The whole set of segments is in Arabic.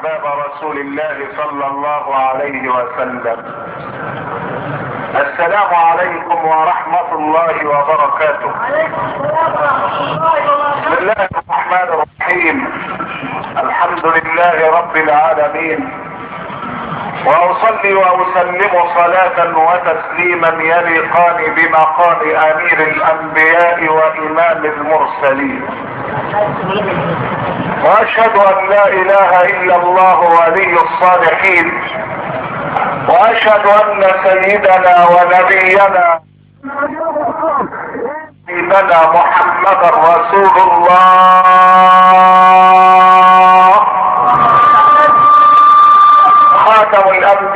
احباب رسول الله صلى الله عليه وسلم. السلام عليكم ورحمة الله وبركاته. بسم الله الرحمن الرحيم. الحمد لله رب العالمين، واصلي واسلم صلاة وتسليما يليقان بمقام امير الانبياء وامام المرسلين، واشهد ان لا اله الا الله ولي الصالحين، واشهد ان سيدنا ونبينا محمدا رسول الله خاتم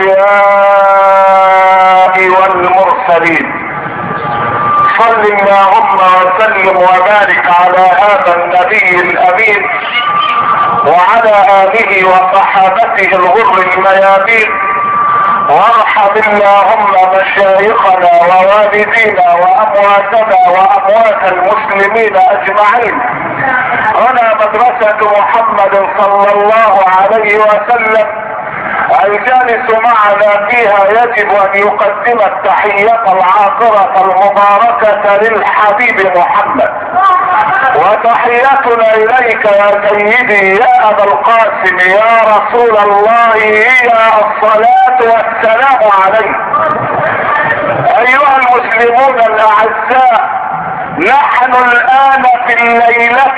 الانبياء والمرسلين. صل اللهم وسلم وبارك على هذا النبي الامين وعلى اله وصحابته الغر الميامين، وارحم اللهم مشايخنا ووالدينا وامواتنا واموات المسلمين اجمعين. هنا مدرسة محمد صلى الله عليه وسلم، الجالس معنا فيها يجب ان يقدم التحية العاطرة المباركة للحبيب محمد، وتحياتنا اليك يا سيدي يا ابا القاسم يا رسول الله هي الصلاة والسلام عليك. ايها المسلمون الاعزاء، نحن الان في الليلة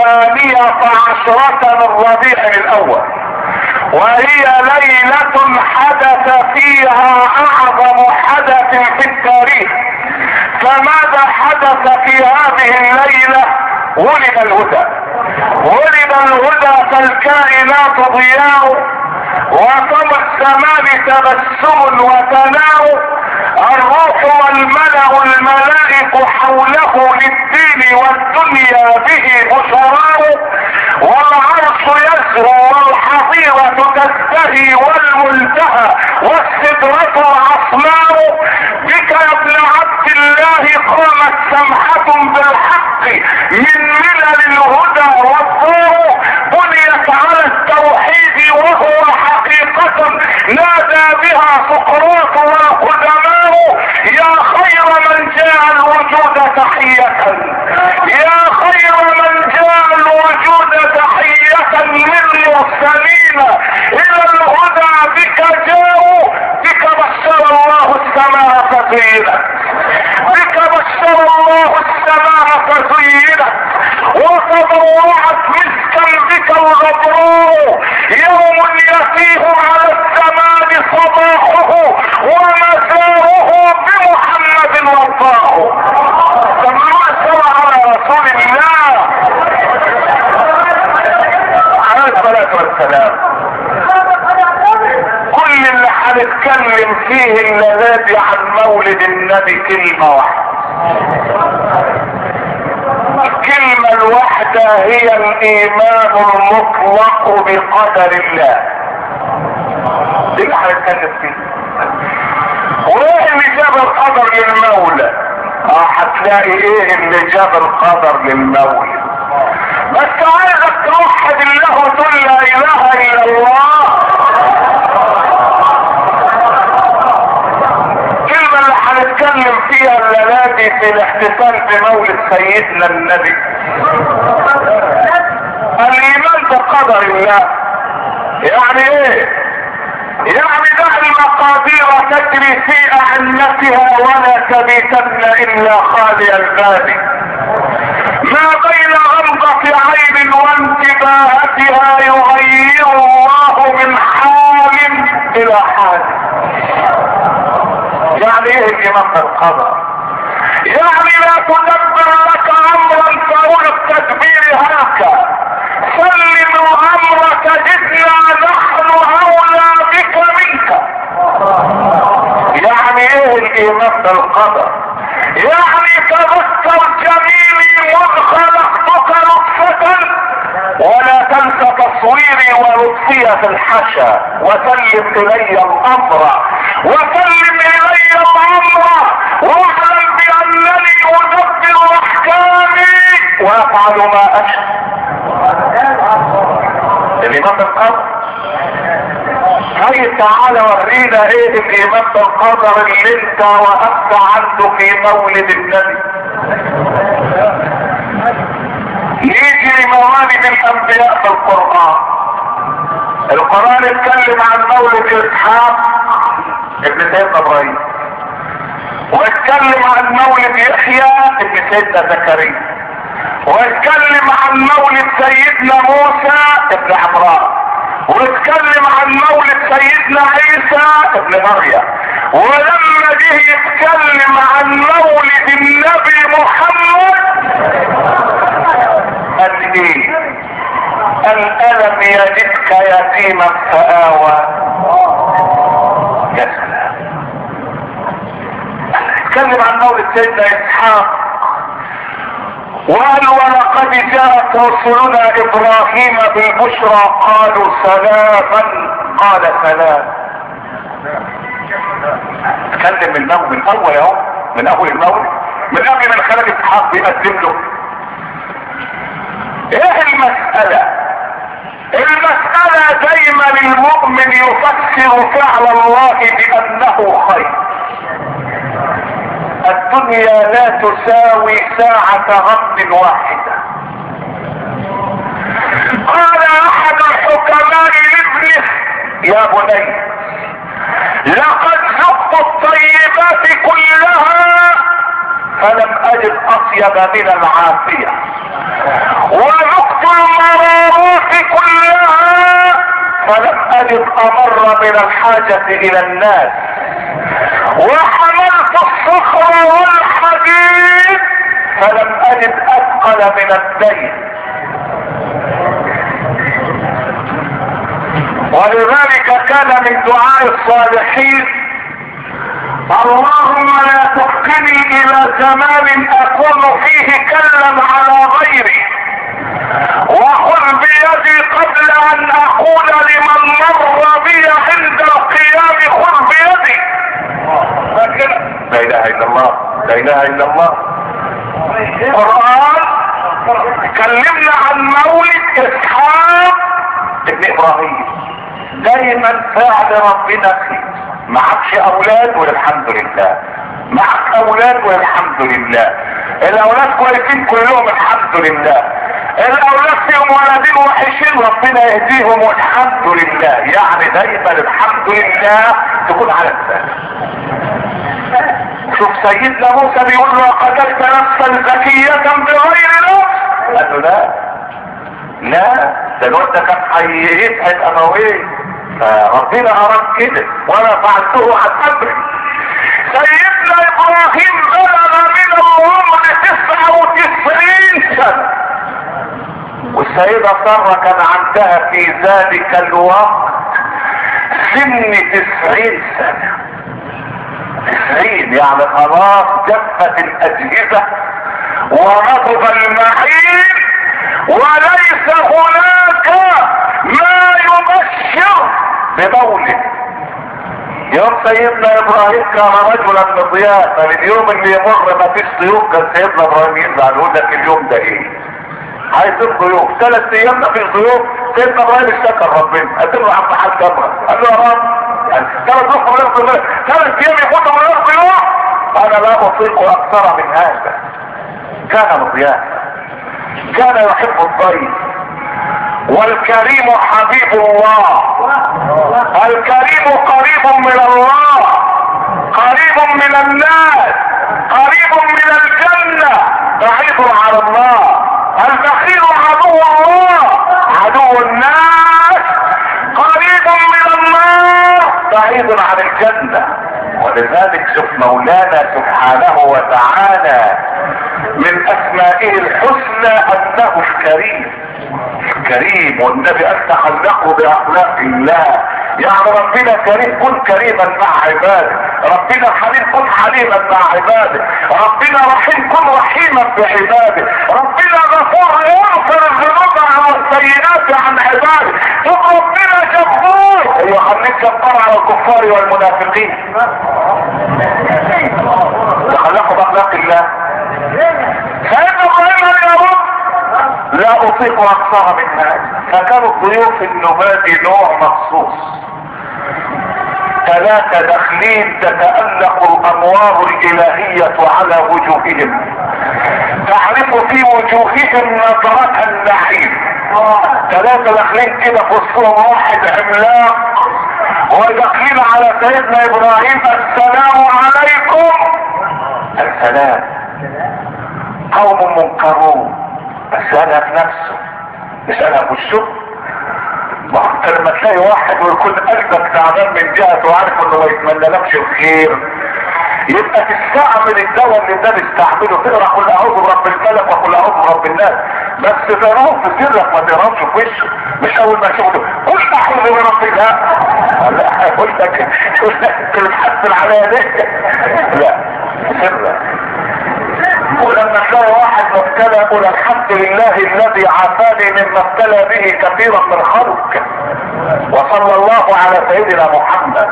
12 من ربيع الاول، وهي ليلة حدث فيها اعظم حدث في التاريخ. فماذا حدث في هذه الليلة؟ ولد الهدى. ولد الهدى فالكائنات ضياء، وطم الزمان تبسم وتناء، الروح والملأ الملائك حوله للدين والدنيا به بشراء، والعرش يزهو والحظيرة تزدهي والمنتهى والسدرة العصماء. بك يا ابن عبد الله قامت سمحة بالحق من ملل الهدى والضوء، بنيت على التوحيد وهو حقيقة نادى بها سقراط والقدماء. يا خير من جاء الوجود تحية، يا خير من جاء الوجود تحية للمرسلين الى الهدى. بك جاءوا، بك بشر الله السماء فزينت، بك بشر الله السماء فزينت، وتضوعت مسكا بك الغبراء. يوم يتيه على الزمان صباحه ومساؤه بمحمد وضاء. صلوا على رسول الله عليه الصلاة والسلام. كل اللي هنتكلم فيه اللذات عن مولد النبي كلمة واحدة. الكلمة الواحدة هي الايمان المطلق بقدر الله. دي اللي هنتكلم فيه. وايه اللي جاب القدر للمولى؟ هتلاقي ايه اللي جاب القدر للمولى. بس عايزك توحد الله وتقول لا اله الا الله. الكلمة اللي هنتكلم فيها الليلة دي في الاحتفال بمولد سيدنا النبي، الايمان بقدر الله. يعني ايه؟ يعني دع المقادير تجري في اعنتها ولا تبيتن الا خالي الباب. ما بين غمضة عين وانتباهتها يغير الله من حال الى حال. يعني ايه الايمان بالقدر؟ يعني لا تدبر لك امرا فاول التدبير هاك، سلم امرك جئنا نحن اولى بك منك. يعني ايه الايمان بالقدر؟ يعني تذكر جميلي وخلقتك لطفة، ولا تنسى تصويري ولطفي في الحشا، وسلم الي الامر، وسلم الي الامر، واعلم بانني ادبر احكامي وافعل ما اشاء. الامام القدر طيب تعالى ورينا ايه الايمان بالقدر اللي انت وقفت عنده في مولد النبي. يجي لموالد الانبياء في القرآن. القرآن اتكلم عن مولد اسحاق ابن سيدنا ابراهيم، واتكلم عن مولد يحيى ابن سيدنا زكريا، واتكلم عن مولد سيدنا موسى ابن عمران، واتكلم عن مولد سيدنا عيسى ابن مريم. ولما جه يتكلم عن مولد النبي محمد قال ايه؟ قال الم يجدك يتيما فآوى. يا سلام. اتكلم عن مولد سيدنا اسحاق وقال ولقد جاءت رسلنا ابراهيم بالبشرى قالوا سلاما قال سلام. اتكلم من اول اهو، من اول المولد، من قبل ما خلق اسحاق بيقدم له ايه المسألة. المسألة دايما المؤمن يفسر فعل الله بانه خير. الدنيا لا تساوي ساعة غم واحدة. قال احد الحكماء لابنه يا بني لقد ذقت الطيبات كلها فلم اجد اطيب من العافية، وذقت المرارات كلها فلم اجد امر من الحاجة الى الناس، وحملت الصخر والحديد فلم اجد اثقل من الدين. ولذلك كان من دعاء الصالحين اللهم لا تحكمني الى زمان اكون فيه كلا على غيري، وخذ بيدي قبل ان اقول لمن مر بي عند القيام خذ بيدي. لا اله الا الله، لا اله الا الله. القرآن تكلمنا عن مولد اسحاق ابن ابراهيم. دايما فعل ربنا خير. معكش اولاد والحمد لله، معك اولاد والحمد لله، الاولاد كويسين كلهم الحمد لله، الاولاد فيهم ولدين وحشين ربنا يهديهم والحمد لله. يعني دايما الحمد لله تكون على السنة. شوف سيدنا موسى بيقول له قتلت نفسا زكية بغير نفس، قال له لا ده الواد ده كان هيسعد ابويه، فربنا اراد كده وانا فعلته عن امري. سيدنا ابراهيم بلغ من العمر 99 سنة، والسيدة سارة كان عندها في ذلك الوقت سن 90 سنة. 90 يعني خلاص جفت الاجهزة ونضج المعين، وليس هناك ما يبشر بمولد. يوم سيدنا ابراهيم كان رجلا مضياء، فاليوم اللي يمر ما فيش ضيوف كان سيدنا ابراهيم يزعل يقول لك اليوم ده ايه؟ عايزين ضيوف. 3 ايام ما فيش ضيوف، سيدنا ابراهيم اشتكى ربنا، قال له عم حاج جمره، قال له يا رب 3 ايام يفوتوا من غير ضيوف، انا لا اطيق اكثر من هذا. كان مضياء، كان يحب الضيف، والكريم حبيب الله، الكريم قريب من الله، قريب من الناس، قريب من الجنة، بعيد عن الله. البخيل عدو الله، عدو الناس، قريب من النار، بعيد عن الجنة. ولذلك شوف مولانا سبحانه وتعالى من اسمائه الحسنى انه الكريم. كريم، والنبي قال تخلقوا باخلاق الله. يعني ربنا كريم، كن كريما مع عباده. ربنا حليم، كن حليما مع عباده. ربنا رحيم، كن رحيما بعباده. ربنا غفور، يغفر الذنوب والسيئات عن عباده. ربنا جبار، يخليك جبار على الكفار والمنافقين. تخلقوا باخلاق الله. سيدنا ابراهيم يا رب لا اطيق اكثر من هذا. فكانوا الضيوف النبادي نوع مخصوص، 3 داخلين تتألق الانوار الالهية على وجوههم، تعرف في وجوههم نظرة النعيم. 3 داخلين كده في وسطهم واحد عملاق وداخلين على سيدنا ابراهيم، السلام عليكم. السلام. قوم منكرون، بس انا في نفسه مش انا في وشه. ما انت لما تلاقي واحد ويكون قلبك تعبان من جهته وعارف انه ما يتمنى لكش الخير، يبقى تستعمل الدواء اللي ده نستعمله، تقرا قل اعوذ برب الفلق وقل اعوذ برب الناس، بس تقراه في سرك ما تقراش في وشه. مش اول ما تشوفه قل اعوذ برب الناس، لا يقول لك انت بتحسن على يديك، لا سرك. ولما تلاقي واحد مبتلى قل الحمد لله الذي عافاني مما ابتلى به كثيرا من خلق، وصلى الله على سيدنا محمد.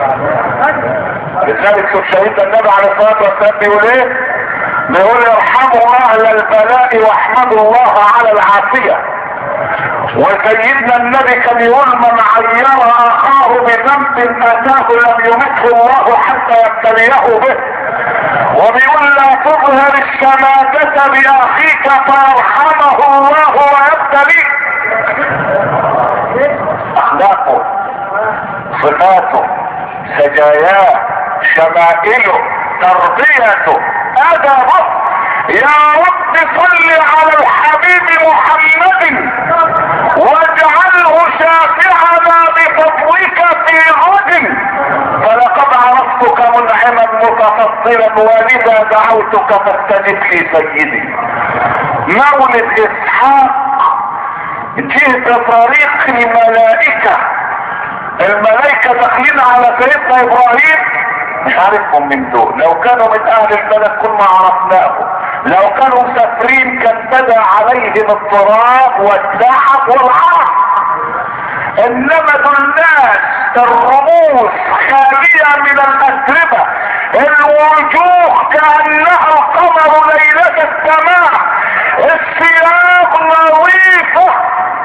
لذلك شوف شهيد النبي عليه الصلاه والسلام بيقول ايه؟ بيقول ارحموا اهل البلاء واحمدوا الله على العافيه. وسيدنا النبي كان يقول من عير اخاه بذنب اتاه لم يمته الله حتى يبتليه به. وبيقول لا تظهر الشماتة باخيك فيرحمه الله ويبتليك. اخلاقه، صفاته، سجاياه، شمائله، تربيته، ادبه. يا رب صل على الحبيب محمد واجعله شافعنا بفضلك في غد، فلقد عرفتك منعما متفضلا ولذا دعوتك فاستجب لي سيدي. مولد اسحاق جئت طريق الملائكة، الملائكة داخلين على سيدنا ابراهيم مش عارفهم من دول، لو كانوا من اهل البلد كنا عرفناهم، لو كانوا مسافرين كان بدا عليهم التراب والتعب والعرق. انما دول الناس الرموز خالية من الاتربة، الوجوه كأنها القمر ليلة السماء، الثياب نظيفة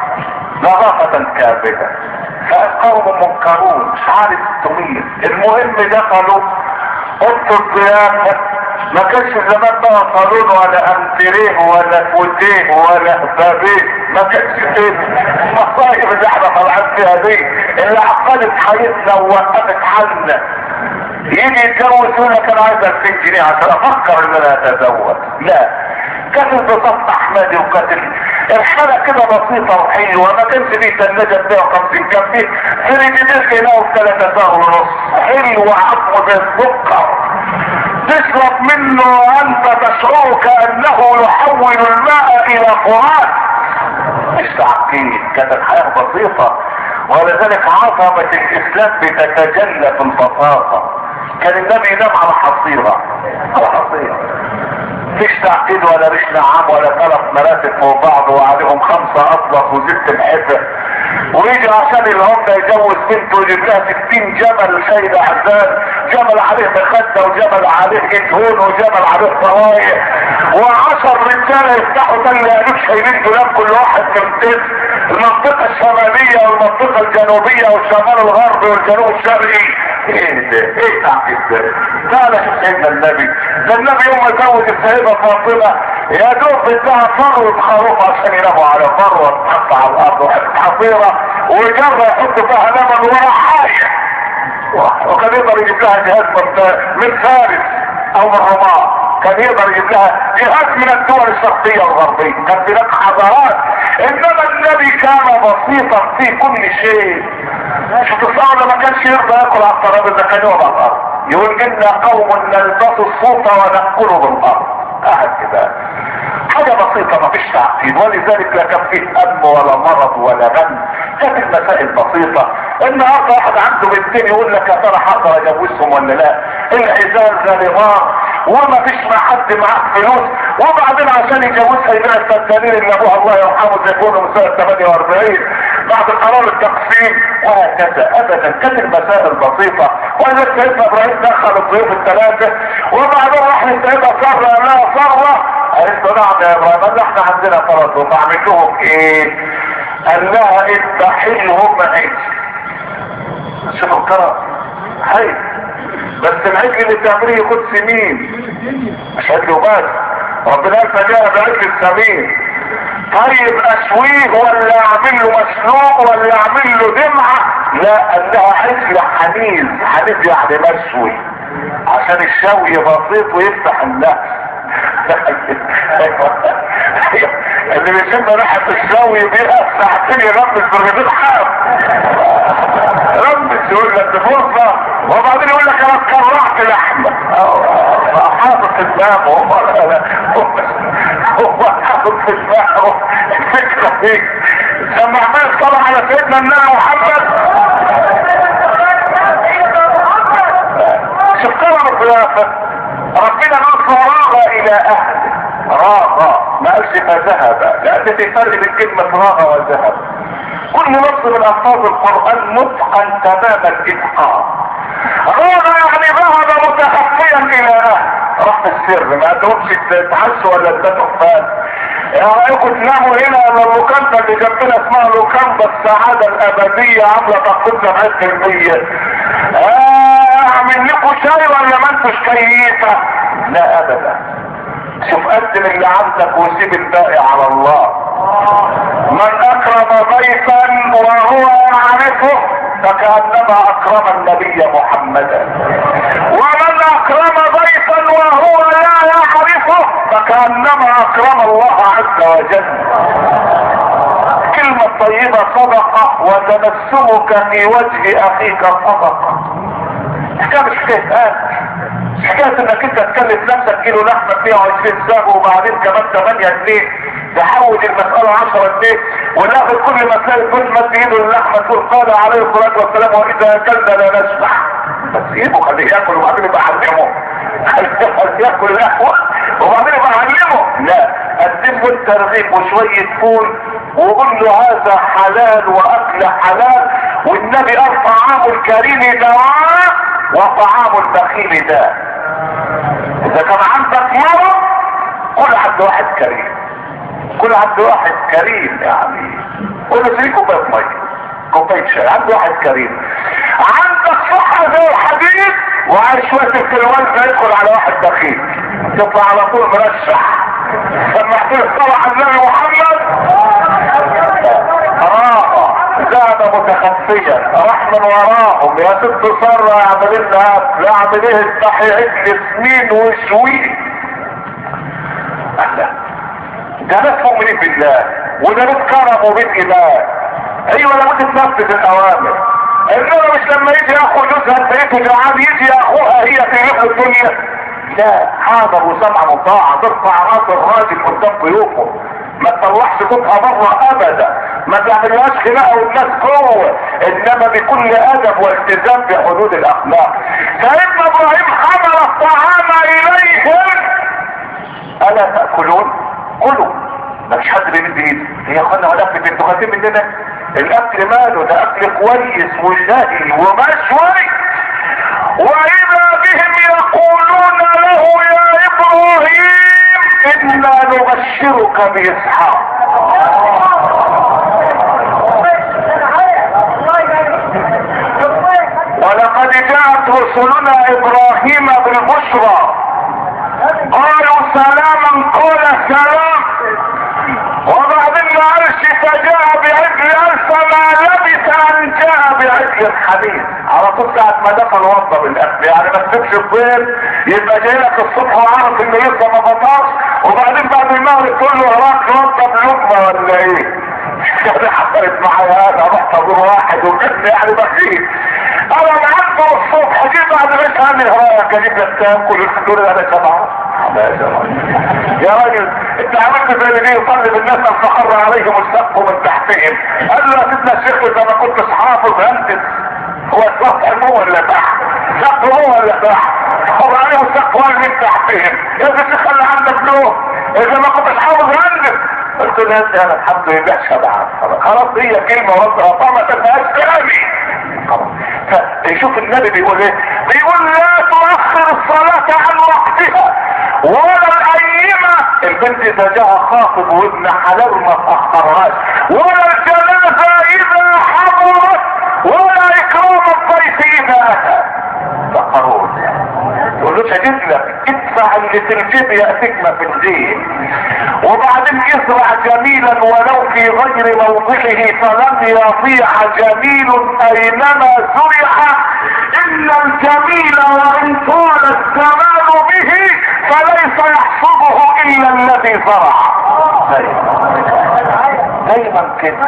نظافة كاملة. فالقوم منكرون مش عارف تميز. المهم دخلوا اوضه الضيافه، ما كانش زمان بقى صالون ولا انتريه ولا فوتيه ولا بابيه، ما كانش كده. المصايب اللي احنا طالعين فيها دي اللي عقدت حياتنا ووقفت حالنا. يجي يتجوز يقول لك انا عايز 2000 جنيه عشان افكر ان انا اتزوج. لا، كانت البساطة احمدي وكانت الحالة كده بسيطة وحلوة، ما كانش فيه ثلاجة 150، كان فيه فريجيدير هنا و3 ساعة ونص حلو وعظم زي السكر تشرب منه وانت تشعر كأنه يحول الماء الى فرات. مش تعقيد، كانت الحياة بسيطة، ولذلك عظمة الاسلام بتتجلى في البساطة. كان النبي ينام على حصيرة، على حصيرة، مفيش تعقيد ولا ريش نعام ولا 3 مراتب فوق بعض وعليهم 5 اطلق وزبط الحفر، ويجي عشان العمده يجوز بنته يجيب لها 60 جمل شايل احزان، جمل عليه مخده وجمل عليه جدهون وجمل عليه صوايع، و10 رجاله يفتحوا تل قالوش شايلين دولاب كل واحد من المنطقه الشماليه والمنطقه الجنوبيه والشمال الغربي والجنوب الشرقي. ايه ده؟ ايه تعقيد ده؟ تعالى شوف سيدنا النبي، ده النبي يوم ما زوج السيده فاطمه يا دوب بدها فروه خروف عشان يناموا على فروه تحط على الارض وحط حصيره ويجرى يحط فيها لبن ورا حاجه، وكان يقدر يجيب لها جهاز من فارس او من رماه، كان يقدر يجيب لها جهاز من الدول الشرقيه والغربيه، كان هناك حضارات. انما النبي كان بسيطا في كل شيء. شوف الصحابه ما كانش يرضى ياكل على الترابيزه، كان يقعد على الارض. يقول انا قوم نلبس الصوت ونأكل بالارض، قاعد كده حاجه بسيطه ما فيش تعقيد، ولذلك لا كان فيه هم ولا مرض ولا غم، كانت المسائل بسيطه. النهارده واحد عنده بنتين يقول لك يا ترى هقدر اجوزهم ولا لا، العزال غالبان وما فيش مع حد معاه فلوس، وبعدين عشان يجوزها يبيع السدانين اللي ابوها الله يرحمه زيكونه من سنه 48 بعد قرار التقسيم، وهكذا. ابدا كانت المسائل بسيطه. ولذلك سيدنا ابراهيم دخل الضيوف ال3 وبعدين راح للسيده ساره، لا ساره قالت له نعم يا ابراهيم. قال له احنا عندنا فرض. فعمل لهم ايه؟ قال لها اذبحي لهم عجل. شوفوا الكرم، هاي بس العجل اللي تعمليه يكون سمين، مش عجل وبس. ربنا قال فجاء بعجل سمين. طيب اشويه ولا اعمل له مسلوق ولا اعمل له دمعه؟ لا، قال لها عجل حنيذ. حنيذ يعني مشوي، عشان الشوي بسيط ويفتح النفس. اللي بيشم ريحه الشوي بيها ساعتين يرمز بالرغيف حاف، رمز يقول لك دي فرصه، وبعدين يقول لك انا اتكرعت لحمه. حاطط في دماغه هو حاطط في دماغه الفكره دي. لما عمال طلع على سيدنا النبي محمد، شوف كرم الضيافه. ربنا نص راغ الى اهله. راغ ما قالش فذهب، لان في فرق بين كلمه راغ وذهب. كل نص من الفاظ القران متقن تمام الاتقان. راغ يعني ذهب متخفيا الى اهله، راح السر، ما عندهمش تحسوا ولا التفاهم. يا رايكم تناموا هنا على اللوكاندا اللي جنبنا اسمها لوكاندا السعاده الابديه، عامله تخفيض 70%. اعمل لكم شاي ولا ما انتوش كيفه؟ لا ابدا. شوف قدم اللي عندك وسيب الباقي على الله. من اكرم ضيفا وهو يعرفه فكأنما اكرم النبي محمدا، ومن اكرم ضيفا وهو لا يعرفه فكأنما اكرم الله عز وجل. كلمة طيبة صدقة، وتبسمك في وجه اخيك صدقة. حكاية مش فهم، حكاية انك انت تكلف نفسك كيلو لحمة 120 ساغ وبعدين كمان 8 جنيه تحول المسألة 10 جنيه، والاخر كل ما تلاقي كل ما ايده اللحمة تقول قال عليه الصلاة والسلام واذا اكلنا لا نشبع. بس ايده خليه ياكل وبعدين يبقى علمه، خليه ياكل لحمة وبعدين يبقى علمه. لا، قدم له الترغيب وشوية فول وقول له هذا حلال واكل حلال، والنبي قال طعام الكريم دواء وطعام البخيل داء. اذا كان عندك مرض كل عند واحد كريم، كل عند واحد كريم، يعني قول له شريك كوبايه ميه كوبايه شاي، عند واحد كريم. عندك صحه زي الحديد وعايز شويه الكلوان يدخل على واحد بخيل تطلع على طول مرشح. سمعت الصلاه على النبي محمد. زاد متخفيا راح من وراهم يا ست ساره اعمل لنا اكل، اعمل ايه افتحي عجل سمين وشويه. ده ناس مؤمنين بالله وده ناس كرموا بالايمان. ايوه لابد تنفذ الاوامر، انما مش لما يجي اخو جوزها بيته جوعان يجي اخوها هي في رحله الدنيا. لا، حاضر وسمع مطاعه، ترفع راس الراجل قدام ضيوفه، ما تطلعش صوتها بره ابدا، ما تعملهاش خناقه والناس جوه، انما بكل ادب والتزام بحدود الاخلاق. سيدنا ابراهيم حمل الطعام اليهم. الا تاكلون؟ كلوا، ما فيش حد بيمد ايده. يا اخوانا والاكل انتوا خايفين مننا؟ الاكل ماله؟ ده اكل كويس وشهي ومشوي. واذا بهم يقولون له يا ابراهيم انا نبشرك باسحاق. ولقد جاءت رسلنا ابراهيم بالبشرى قالوا سلاما قال سلام، وبعدين ما قالش فجاء بعجل فما لبث ان جاء بعجل حديث. على طول ساعة ما دخل وضب الاكل، يعني ما تسيبش الضيف يبقى جاي لك الصبح وعارف انه لسه ما فطرش، وبعدين بعد المغرب تقول له وراك وضب لقمه ولا ايه؟ دي حصلت معايا انا، رحت ازور واحد وكان يعني بخيل، انا عنده الصبح جيت بعد ما يسالني رايك اجيب لك تاكل الحدود انا سبعه. يا راجل انت عملت زي اللي جه يصلي بالناس فخر عليهم السقف من تحتهم. قال له يا سيدنا الشيخ اذا ما كنتش حافظ هندس، هو السقف هو ولا تحت؟ سقف هو ولا تحت؟ خر عليهم السقف من تحتهم. يا شيخ خلي عندك نور، اذا ما كنتش حافظ هندس. قلت له انت انا الحمد لله شبعان خلاص، هي كلمه وربها طبعا ما فيهاش كلامي. شوف النبي بيقول ايه؟ بيقول لا تؤخر الصلاه عن وقتها ولا الأيمة البنت زوجها خاطب وابن حلال ما تأخرهاش، ولا الجنازة اذا حضرت، ولا اكرام الضيف اذا اتى. تأخرون تقول له شديد لك، ادفع اللي في الجيب يأتيك ما في الجيب. وبعدين ازرع جميلا ولو في غير موضعه فلن يضيع جميل اينما زرع، ان الجميل وان طال الزمان به فليس يحصده الا الذي زرع. دايما كده.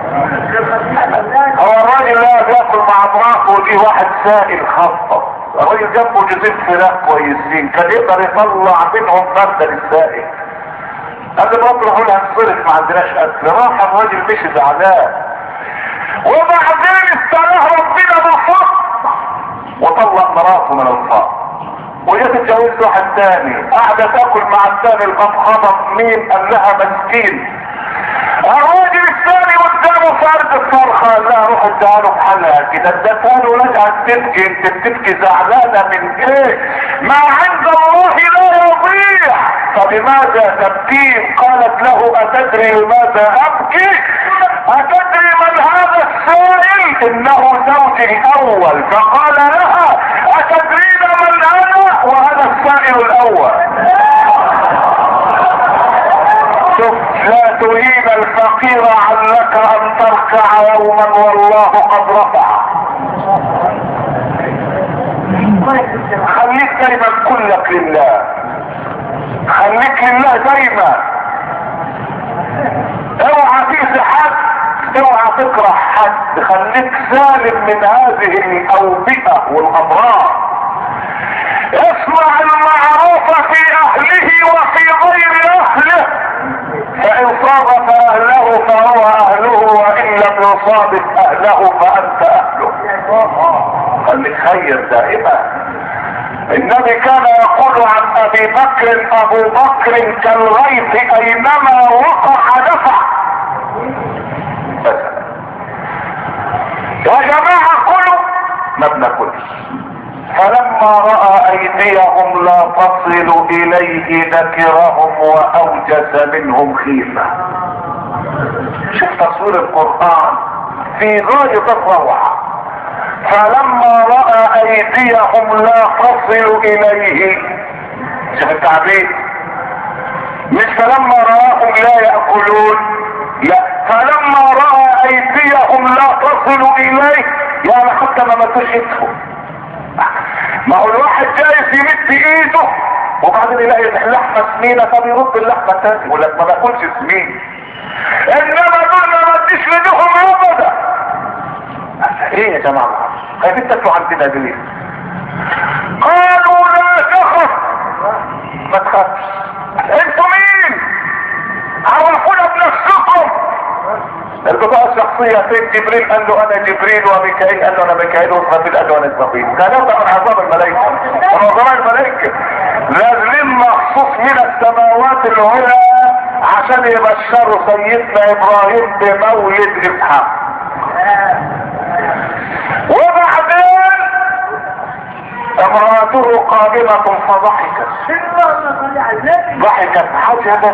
هو الراجل لا بياكل مع مراته ودي واحد سائل خاصة، الراجل جنبه جزيل فراخ كويسين كان يقدر يطلع منهم فرده للسائل. قبل ما تروحوا لها نصرف ما عندناش اكل، راح الراجل مشي زعلان، وبعدين استناه ربنا بالفقر وطلق مراته من الفقر، وهي تتجوز واحد تاني، قاعده تاكل مع الثاني الغضغضه. مين؟ قال لها مسكين. الراجل الثاني قدامه فرد الصرخه، قال لها روح اديها له بحالها كده، ادتها له ورجعت تبكي. انت بتبكي زعلانه من ايه؟ ما عند الله لا يضيع، فبماذا تبكين؟ قالت له اتدري لماذا ابكي؟ اتدري من هذا السائل؟ انه زوجي الاول. فقال لها اتدرين من انا؟ وانا السائل الاول. شوف، لا تهين الفقير علك ان تركع يوما والله قد رفع. خليك دايما كلك لله، خليك لله دايما. اوعى تأذي حد، اوعى تكره حد، خليك سالم من هذه الاوبئة والامراض. اصنع المعروف في اهله وفي غير اهله، فان صادف اهله فهو اهله، وان لم يصادف اهله فانت اهله. خليك خير دائما. النبي كان يقول عن ابي بكر: ابو بكر كالغيث اينما وقع نفع. يا جماعة كلوا، ما بناكلش. فلما رأى ايديهم لا تصل اليه نكرهم واوجس منهم خيفة. شوف تصوير القرآن في غاية الروعة. فلما رأى ايديهم لا تصل اليه، شوف التعبير، مش فلما رآهم لا يأكلون، لا، فلما رأى ايديهم لا تصل اليه، يعني حتى ما مدوش ايدهم. ما هو الواحد جاي يمد ايده وبعدين يلاقي اللحمه سمينه فبيرد اللحمه تاني يقول لك ما باكلش سمين. انما دول ما مديش ايدهم ابدا. ايه يا جماعه؟ خايفين تاكلوا عندنا ليه؟ قالوا لا تخف. ما تخافش. انتوا مين؟ عرفونا بنفسكم. البطاقة الشخصية فين؟ جبريل قال له انا جبريل، وميكائيل قال له انا ميكائيل، واسرافيل قال له انا اسرافيل. ثلاثة من عظام الملائكة، ونظام الملائكة نازلين مخصوص من السماوات العلى عشان يبشروا سيدنا ابراهيم بمولد اسحاق. وبعدين امراته قادمة فضحكت، ضحكت عجبا: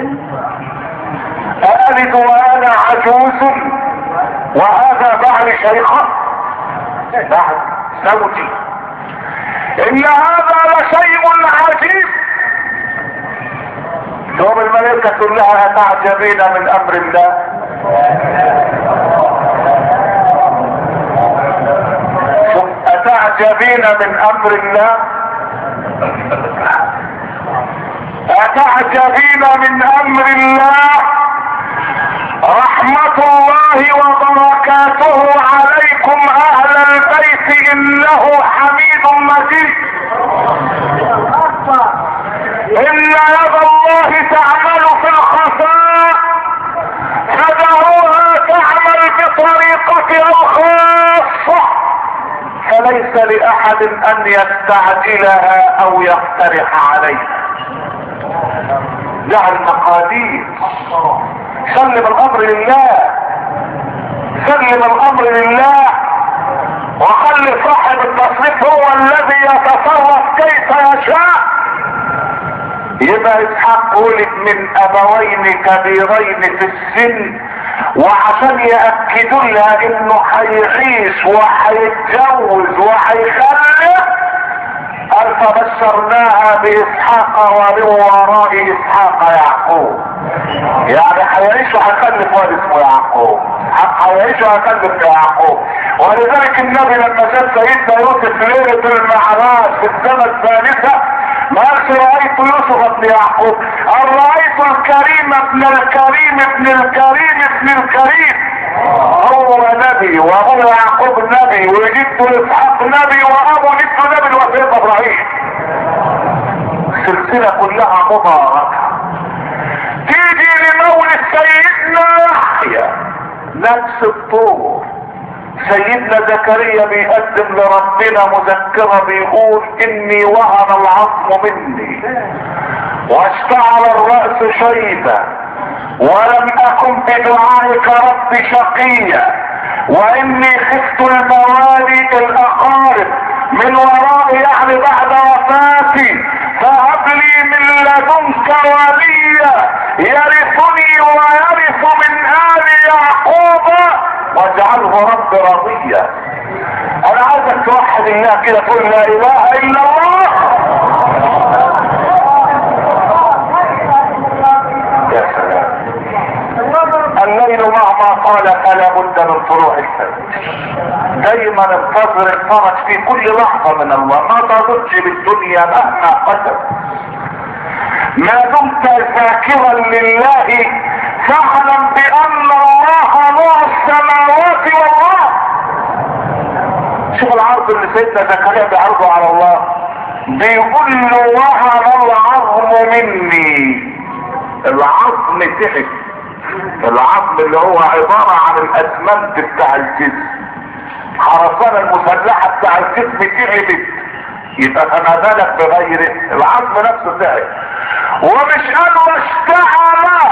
ألد وأنا عجوز وهذا بعل شيخة؟ بعد زوجي، إن هذا لشيء عجيب. يوم الملائكة تقول لها أتعجبين من أمر الله؟ أتعجبين من أمر الله؟ أتعجبين من أمر الله؟ رحمة الله وبركاته عليكم أهل البيت إنه حميد مجيد. إن يد الله تعمل في الخفاء فدعوها تعمل بطريقة الخاصة، فليس لأحد أن يستعجلها أو يقترح عليها. دع المقادير، سلم الامر لله، سلم الامر لله، وخلي صاحب التصريف هو الذي يتصرف كيف يشاء. يبقى اسحاق ولد من ابوين كبيرين في السن، وعشان يأكدوا لها انه هيعيش وهيتجوز وهيخلف قال فبشرناها باسحاق ومن وراء اسحاق يعقوب. يعني هيعيش وهيخلف ولد اسمه يعقوب، هيعيش وهيخلف يعقوب. ولذلك النبي لما شاف سيدنا يوسف في ليله المعراج في السنه الثالثه ما قالش رأيت يوسف ابن يعقوب، قال رأيت الكريم ابن الكريم ابن الكريم ابن الكريم. هو نبي وابو يعقوب نبي وجدت اسحاق نبي وابو جدت نبي وسيدنا ابراهيم. السلسله كلها مباركه. تيجي لمولد سيدنا يحيى نفس الطور. سيدنا زكريا بيقدم لربنا مذكرة بيقول اني وهن العظم مني واشتعل الرأس شيبا ولم اكن بدعائك رب شقيا واني خفت الموالي الاقارب من ورائي يعني بعد وفاتي فهب لي من لدنك وليا يرثني ويرث من آل يعقوب واجعله رب رضيا. انا عايزك توحد الله كده تقول لا اله الا الله. يا سلام. الليل مهما طال فلا بد من طلوع الفجر. دايما انتظر الفرج في كل لحظة من الله، ما تضج بالدنيا مهما قدر. ما دمت ذاكرا لله فاعلم بان الله نور السماوات والارض. شوف العرض اللي سيدنا زكريا بيعرضه على الله، بيقول له وهن العظم مني. العظم تحت، العظم اللي هو عبارة عن الاسمنت بتاع الجسم، خرسانة المسلحة بتاع الجسم تعبت، يبقى فما بالك بغيره. العظم نفسه تعب. ومش قال واشتعل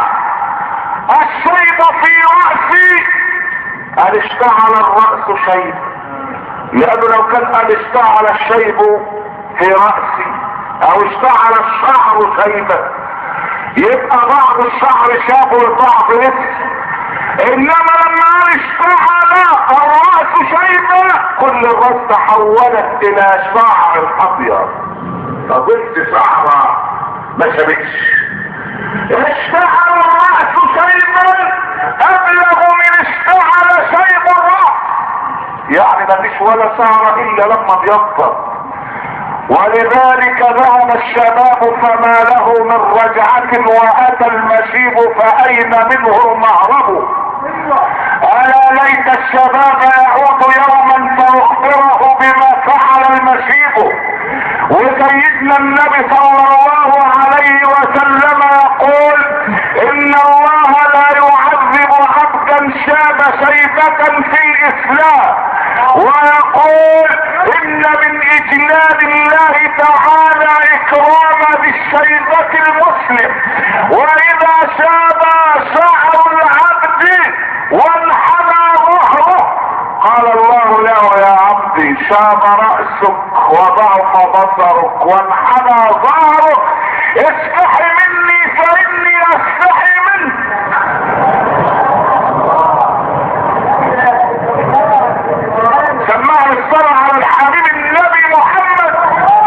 الشيب في رأسي، قال اشتعل الرأس شيب، لانه لو كان قال اشتعل الشيب في رأسي او اشتعل الشعر شيبا يبقى بعض الشعر شاب والبعض لسه، انما لما قال اشتعل الرأس شيبا كل الراس تحولت الى شعر ابيض، فضلت شعره ما شابتش. اشتعل الرأس شيبا ابلغ من اشتعل شيب الرأس، يعني ما فيش ولا شعر الا لما ابيض. ولذلك ذهب الشباب فما له من رجعة واتى المشيب فاين منه المهرب. الا ليت الشباب يعود يوما فيخبره بما فعل المشيب. وسيدنا النبي صلى الله عليه وسلم يقول ان الله لا يعذب عبدا شاب شيبة في الاسلام، ويقول ان من اجلال الله تعالى اكرام بالشيبة المسلم. واذا شاب شعر العبد وانحنى ظهره قال الله له يا عبدي شاب رأسك وضعف بصرك وانحنى ظهرك استحي مني فاني استحي منك. سمعني الصلاة على الحبيب النبي محمد.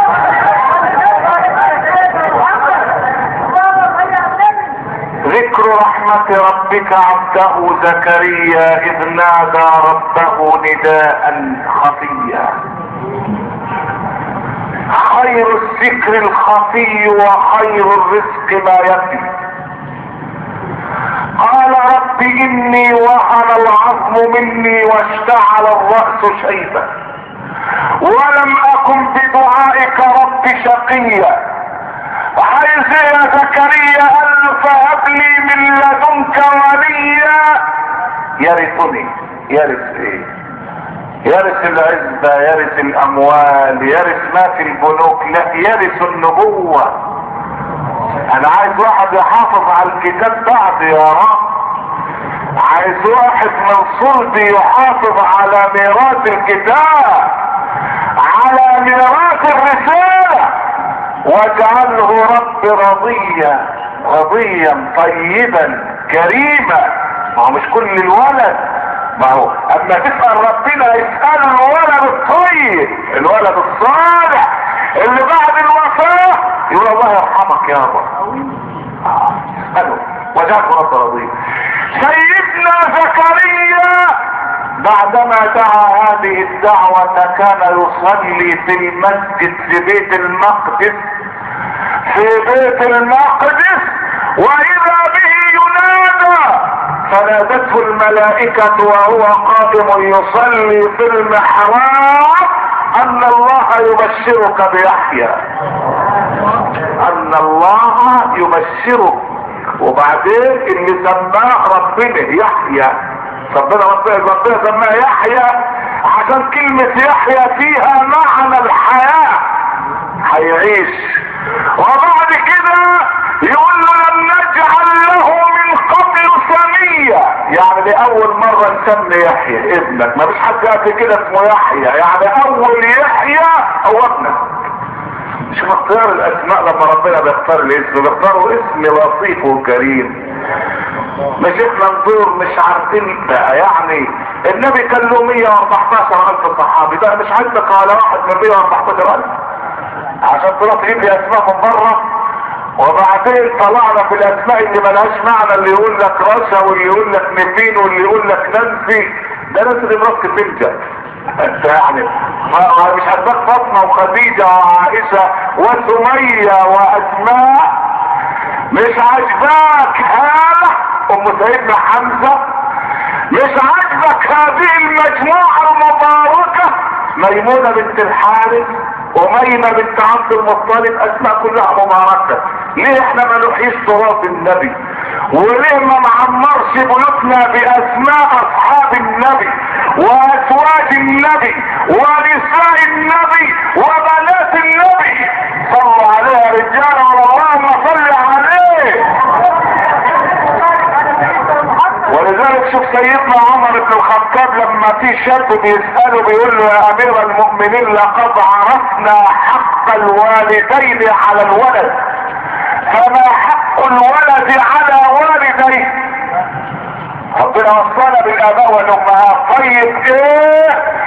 ذكر رحمة ربك عبده زكريا إذ نادى ربه نداء خفيا. خير الذكر الخفي وخير الرزق ما يفي. قال رب إني وهن العظم مني واشتعل الرأس شيبا ولم أكن بدعائك رب شقيا. عايز يا زكريا قال له فهب لي من لدنك وليا يرثني. يرث ايه؟ يرث العزة، يرث الاموال، يرث ما في البنوك، لا يرث النبوة. انا عايز واحد يحافظ على الكتاب بعد يا رب، عايز واحد من صلبي يحافظ على ميراث الكتاب، على ميراث الرسالة. واجعله رب رضيا طيبا كريما. ما هو مش كل الولد، ما هو اما تسأل ربنا اسأل الولد الطيب، الولد الصالح اللي بعد الوفاة يقول الله يرحمك يا رب. اسأله واجعله رب رضيا. سيدنا زكريا بعدما دعا هذه الدعوة كان يصلي في المسجد في بيت المقدس، واذا به ينادى، فنادته الملائكة وهو قائم يصلي في المحراب ان الله يبشرك بيحيى، ان الله يبشرك. وبعدين اللي سماه ربنا يحيى، ربنا سماه يحيى عشان كلمة يحيى فيها معنى الحياة، هيعيش. وبعد كده يقول له لم نجعل له من قبل سميا، يعني لأول مرة نسمي يحيى ابنك، ما فيش حد قبل كده اسمه يحيى، يعني أول يحيى هو ابنك. شوف اختيار الأسماء لما ربنا بيختار الاسم، بيختاروا اسم لطيف وكريم. مش احنا نزور مش عارفين بقى، يعني النبي كان له 114,000 صحابي، بقى مش عايزك على واحد من 114,000 عشان تروح تجيب لي اسماء من بره. وبعدين طلعنا في الاسماء اللي ملهاش معنى، اللي يقول لك رشا واللي يقول لك نبين واللي يقول لك ننفي، ده ناس اللي مرات تنجح. انت يعني مش هتبقى فاطمه وخديجه وعائشه وسميه واسماء، مش عاجباك هاله ام سيدنا حمزه، مش عاجبك هذه المجموعه المباركه ميمونه بنت الحارث وميمه بنت عبد المطلب، اسماء كلها مباركه. ليه احنا ما نحييش تراث النبي؟ وليه ما نعمرش بيوتنا باسماء اصحاب النبي وازواج النبي ونساء النبي وبنات النبي؟ صلوا عليه يا رجال، اللهم صل عليه. ولذلك شوف سيدنا عمر بن الخطاب لما في شاب بيسأله بيقول له يا امير المؤمنين لقد عرفنا حق الوالدين على الولد، فما حق الولد على والديه؟ ربنا وصانا بالاباء والامهات، طيب ايه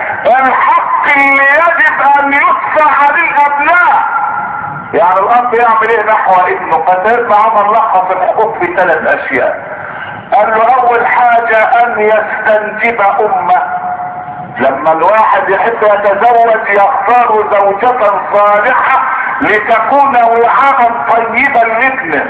الحق اللي يجب ان يدفع للابناء؟ يعني الاب يعمل ايه نحو ابنه؟ فسيدنا عمر لخص الحقوق في 3 اشياء. قال له اول حاجة ان يستنجب امه، لما الواحد يحب يتزوج يختار زوجة صالحة لتكون وعاء طيبا لابنه،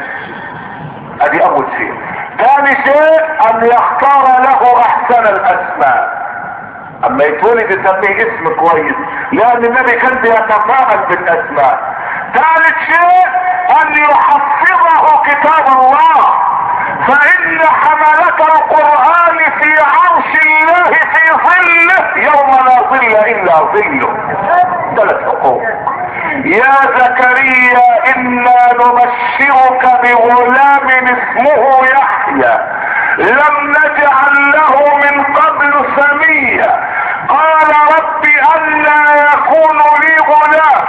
ادي اول شيء. ثاني شيء ان يختار له احسن الاسماء، اما يتولد يسميه اسم كويس، لان النبي كان بيتفاعل بالاسماء. ثالث شيء ان يحفظه كتاب الله، فان حملة القرآن في عرش الله في ظله يوم لا ظل الا ظله. 3 حقوق. يا زكريا انا نبشرك بغلام اسمه يحيى لم نجعل له من قبل سميا، قال رب أنى يكون لي غلام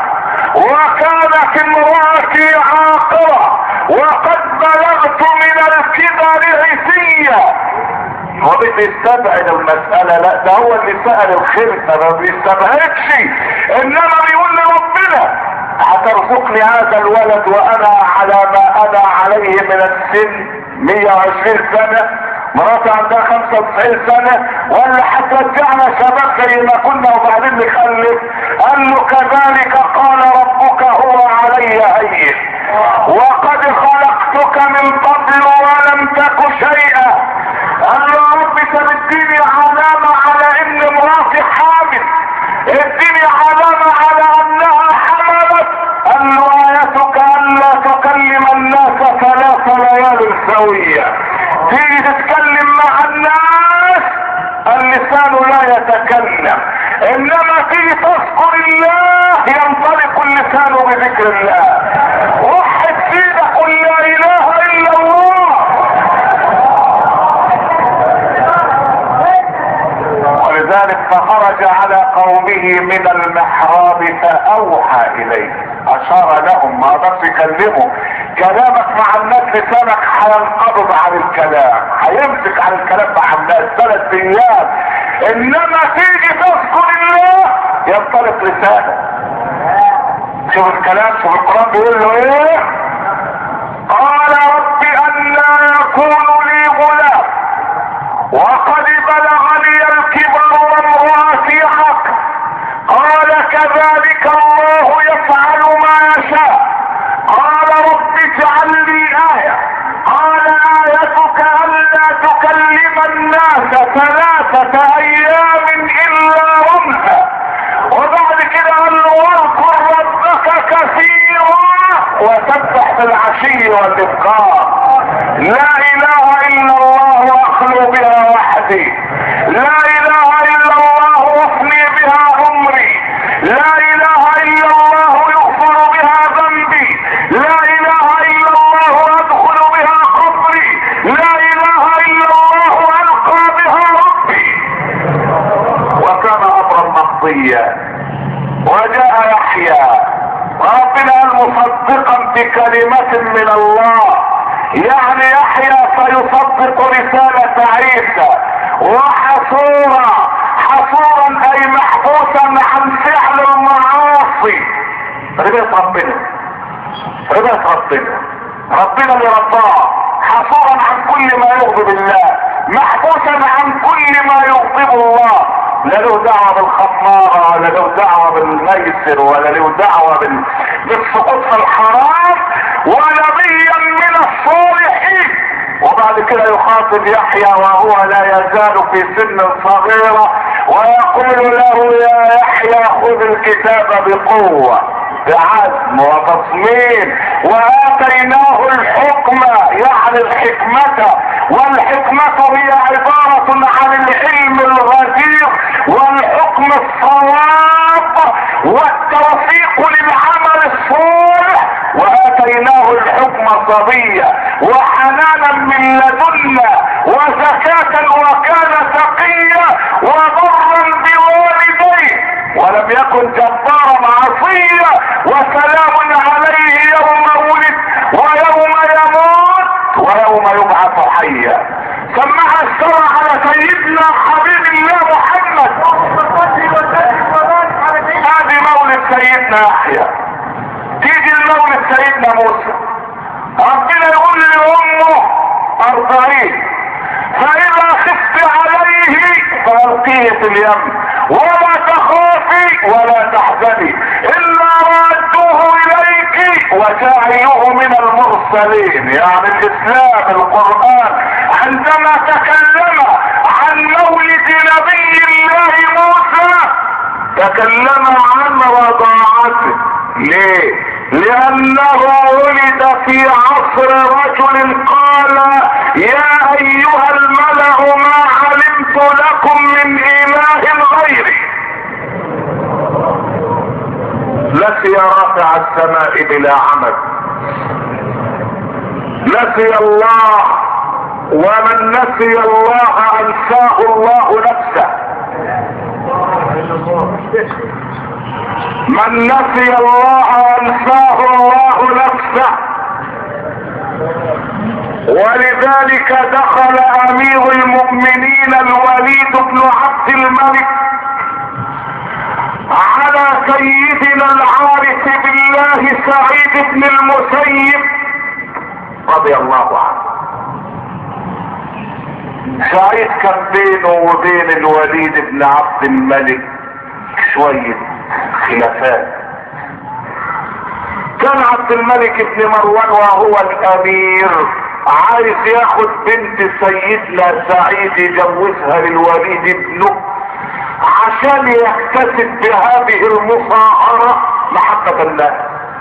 وكانت امرأتي عاقرة وقد بلغت من الكبر عتيا. هو بيستبعد المسألة؟ لا، ده هو اللي سأل الخلفة، ما بيستبعدش، انما بيقول لربنا هترزقني هذا الولد وانا على ما انا عليه من السن 120 سنة، مراتي عندها 95 سنة، ولا هترجعنا شباب زي ما كنا وبعدين نخلف؟ قال له كذلك قال ربك هو علي هين وقد خلقتك من قبل ولم تك شيئا. قال له يا رب تديني علامة على ان مراتي حامل، اديني علامة على انها حملت. قال له ايتك الا تكلم الناس 3 ليال سوية، تيجي تتكلم مع الناس اللسان لا يتكلم، انما تيجي تذكر الله ينطلق اللسان بذكر الله. وحد سيدك قل لا اله الا الله. ولذلك فخرج على قومه من المحراب فاوحى اليه اشار لهم، ما قدرش يكلموا. كلامك مع الناس لسانك هينقبض عن الكلام، هيمسك عن الكلام مع الناس 3 ايام، انما تيجي تذكر الله ينطلق لسانك. شوف الكلام، شوف القرآن بيقول له ايه؟ قال رب أنى يكون لي غلام وقد بلغني الكبر وامرأتي عقر. قال كذلك الله يفعل ما يشاء. قال رب اجعل لي آية. قال آيتك ألا تكلم الناس 3 أيام إلا رمزا. وبعد كده قال له واذكر ربك كثيرا وسبح بالعشي والإبكار. لا اله الا الله اخلو بها وحدي، لا اله الا الله افني بها عمري، لا اله الا الله يغفر بها ذنبي، لا اله الا الله ادخل بها قبري، لا اله الا الله القى بها ربي. وكان امرا مقضيا. وجاء يحيى ربنا مصدقا بكلمة من الله، يعني يحيى سيصدق رسالة عيسى. وحصورا، حصورا اي محبوسا عن فعل المعاصي. ربنا ربنا ربنا اللي رباه، حصورا عن كل ما يغضب الله، محبوسا عن كل ما يغضب الله. لا له دعوة بالخمارة ولا له دعوة بالميسر ولا له دعوة بالسقوط في الحرام، ونبيا من الصالحين. وبعد كده يخاطب يحيى وهو لا يزال في سن صغيرة ويقول له يا يحيى خذ الكتاب بقوة بعزم وتصميم وآتيناه الحكم يعني الحكمة. والحكمة هي عبارة عن العلم الغزير والحكم الصواب والتوفيق للعمل الصالح. وآتيناه الحكم صبيا وحنانا من لدنا وزكاة وكان تقيا وبرا بوالديه ولم يكن جبارا عصيا وسلام عليه يوم ولد ويوم يموت ويوم يبعث حيا. سمع الشرع على سيدنا حبيب الله محمد. هذه مولد سيدنا يحيى. تيجي المولد سيدنا موسى، ربنا يقول لأمه 40 فإذا خفت عليه فألقيه في اليم ولا تخافي ولا تحزني إلا رادوه إليك وجاعلوه من المرسلين. يعني الإسلام القرآن عندما تكلم عن مولد نبي الله موسى تكلم عن رضاعته. ليه؟ لأنه ولد في عصر رجل قال يا أيها الملأ ما علمت لكم من إله غيري. نسي رافع السماء بلا عمد، نسي الله، ومن نسي الله أنساه الله نفسه. من نسي الله أنساه الله نفسه. ولذلك دخل أمير المؤمنين الوليد بن عبد الملك على سيدنا العارف بالله سعيد بن المسيب رضي الله عنه. سعيد كان بينه وبين الوليد بن عبد الملك شوية خلافات. كان عبد الملك بن مروان وهو الامير عايز ياخد بنت سيدنا سعيد يجوزها للوليد ابنه عشان يكتسب بهذه المصاهرة محبة الله.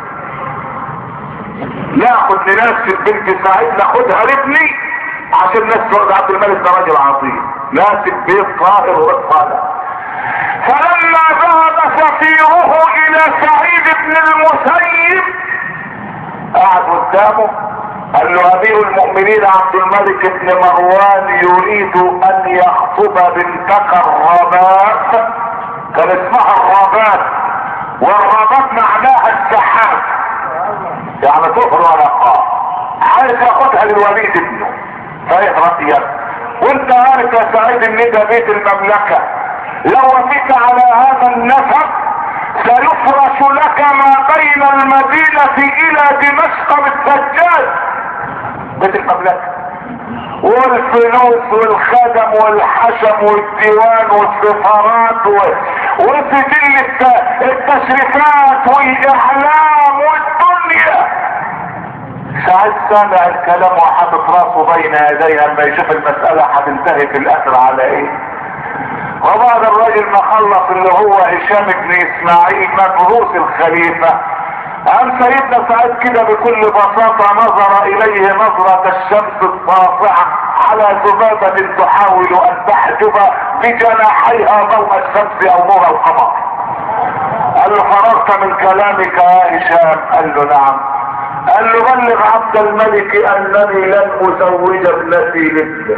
ناخد لنفس بنت سعيد ناخدها لابني عشان الناس تقول عبد الملك ده راجل عظيم ناسب بيت طاهر ورد صالح. فلما ذهب سفيره الى سعيد بن المسيب قعد قدامه قال له امير المؤمنين عبد الملك بن مروان يريد ان يخطب بنتك الرباب، كان اسمها الرباب، والرباط معناها السحاب، يعني طهر ونقاء. عايز ياخدها للوليد ابنه، فايه رأيك؟ وانت عارف يا سعيد ان ده بيت المملكة، لو وفيت على هذا النسب سيفرش لك ما بين المدينة الى دمشق بالسجاد. بيت المملكة والفلوس والخدم والحشم والديوان والسفارات وسجل التشريفات والاعلام والدنيا. سعيد سامع الكلام وحاطط راسه بين يديه اما يشوف المسألة هتنتهي في الاخر على ايه. وبعد الراجل ما خلص اللي هو هشام بن اسماعيل مبعوث الخليفة، قام سيدنا سعيد كده بكل بساطة نظر اليه نظرة الشمس الساطعة على ذبابة تحاول ان تحجب بجناحيها ضوء الشمس او نور القمر. قال له فرغت من كلامك يا هشام؟ قال له نعم. قال له بلغ عبد الملك انني لن ازوج ابنتي لابنه.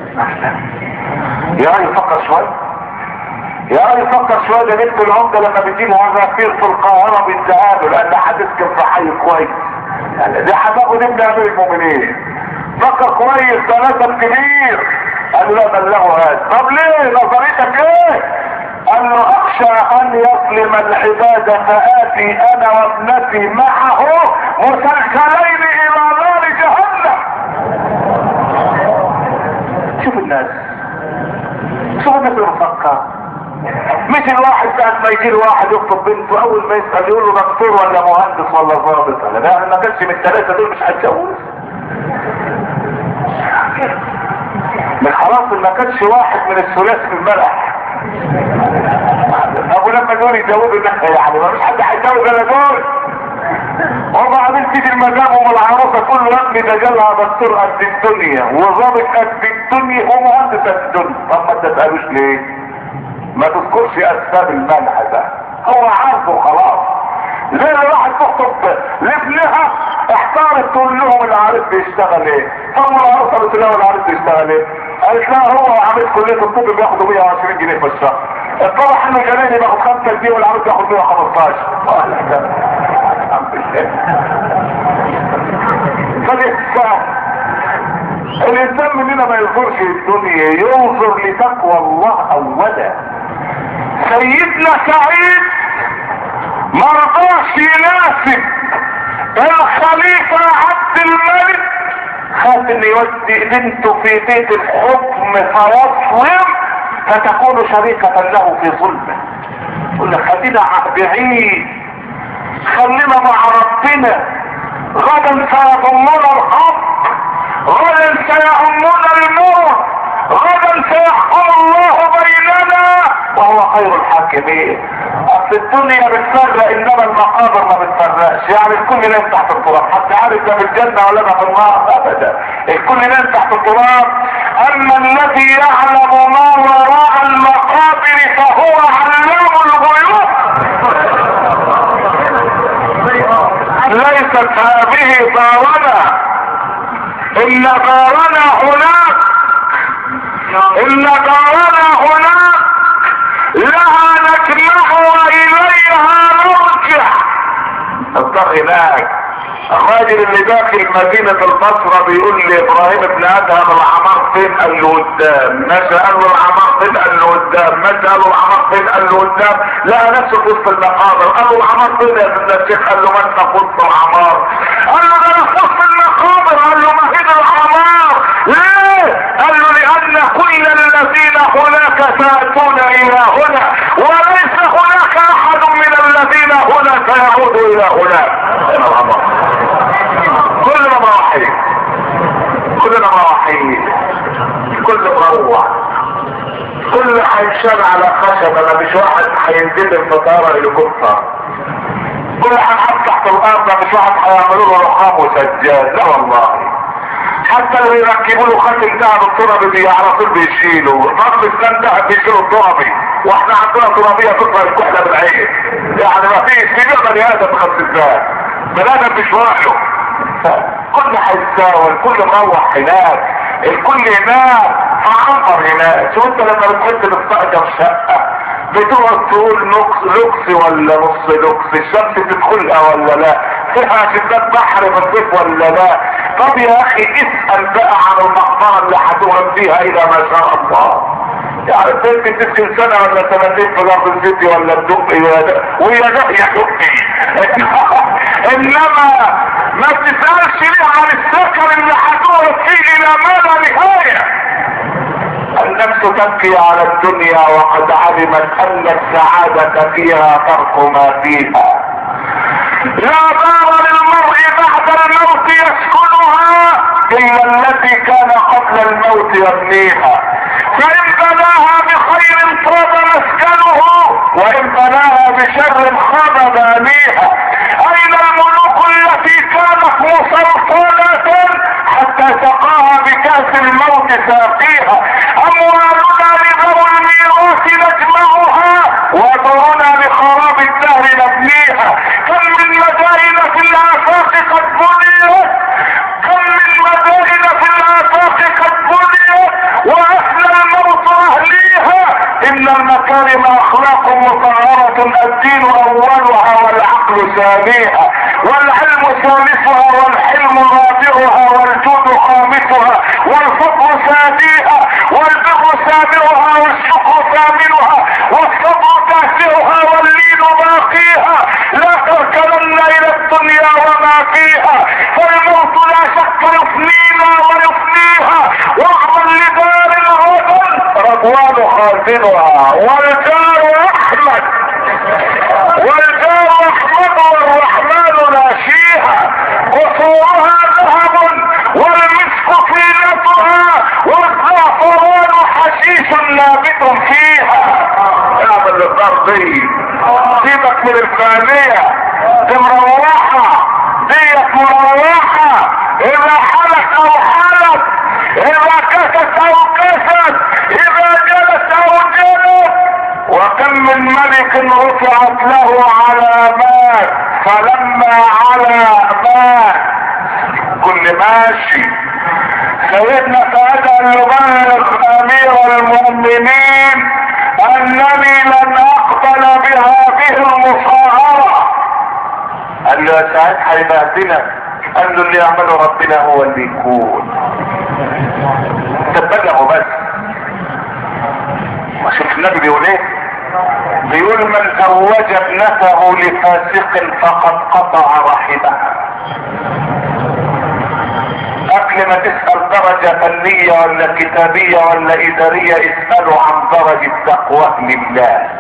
يا راجل فكر شوية، يا راجل فكر شوية. ده بنت العمدة لما بتجيب عزافير في القاهرة بيديها له لان هتسكن في حي كويس، يعني دي هتاخد ابن امير المؤمنين. فكر كويس، ده نسب كبير. قال له لا بلغه هذا. طب ليه؟ نظريتك ايه؟ قال له اخشى ان يظلم العباد فاتي انا وابنتي معه مسلسلين الى نار جهنم. شوف الناس، شوف الناس اللي بتفكر. مش الواحد ساعة ما يجي واحد يخطب بنته اول ما يسأل يقول له دكتور ولا مهندس ولا ضابط. انا ده ما كانش من الثلاثة دول مش هتجوز. من خلاص ما كانش واحد من الثلاثي في الملح. ابو لما دول يجوزوا يعني ما فيش حد هيتجوز الا دول. وبعدين تيجي المدام والعروسه كل يا ابني ده جالها دكتور قد الدنيا وظابط قد الدنيا ومهندس قد الدنيا. طب ما تسالوش ليه؟ ما تذكرش اسباب المنع ده، هو عارفه خلاص. زي اللي راحت تخطب لابنها احتارت تقول لهم العريس بيشتغل ايه؟ ثم العروسه بتقول لها العريس بيشتغل ايه؟ قالت لها هو عامل كليه الطب بياخدوا 120 جنيه في الشهر. اتضح انه جناني باخد 5 جنيه والعريس بياخد 115. الانسان مننا ما ينظرش الدنيا، ينظر لتقوى الله اولا. سيدنا سعيد مرضاش يناسب الخليفة عبد الملك، خاف ان يودي بنته في بيت الحكم فيظلم فتكون شريكة له في ظلمه. يقول لك خلينا بعيد، خلينا مع ربنا، غدا سيضمنا الحق، غدا سيهمنا الموت، غدا سيحكم الله بيننا وهو خير الحاكمين. اصل الدنيا بتفرق انما المقابر ما بتفرقش، يعني الكل نايم تحت التراب. حد عارف ده في الجنه ولا ده في النار؟ ابدا، الكل نايم تحت التراب. اما الذي يعلم ما وراء المقابر فهو علام الغيوب. ليست هذه دارنا، ان دارنا هناك، ان دارنا هناك لها نجمع واليها نرجع. الدار هناك. الراجل اللي داخل مدينة البصرة بيقول لي ابراهيم ابن ادهم العمار فين؟ قال له قدام. ماشي، قال له العمار فين؟ قال له قدام. ماشي، قال له العمار فين؟ قال له قدام. لقى نفسه في وسط المقابر. قال له العمار فين يا ابن الشيخ؟ قال له ما انت في وسط العمار. قال له ده انا في وسط المقابر. قال له ما هي العمار. ليه؟ قال له لان كل الذين هناك سيأتون الى هنا وليس هناك احد من الذين هنا سيعود الى هناك. هنا العمار. كلنا مراحيل، كلنا مراحيل، كل مروع، كل هيشال على خشبة. ما فيش واحد هينزل بطارة هليكوبتر. كل هيحط تحت الارض. ما فيش واحد هيعملوا له رخام وسجاد. لا والله، حتى لو يركبوا له خاتم دهب الترابي على طول بيشيلوا. طب اسلام دهب بيشيلوا الترابي، واحنا عندنا ترابيه تطلع الكحله بالعين. يعني ما فيش في بني ادم خمس ازاي بني ادم مش واقله. كل هيتساوى، الكل مروح هناك، الكل هناك فعنبر هناك. شو انت لما بتحب تستأجر شقه بتقعد تقول لوكس ولا نص لوكس، الشمس تدخلها ولا لا، فيها شباك بحر في الصيف ولا لا. طب يا اخي اسأل بقى عن المقبرة اللي هتقعد فيها الى ما شاء الله. يعني انت تسكن سنة ولا سنتين في الارض السيتي ولا الدقي ويا ده يا دقي انما ما تسألش ليه عن السكر اللي هتقعد فيه الى ما لا نهاية. النفس تبكي على الدنيا وقد علمت ان السعادة فيها ترك ما فيها. لا دار للمرء بعد الموت يسكنها الا التي كان قبل الموت يبنيها، فان بناها بخير طاب مسكنه وان بناها بشر خاب بانيها. اين الملوك التي كانت مسلطنة حتى سقاها بكاس الموت ساقيها؟ اموالنا لذوي الميراث نجمعها ودورنا لخراب الدهر نبنيها. كم من مدائن في الافاق قد بنيت، كم من مدائن في الافاق قد بنيت واهل الموت اهليها. ان المكارم اخلاق مطهرة الدين اولها والعقل ثانيها والعلم ثالثها والحلم رابعها والجود خامسها والفضل ساديها والبر سابعها والشكر ثامنها والصبر تاسعها واللين باقيها. لا تركنن الى الدنيا وما فيها فالموت لا شك يفنينا ويفنيها. واعمل لدار الغدا رضوان خازنها والجار احمد والجار احمد والرحمن ناشيها. قصورها ذهب والمسك طينتها والزعفران حشيش نابت فيها. اعمل للدار دي، سيبك من الفانية دي مروحة، ديت مروحة. اذا حلت او حلت، اذا كست او كست، اذا جلت او جلت. وكم من ملك رفعت له علامات فلما على مات. كل ماشي سيدنا سعد ان يبلغ امير المؤمنين انني لن اقبل بهذه المصاهرة. قال له يا سعد هيبهدلك. قال له اللي يعمله ربنا هو اللي يكون، تبلغوا بس. وشوف النبي بيقول ايه؟ بيقول من زوج ابنته لفاسق فقد قطع رحمها. قبل ما تسأل درجة فنية ولا كتابية ولا ادارية اسألوا عن درجة تقوى لله.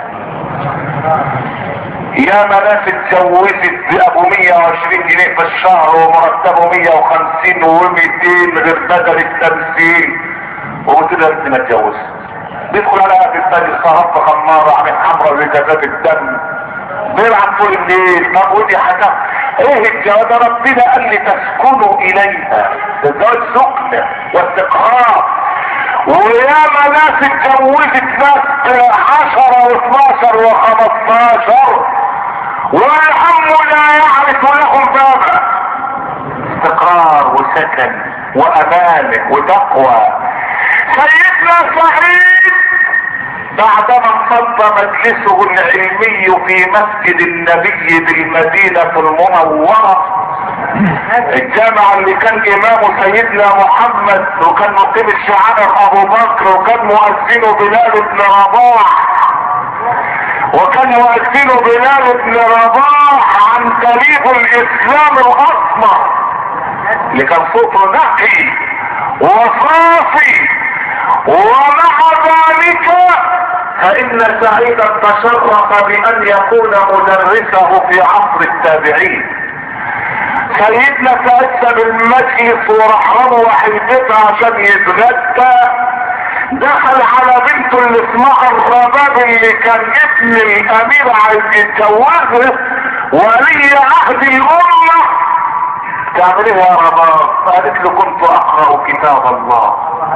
يا ناس اتجوزت بابو 120 جنيه في الشهر ومرتبه 150 و200 غير بدل التمثيل وتقدر ما تتجوز. بيدخل على في الثاني صرف خمارة عن حمراء لجذاب الدم بيلعب طول الليل. طب ودي حاجة ايه الجواب؟ ربنا قال لي تسكنوا اليها. الزواج سكنة واستقرار. وياما ناس اتجوزت ناس 10 و12 و15 والهم لا يعرف لهم بابا. استقرار وسكن وامانه وتقوى. سيدنا سعيد بعدما انصب مجلسه العلمي في مسجد النبي بالمدينة المنورة، الجامع اللي كان امامه سيدنا محمد وكان مقيم الشعائر ابو بكر وكان مؤذنه بلال بن رباح، وكان مؤذنه بلال بن رباح عن تاريخ الاسلام الاسمر اللي كان صوته نقي وصافي. ومع ذلك فإن سعيدا تشرف بأن يكون مدرسه في عصر التابعين. سيدنا سعيد ساب المجلس وراح روح البيت عشان يتغدى. دخل على بنته اللي اسمها الرباب اللي كان ابن الامير عايز يتجوزه ولي عهد الامه. تعمل ايه يا رباب؟ قالت له كنت اقرأ كتاب الله.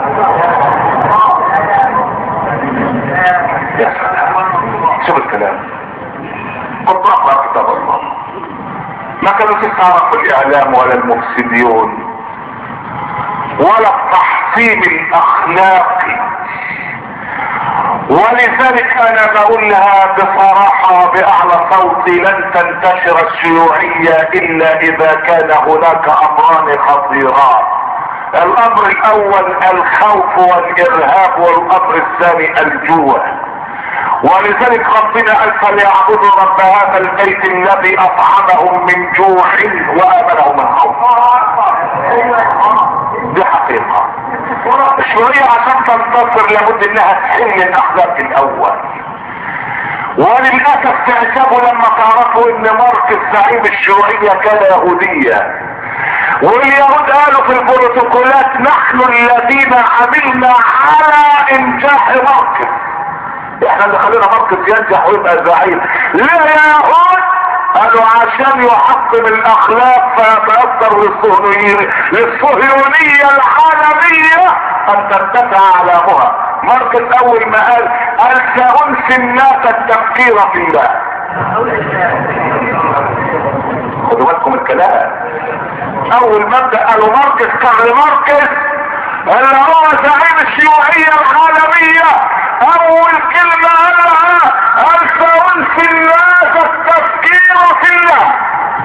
يا سلام، شوف الكلام. كنت اقرأ كتاب الله. ما كانوا تستعرفوا الاعلام ولا المفسدون ولا التحصيل الاخلاقي ولذلك انا بقولها بصراحة باعلى صوتي: لن تنتشر الشيوعية الا اذا كان هناك امران خطيران. الامر الاول الخوف والارهاب، والامر الثاني الجوع. ولذلك ربنا قال: فليعبدوا رب هذا البيت الذي اطعمهم من جوع وامنهم من خوف. دي حقيقة. الشيوعية عشان تنتصر لابد انها تحل الاخلاق الاول. وللاسف تعجبوا لما تعرفوا ان ماركس زعيم الشيوعية كان يهوديا، واليهود قالوا في البروتوكولات: نحن الذين عملنا على انجاح ماركس. احنا اللي خلينا ماركس ينجح ويبقى زعيم. ليه يا يهود؟ قالوا: عشان يحطم الاخلاق فيتأثر للصهيونية العالمية ان ترتفع اعلامها. ماركس اول ما قال سأنسي الناس التفكير في الله. خدوا بالكم الكلام. اول مبدأ قالوا ماركس كارل ماركس اللي هو زعيم الشيوعية العالمية، اول كلمة قالها قال سأنسي الناس التفكير في الله.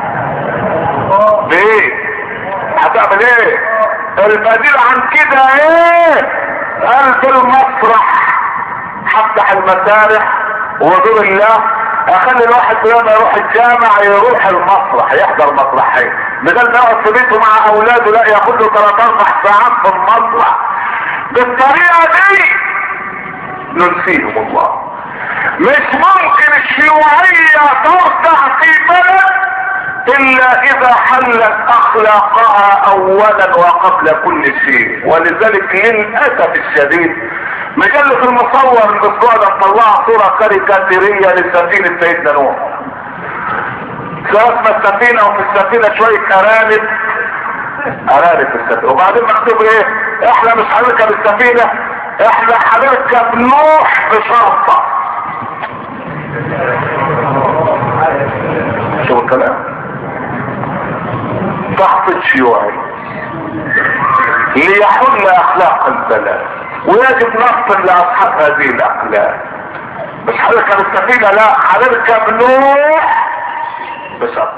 ليه؟ هتعمل ايه؟ البديل عن كده ايه؟ قال في المسرح هفتح المسارح ودور الله، اخلي الواحد لما يروح الجامع يروح المسرح يحضر مسرحين، بدل ما يقعد في بيته مع اولاده لا ياخد له 3-4 ساعات في المسرح. بالطريقه دي ننسيهم الله. مش ممكن الشيوعيه ترجع في بلد الا اذا حلت اخلاقها اولا وقبل كل شيء. ولذلك للاسف الشديد مجلة المصور الاسبوع ده طلعت صورة كاريكاتيرية لسفينة سيدنا نوح. اسمها السفينة وفي السفينة شوية ارانب في السفينة، وبعدين مكتوب ايه؟ احنا مش هنركب السفينة، احنا هنركب نوح بشرطة. شو الكلام؟ تخطيط شيوعي ليحل اخلاق البلد، ويجب نصل لاصحاب هذه الاخلاق. مش هنركب السفينة، لا هنركب نوح بشرط.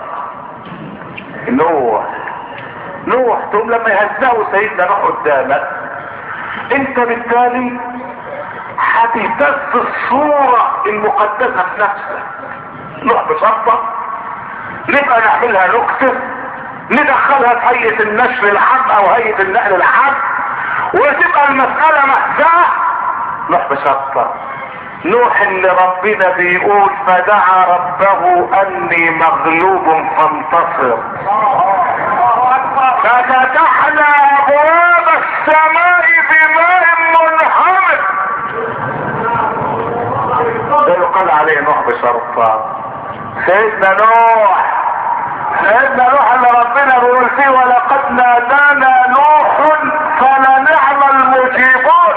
نوح ثم لما يهزقوا سيدنا نوح قدامك انت بالتالي هتهتز الصورة المقدسة في نفسك. نوح بشرطة نبقى نعملها نكتة ندخلها في هيئة النشر العام او هيئة النقل العام وتبقى المسألة مهزاة. نوح بشرطة. نوح اللي ربنا بيقول فدعا ربه اني مغلوب فانتصر ففتحنا ابواب السماء بماء منهمر. ده يقال عليه نوح بشرطة. سيدنا نوح اللي ربنا بيقول فيه ولقد نادانا نوح فلنعم المجيبون.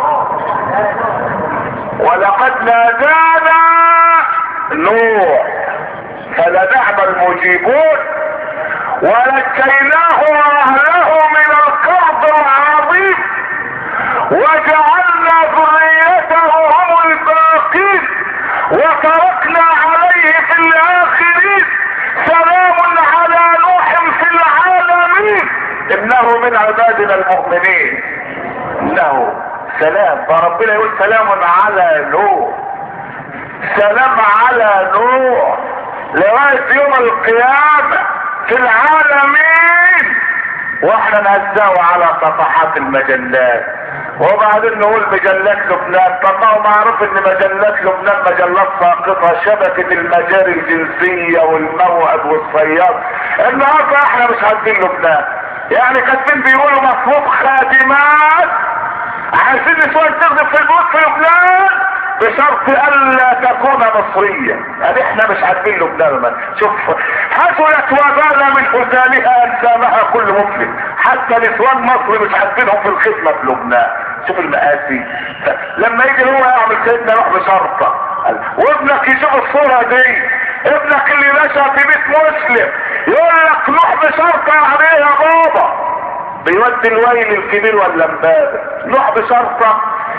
ولقد نادانا نوح فلنعم المجيبون ونجيناه واهله من الكرب العظيم وجعلنا ذريته هم الباقين وتركنا عليه في الاخرين سلام على نوح في العالمين انه من عبادنا المؤمنين. انه سلام، فربنا يقول سلام على نوح، سلام على نوح لغاية يوم القيامة في العالمين. واحنا نهزاه على صفحات المجلات وبعدين نقول مجلات لبنان. طبعا معروف ان مجلات لبنان مجلات ساقطة، شبكة المجاري الجنسية والموعد والصياد. النهارده احنا مش عارفين لبنان، يعني كاتبين بيقولوا مصروف خادمات عايزين نسوان تخدم في البيوت في لبنان بشرط الا تكون مصرية. يعني احنا مش عارفين لبنان. شوف حصلت وبال من حزانها انسامها كل مسلم، حتى نسوان مصر مش عارفينهم في الخدمة في لبنان. شوف المآسي. لما يجي هو يعمل سيدنا نوح بشرطة وابنك يشوف الصورة دي، ابنك اللي نشأ في بيت مسلم يقول لك نوح بشرطة عليه يا بابا، بيودي الويل الكبير ولا امبارح. نوح بشرطة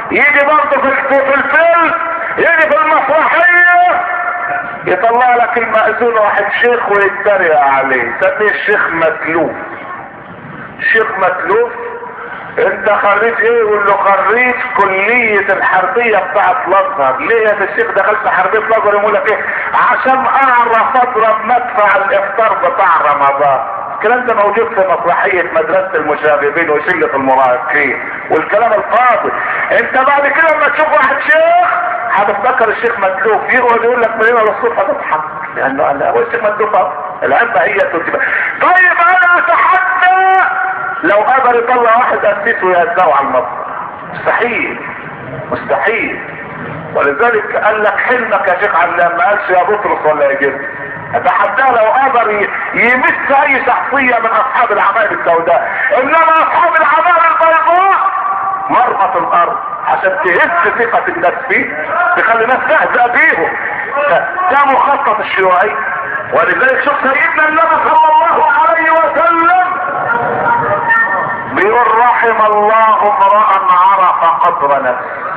يجي برضه في الفيلم، يجي في المسرحية يطلع لك المأذون واحد شيخ ويتريق عليه، سميه الشيخ متلوف. الشيخ متلوف انت خريج ايه؟ يقول له خريج كلية الحربية بتاعت الازهر. ليه يا الشيخ دخلت حربية الازهر؟ يقول لك ايه؟ عشان اعرف اضرب مدفع الافطار بتاع رمضان. الكلام ده موجود في مسرحية مدرسة المشاغبين وشلة المراهقين والكلام الفاضي. انت بعد كده لما تشوف واحد شيخ هتفتكر الشيخ متلوف، يقعد يقول لك من هنا للصبح تضحك لانه قال هو الشيخ متلوف. العلبة هي تجيب. طيب انا اتحدى لو قدر يطلع واحد اسيس ويهزقه على المسرح، مستحيل مستحيل. ولذلك قال لك حلمك يا شيخ علام، ما قالش يا بطرس ولا يا جد. اتحداه لو قدر يمس اي شخصية من اصحاب العمائل السوداء، انما اصحاب العمائل البيضاء مرمط الارض عشان تهز ثقة الناس فيه، تخلي الناس تهزأ بيهم. ده مخطط الشيوعي. ولذلك شوف سيدنا النبي صلى الله عليه وسلم بيقول رحم الله امرأ عرف قدر نفسه.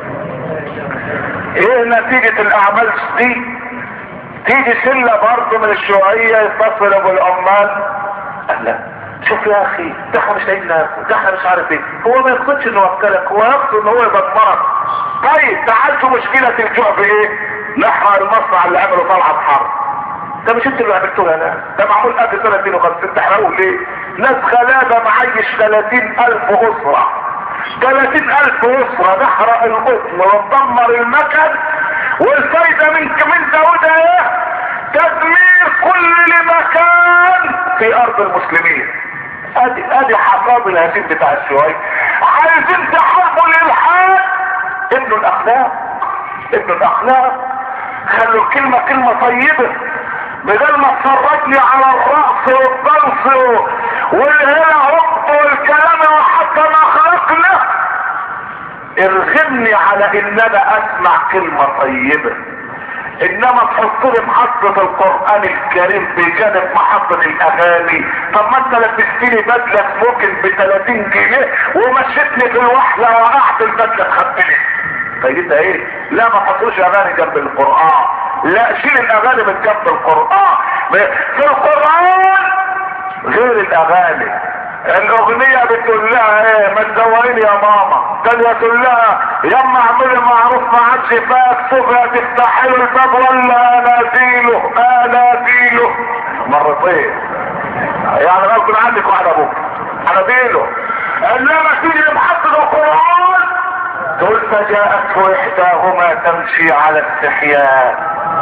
ايه نتيجة الاعمال دي؟ تيجي شلة برضه من الشيوعية يتصلوا بالعمال، قال لا شوف يا اخي ده احنا مش لاقيين ناكل، ده احنا مش عارف ايه. هو ما يقصدش انه يوكلك، هو يقصد ان هو يدمرك. طيب تعالوا مشكلة الجوع بايه؟ نحرق المصنع اللي عمله طلعت حرب. ده مش انتوا اللي عملتوها، ده معمول قبل سنة 52. تحرقوا ليه؟ ناس غلابة معيش 30,000 اسرة، 30,000 اسرة. نحرق القطن وندمر المكن، والفايدة من زودها ايه؟ تدمير كل مكان في ارض المسلمين. ادي حصاد الهزيم بتاع الشيوعي. عايزين تحاربوا الالحاد، ابنوا الاخلاق، ابنوا الاخلاق. خلوا الكلمة كلمة طيبة، بدل ما تفرجني على الرأس والضرس والهلا عقد والكلام وحتى ما خلقنا، ارغمني على ان انا اسمع كلمة طيبة. انما تحط لي محطة القرآن الكريم بجانب محطة الاغاني. طب ما انت لبستني بدلة سموكن ب30 جنيه ومشيتني في الوحلة وقعت البدلة خدتني. فايدتها ايه؟ لا ما تحطوش اغاني جنب القرآن، لا شيل الاغاني من جنب القرآن. في القرآن غير الاغاني. الاغنية بتقول لها ايه؟ ما تزوريني يا ماما. تانية تقول لها يما اعملي معروف ما عادش فيها صفة تفتحي له الباب ولا اناديله اناديله مرتين. يعني غصب عنك وعلى ابوك اناديله. انما تيجي محطة القرآن تقول فجاءته احداهما تمشي على استحياء.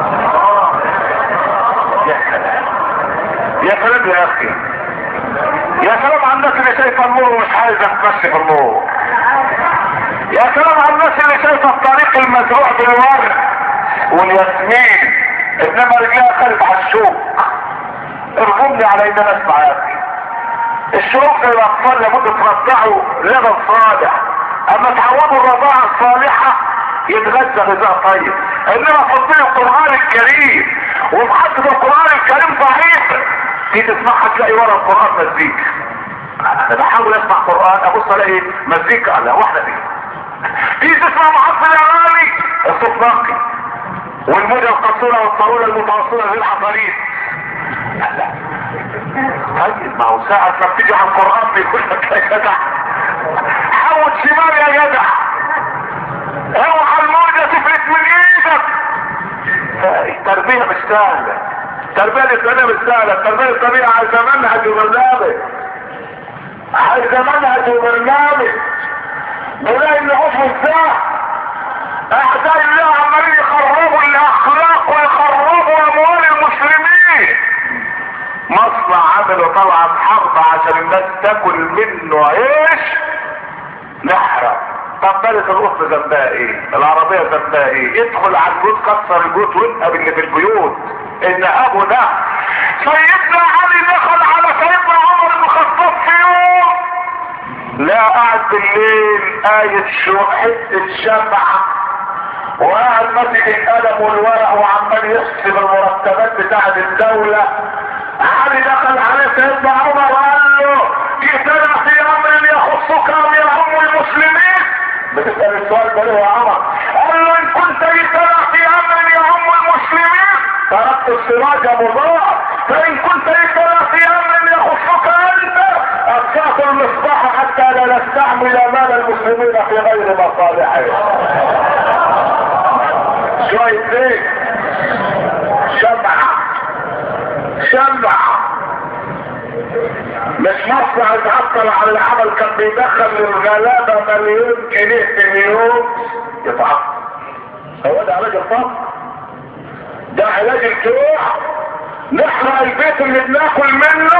يا سلام يا سلام يا اخي، يا سلام على الناس اللي شايفه النور ومش عايزه تمشي في النور. يا سلام على الناس اللي شايفه الطريق المزروع بالورد والياسمين، انما رجلها خلف على الشوك. ارغمني على ان انا اسمع يا اخي. الشوك زي الاطفال لابد ترضعوا لبن صالح، اما تعودوا الرضاعه الصالحه يتغذى غذاء طيب. انما تحط لي القران الكريم ومحطة القران الكريم ضعيفه، تيجي تسمعها تلاقي ورا القرآن مزيكا. انا بحاول اسمع قرآن ابص الاقي مزيكا على واحدة دي. تيجي تسمع محطة الاغاني الصوت نقي والموجة القصيرة والطاولة المتوسطة غير عفاريت. لا طيب ما هو ساعة ما بتيجي على القرآن بيقول لك يا جدع حاول شمال يا جدع، اوعى الموجة تفلت من ايدك. التربية مش سهلة، التربية الإسلامية مش سهلة. التربية الإسلامية عايزة منهج وبرنامج، عايزة منهج وبرنامج. نلاقي النعوش والساعة أعداء الله عمالين يخربوا الأخلاق ويخربوا أموال المسلمين. مصنع عملوا طلعت حرب عشان الناس تاكل منه عيش نحرق. طب بالك القط ذنبها ايه؟ العربية ذنبها ايه؟ يدخل على البيوت كسر البيوت وينقب اللي في البيوت. ان ابو ده سيدنا علي دخل على سيدنا عمر بن الخطاب في يوم لا قاعد بالليل آية حتة شمعة وقاعد ماسك القلم والورق وعمال يحسب المرتبات بتاعت الدولة. علي دخل على سيدنا عمر وقال له جئتنا في امر يخصك يا ام المسلمين. بتسأل السؤال ده ليه يا عمر؟ قال له ان كنت لترى في امر يهم المسلمين تركت السراج مضاء، فان كنت لترى في امر يخصك انت اطفأت المصباح حتى لا نستعمل مال المسلمين في غير مصالحهم. شوية ايه؟ شمع مش مصنع اتعطل على العمل كان بيدخل للغلابة مليون جنيه في اليوم يتعطل. هو ده علاج الفقر، ده علاج الجوع. نحرق البيت اللي بناكل منه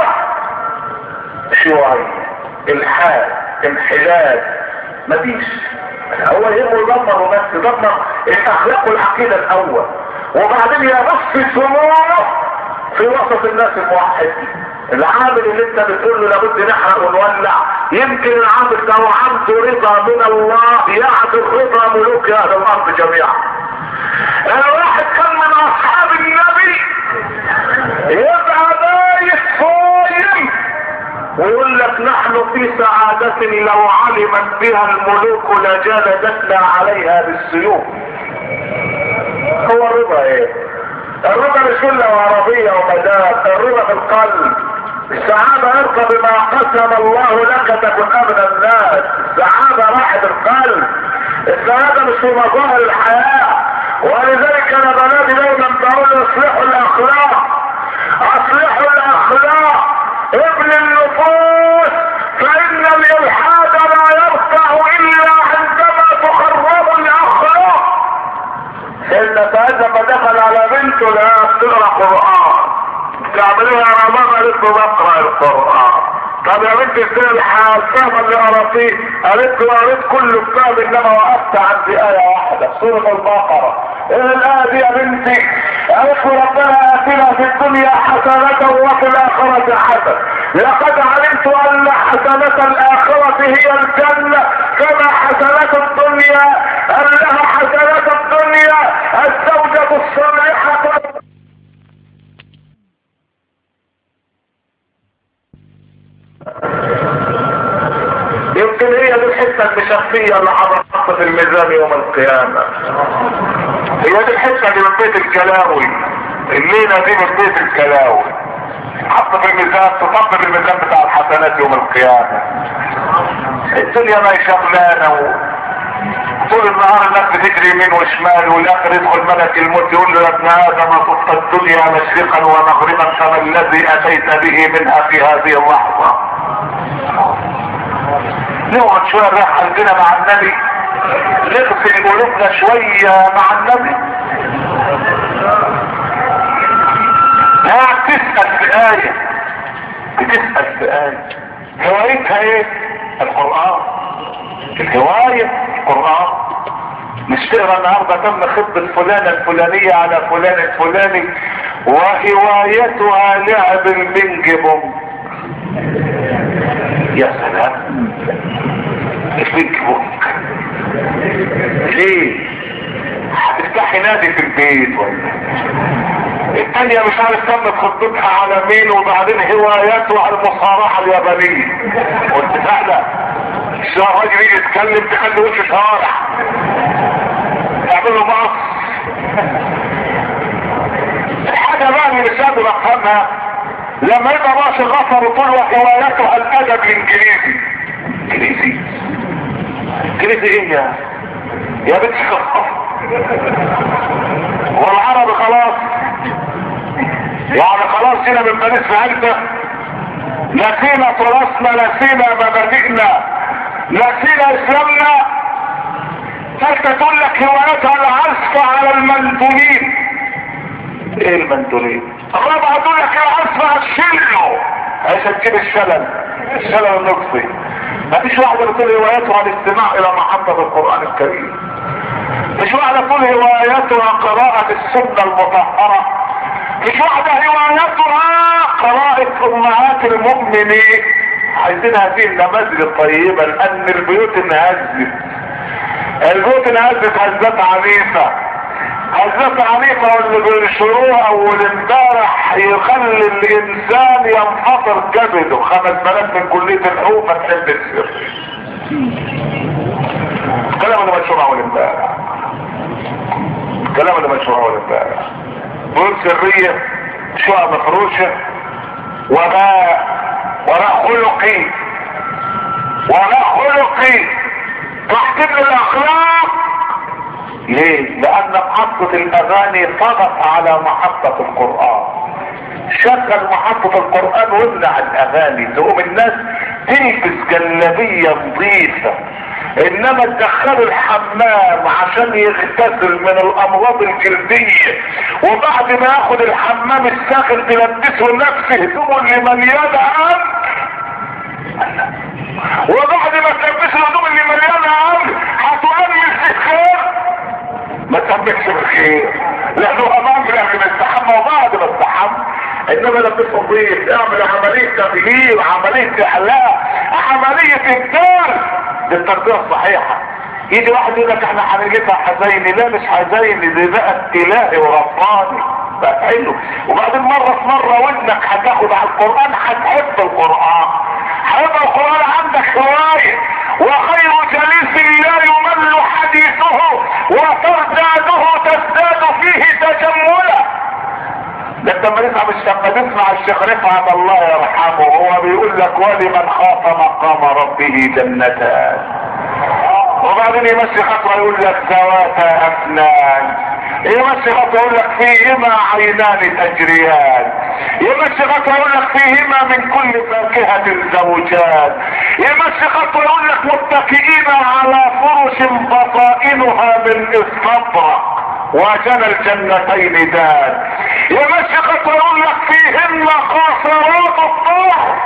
شوية الحال انحلال مفيش. هو يبقى يدمر وبس، يدمر الاخلاق والعقيدة الاول وبعدين يبص سمومه في وسط الناس الموحدين. العامل اللي انت بتقول له لابد نحرق ونولع، يمكن العامل لو عنده رضا من الله يعدل رضا ملوك اهل الارض جميعا. انا واحد كان من اصحاب النبي يبقى بايت صايم ويقول لك نحن في سعادة لو علمت بها الملوك لجلدتنا عليها بالسيوف. هو الرضا ايه؟ الرضا مش كله عربية ومداد، الرضا في القلب. السعادة ارضى بما قسم الله لك تكن امن الناس. السعادة راحة القلب، السعادة مش في مظاهر الحياة. ولذلك انا بنادي دايما بقول اصلحوا الاخلاق، اصلحوا الاخلاق ابن النفوس، فان الالحاد لا يرفع الا عندما تخرب الاخلاق. ان ساعتها ما دخل على بنته لا تقرا قران، تعملوا يا رمضان قالت له بقرا القران. طب يا بنت ازاي الحال؟ فاهمه اللي قراتيه؟ قالت له قريت كل كتاب انما وقفت عند ايه واحده سوره البقره. ايه الايه دي يا بنتي؟ قالت له ربنا اتنا في الدنيا حسنه وفي الاخره حسنه، لقد علمت ان حسنه الاخره هي الجنه كما حسنه الدنيا انها حسنه الدنيا الزوجه الصالحه. يمكن هي دي الحته المشخصيه اللي حضرتها في الميزان يوم القيامه. هي دي الحته اللي من بيت الكلاوي، الليله دي من بيت الكلاوي حط في الميزان، تطبق الميزان بتاع الحسنات يوم القيامه. الدنيا ما شغلانه طول النهار الناس بتجري يمين وشمال، والاخر يدخل ملك الموت يقول له يا ابن ادم صفت الدنيا مشرقا ومغربا فما الذي اتيت به منها في هذه اللحظه. نقعد شويه نريح قلبنا مع النبي، نغسل قلوبنا شويه مع النبي. لا بتسال في ايه، بتسال في ايه هوايتها ايه؟ القران. الهوايه القران. مش تقرا النهارده تم خطبه فلانه الفلانيه على فلان الفلاني وهوايتها لعب البنج بونج. يا سلام، البنج بونج ليه؟ هتفتحي نادي في البيت ولا الثانية مش عارف تمت خطتها على مين، وبعدين هواياته على المصارعة اليابانية. قلت فعلا الراجل يجي يتكلم تخلي وشه شارع تعمله مقص. الحاجة بقى اللي مش قادر افهمها لما يبقى ماشي غفر وطول هواياته الادب الانجليزي. انجليزي؟ انجليزي ايه يا بنت خلاص؟ والعربي خلاص يعني خلاص هنا من بني اسماعيل نسينا تراثنا، نسينا مبادئنا، نسينا اسلامنا. فانت تقول لك هوايتها العزف على المندولين. ايه المندولين؟ الرابعه تقول لك العزف على الشلو عشان تجيب الشلل النقصي. مفيش واحده بتقول هوايتها الاستماع الى محطه القران الكريم. مش واحده تقول هوايتها قراءه السنه المطهره. مش واحده هوايتها قراءه امهات المؤمنين. عايزين هذه النماذج الطيبه لان البيوت انهزت. البيوت انهزت هزات عنيفه، هزات عنيفه واللي بينشروها اول امبارح يخلي الانسان ينفطر كبده. 5 بنات من كليه الحقوق ما تحب السر. الكلام اللي مشهور اول امبارح، الكلام اللي مشهور اول امبارح. بيقول سرية شقق مفروشة وراء خلقي، وراء خلقي تحكم الاخلاق. ليه؟ لان محطة الاغاني طغت على محطة القرآن. شغل محطة القرآن وامنع الاغاني، تقوم الناس تلبس جلابية نظيفة، انما تدخلوا الحمام عشان يغتسل من الامراض الجلدية، وبعد ما ياخد الحمام الساخن تلبسه نفس هدومه اللي مليانة عم، وبعد ما تلبسه الهدوم اللي مليانة عم هتؤمن في الخير؟ ما تلبسش بالخير، لانه امام قبل ما استحمى وبعد ما استحمى. انما لبسه نظيف، اعمل عملية تغيير، عملية احلاء، عملية ابدال. دي التربية الصحيحة. يجي واحد يقول لك احنا هنجيبها حزيني، لا مش حزيني، دي بقت الهي ورباني، بقت حلو. وبعدين مرة في مرة ودنك هتاخد على القرآن، هتحب القرآن، هيبقى القرآن عندك هواية. وخير جليس لا يمل حديثه وترداده تزداد فيه تجملا. ده انت لما تسمع الشيخ رفعت الله يرحمه هو بيقول لك ولمن خاف مقام ربه جنتان، وبعدين يمشي خطوه يقول لك ذواتا افنان، يمشي خطوه يقول لك فيهما عينان تجريان، يمشي خطوه يقول لك فيهما من كل فاكهه زوجان، يمشي خطوه يقول لك متكئين على فرش بطائنها من استبرق وجنى الجنتين دان، يمشي خطوه يقول لك فيهن قاصرات الطرف.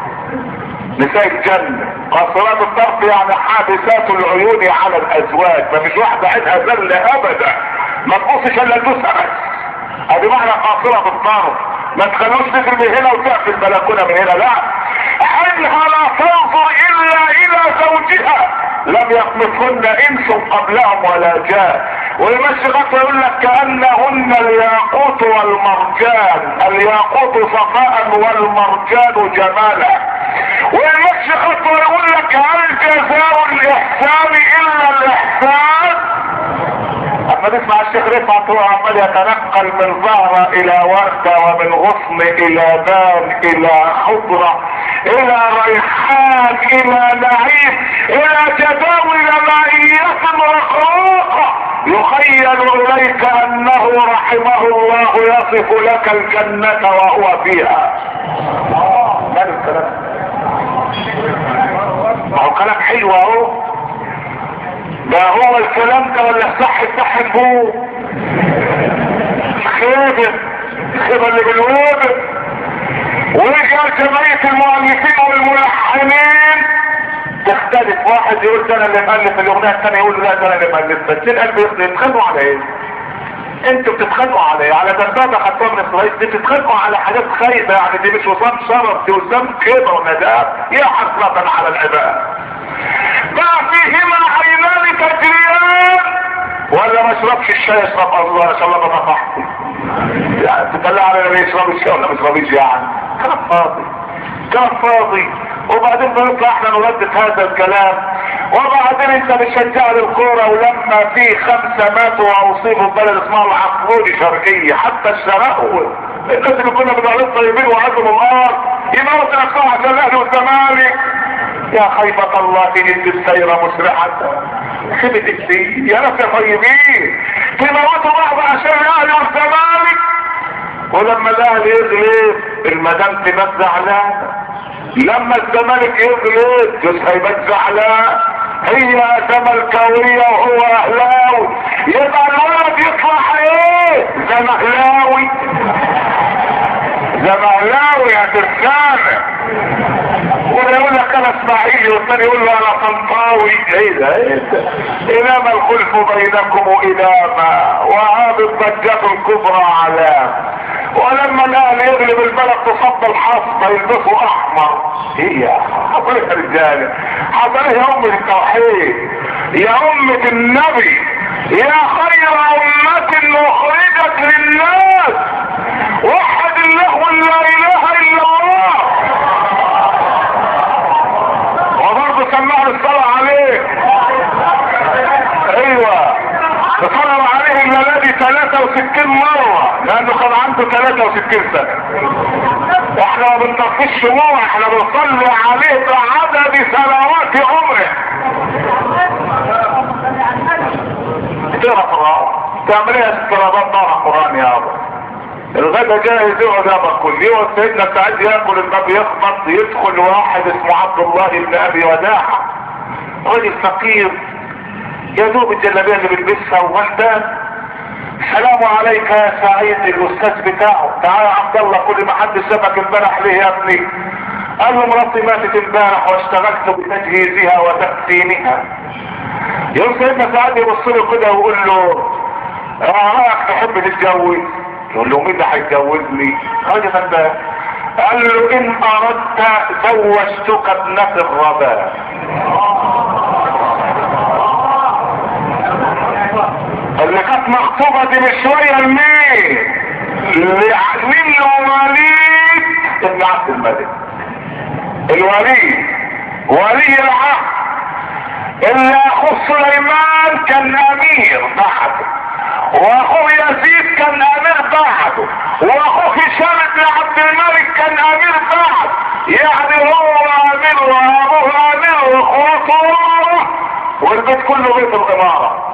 نساء الجنة قاصرات الطرف يعني حابسات العيون على الازواج، ما فيش واحدة عينها زل ابدا، ما تبصش الا لجوزها بس، ادي معنى قاصرة الطرف. ما تخلوش تجري من هنا وتقفل البلكونة من هنا، لا، عينها لا تنظر الا الى زوجها لم يطمثهن انس قبلهم ولا جاء. ويمشي خطوه يقول لك كانهن الياقوت والمرجان، الياقوت صفاء والمرجان جمالا. ويمشي خطوه يقول لك هل جزاء الاحسان الا الاحسان. اما تسمع الشيخ رفعت هو عمال يتنقل من زهره الى ورده، ومن غصن الى بان الى خضره الى ريحان الى نعيم الى جداول مائية رقراقة، يخيل اليك انه رحمه الله يصف لك الجنة وهو فيها. ماذا الكلام؟ ما هو كلام حلو اهو، ده هو الكلام ده ولا صح هو خيبة اللي بالوابة. ورجال جمعية المؤلفين والملحنين تختلف، واحد يقول ده انا اللي مؤلف الاغنية، الثاني يقول لا ده انا اللي مؤلف. بس القلب يتخانقوا على ايه؟ انتوا بتتخانقوا على ايه؟ على دبابة خدتوها من اسرائيل، دي بتتخانقوا على حاجات خايبة، يعني دي مش وسام شرف، دي وسام كيبة ونداء. يا حسرة على العباد. ما فيهما عينان تجريان، ولا ما اشربش الشاي اشرب الله ان شاء الله ما طفحتي، يعني تطلع على اللي يشرب الشاي ولا ما يشربش، يعني كلام فاضي، كلام فاضي. وبعدين بنطلع احنا نردد هذا الكلام، وبعدين انت بتشجع للكوره، ولما في 5 ماتوا واصيبوا في بلد اسمها العقلوني شرقيه، حتى الشراء الناس اللي كنا بنعرض طيبين وعزموا الارض يموت نفسهم عشان الاهلي والزمالك. يا خيبة الله ند السيرة مسرعة، خيبة السير يا ناس يا طيبين، تموتوا بعض عشان الاهلي والزمالك، ولما الاهلي يغلب المدام تبقى زعلانة، لما الزمالك يغلب جوز هيبقى زعلان، هي زملكاوية وهو اهلاوي، يبقى الولد يطلع ايه؟ زمهلاوي، زمهلاوي يا ترسانة. وده يقول لك انا اسماعيلي، والثاني يقول له انا طنطاوي. ايه ده؟ انما الخلف بينكم انما، وهذه الضجة الكبرى علام. ولما الاهلي يغلب البلد تصب الحصبة يلبسوا احمر. هي حصل يا رجاله، حصل يا امة التوحيد، يا امة النبي، يا خير امة اخرجت للناس، وحد الله ولا اله الا الله. وبرضه سمعنا الصلاة عليه. الليلة دي 63 مرة لانه كان عنده 63 سنة. احنا ما بنطفيش شموع، احنا بنصلي عليه بعدد سنوات عمره. تقرا قرآن تعمل ايه استرادات نوع قرآن يا ابو؟ الغدا جاهز يقعد يابا كل يوم. سيدنا سعيد ياكل الباب يخبط، يدخل واحد اسمه عبد الله بن ابي وداعة، راجل فقير يا دوب الجلابيه اللي بيلبسها وغلبان. السلام عليك يا سعيد، الاستاذ بتاعه. تعالى يا عبد الله، كل ما حد سابك امبارح ليه يا ابني؟ قال له مراتي ماتت امبارح واشتغلت بتجهيزها وتأسينها. يوم سيدنا سعيد يبص له كده ويقول له رايك تحب تتجوز؟ يقول له مين اللي هيتجوزني؟ راجل ده قال له ان اردت زوجتك ابنة الرباب. اللي كانت مخطوبة دي من شوية لمين؟ لمين؟ لوليد ابن عبد الملك. الوليد ولي العهد اللي اخوه سليمان كان امير بعده، واخوه يزيد كان امير بعده، واخوه هشام بن عبد الملك كان امير بعد. يعني هو امير وابوه امير واخواته والبيت كله بيت الاماره.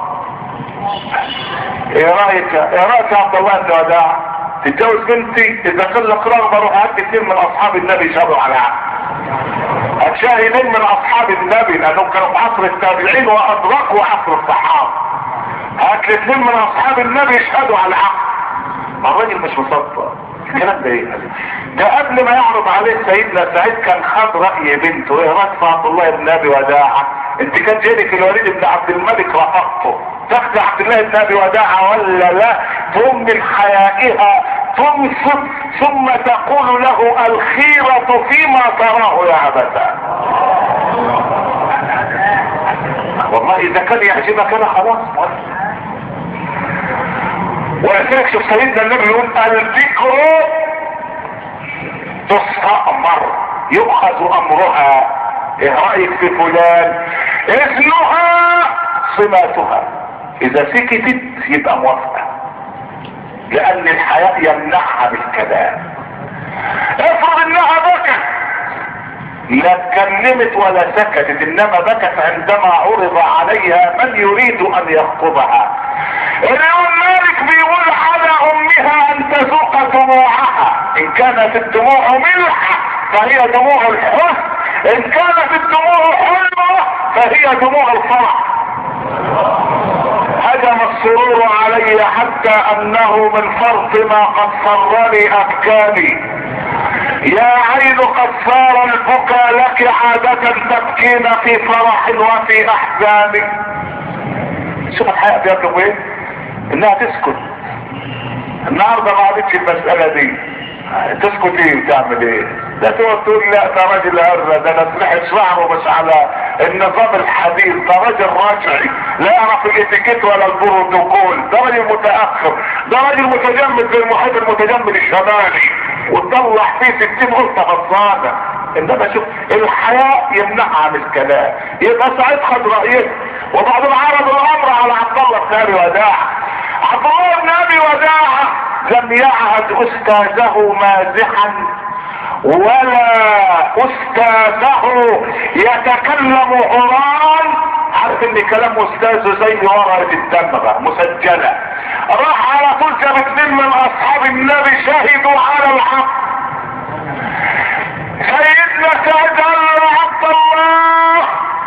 ايه رايك يا عبد الله بن وداع؟ تتجوز بنتي؟ اذا كان لك رغبه روح هات اثنين من اصحاب النبي شهدوا على عهد. هتشاهدين من اصحاب النبي لانهم كانوا في عصر التابعين وادركوا عصر الصحابه. هات الاثنين من اصحاب النبي يشهدوا على العقد. الراجل مش مصدق الكلام ده. ايه ده؟ قبل ما يعرض عليه سيدنا سعيد كان خد راي بنته. ايه رايك في عبد الله بن ابي وداعه؟ انت كان جايلك الوليد بن عبد الملك رفضته، تاخد عبد الله بن ابي وداعه ولا لا؟ تقوم من حيائها تنصت ثم تقول له الخيرة فيما تراه يا عبثا. والله اذا كان يعجبك انا خلاص. ولذلك شوف سيدنا النبي يقول الذكر تستأمر يؤخذ امرها. ايه رأيك في فلان؟ اذنها صماتها، اذا سكتت يبقى موافقة، لان الحياء يمنعها بالكلام. افرض انها بكت، لا اتكلمت ولا سكتت، انما بكت عندما عرض عليها من يريد ان يخطبها. الامام مالك بيقول على امها ان تذوق دموعها، ان كانت الدموع ملحة فهي دموع الحزن، ان كانت الدموع حلوة فهي دموع الفرح. هجم السرور علي حتى انه من فرط ما قد سرني ابكاني. يا عين قد صار البكا لك عادة تبكين في فرح وفي احزان. شوف الحياة بيطلب ايه؟ انها تسكت. النهارده ما عادتش المسألة دي. تسكت ايه وتعمل ايه؟ لا تقعد تقول لا ده راجل هرة، ده انا سمعت شعره مش على النظام الحديث، ده راجل رجعي لا يعرف الاتيكيت ولا البروتوكول، ده راجل متاخر، ده راجل متجمد زي المحيط المتجمد الشمالي وتطلع فيه 60 غلطه غلطانه. انما شوف الحياء يمنعها عن الكلام. يبقى سعيد خد رايه وبعدين عرض الامر على عبد الله بن ابي وداعه. عبد الله بن ابي وداعه لم يعهد استاذه مازحا ولا استاذه يتكلم قرآن. عارف ان كلام استاذه زي ورقة الدمغة مسجلة. راح على طول جاب اتنين من اصحاب النبي شهدوا على الحق. سيدنا سعيد قال له عبد الله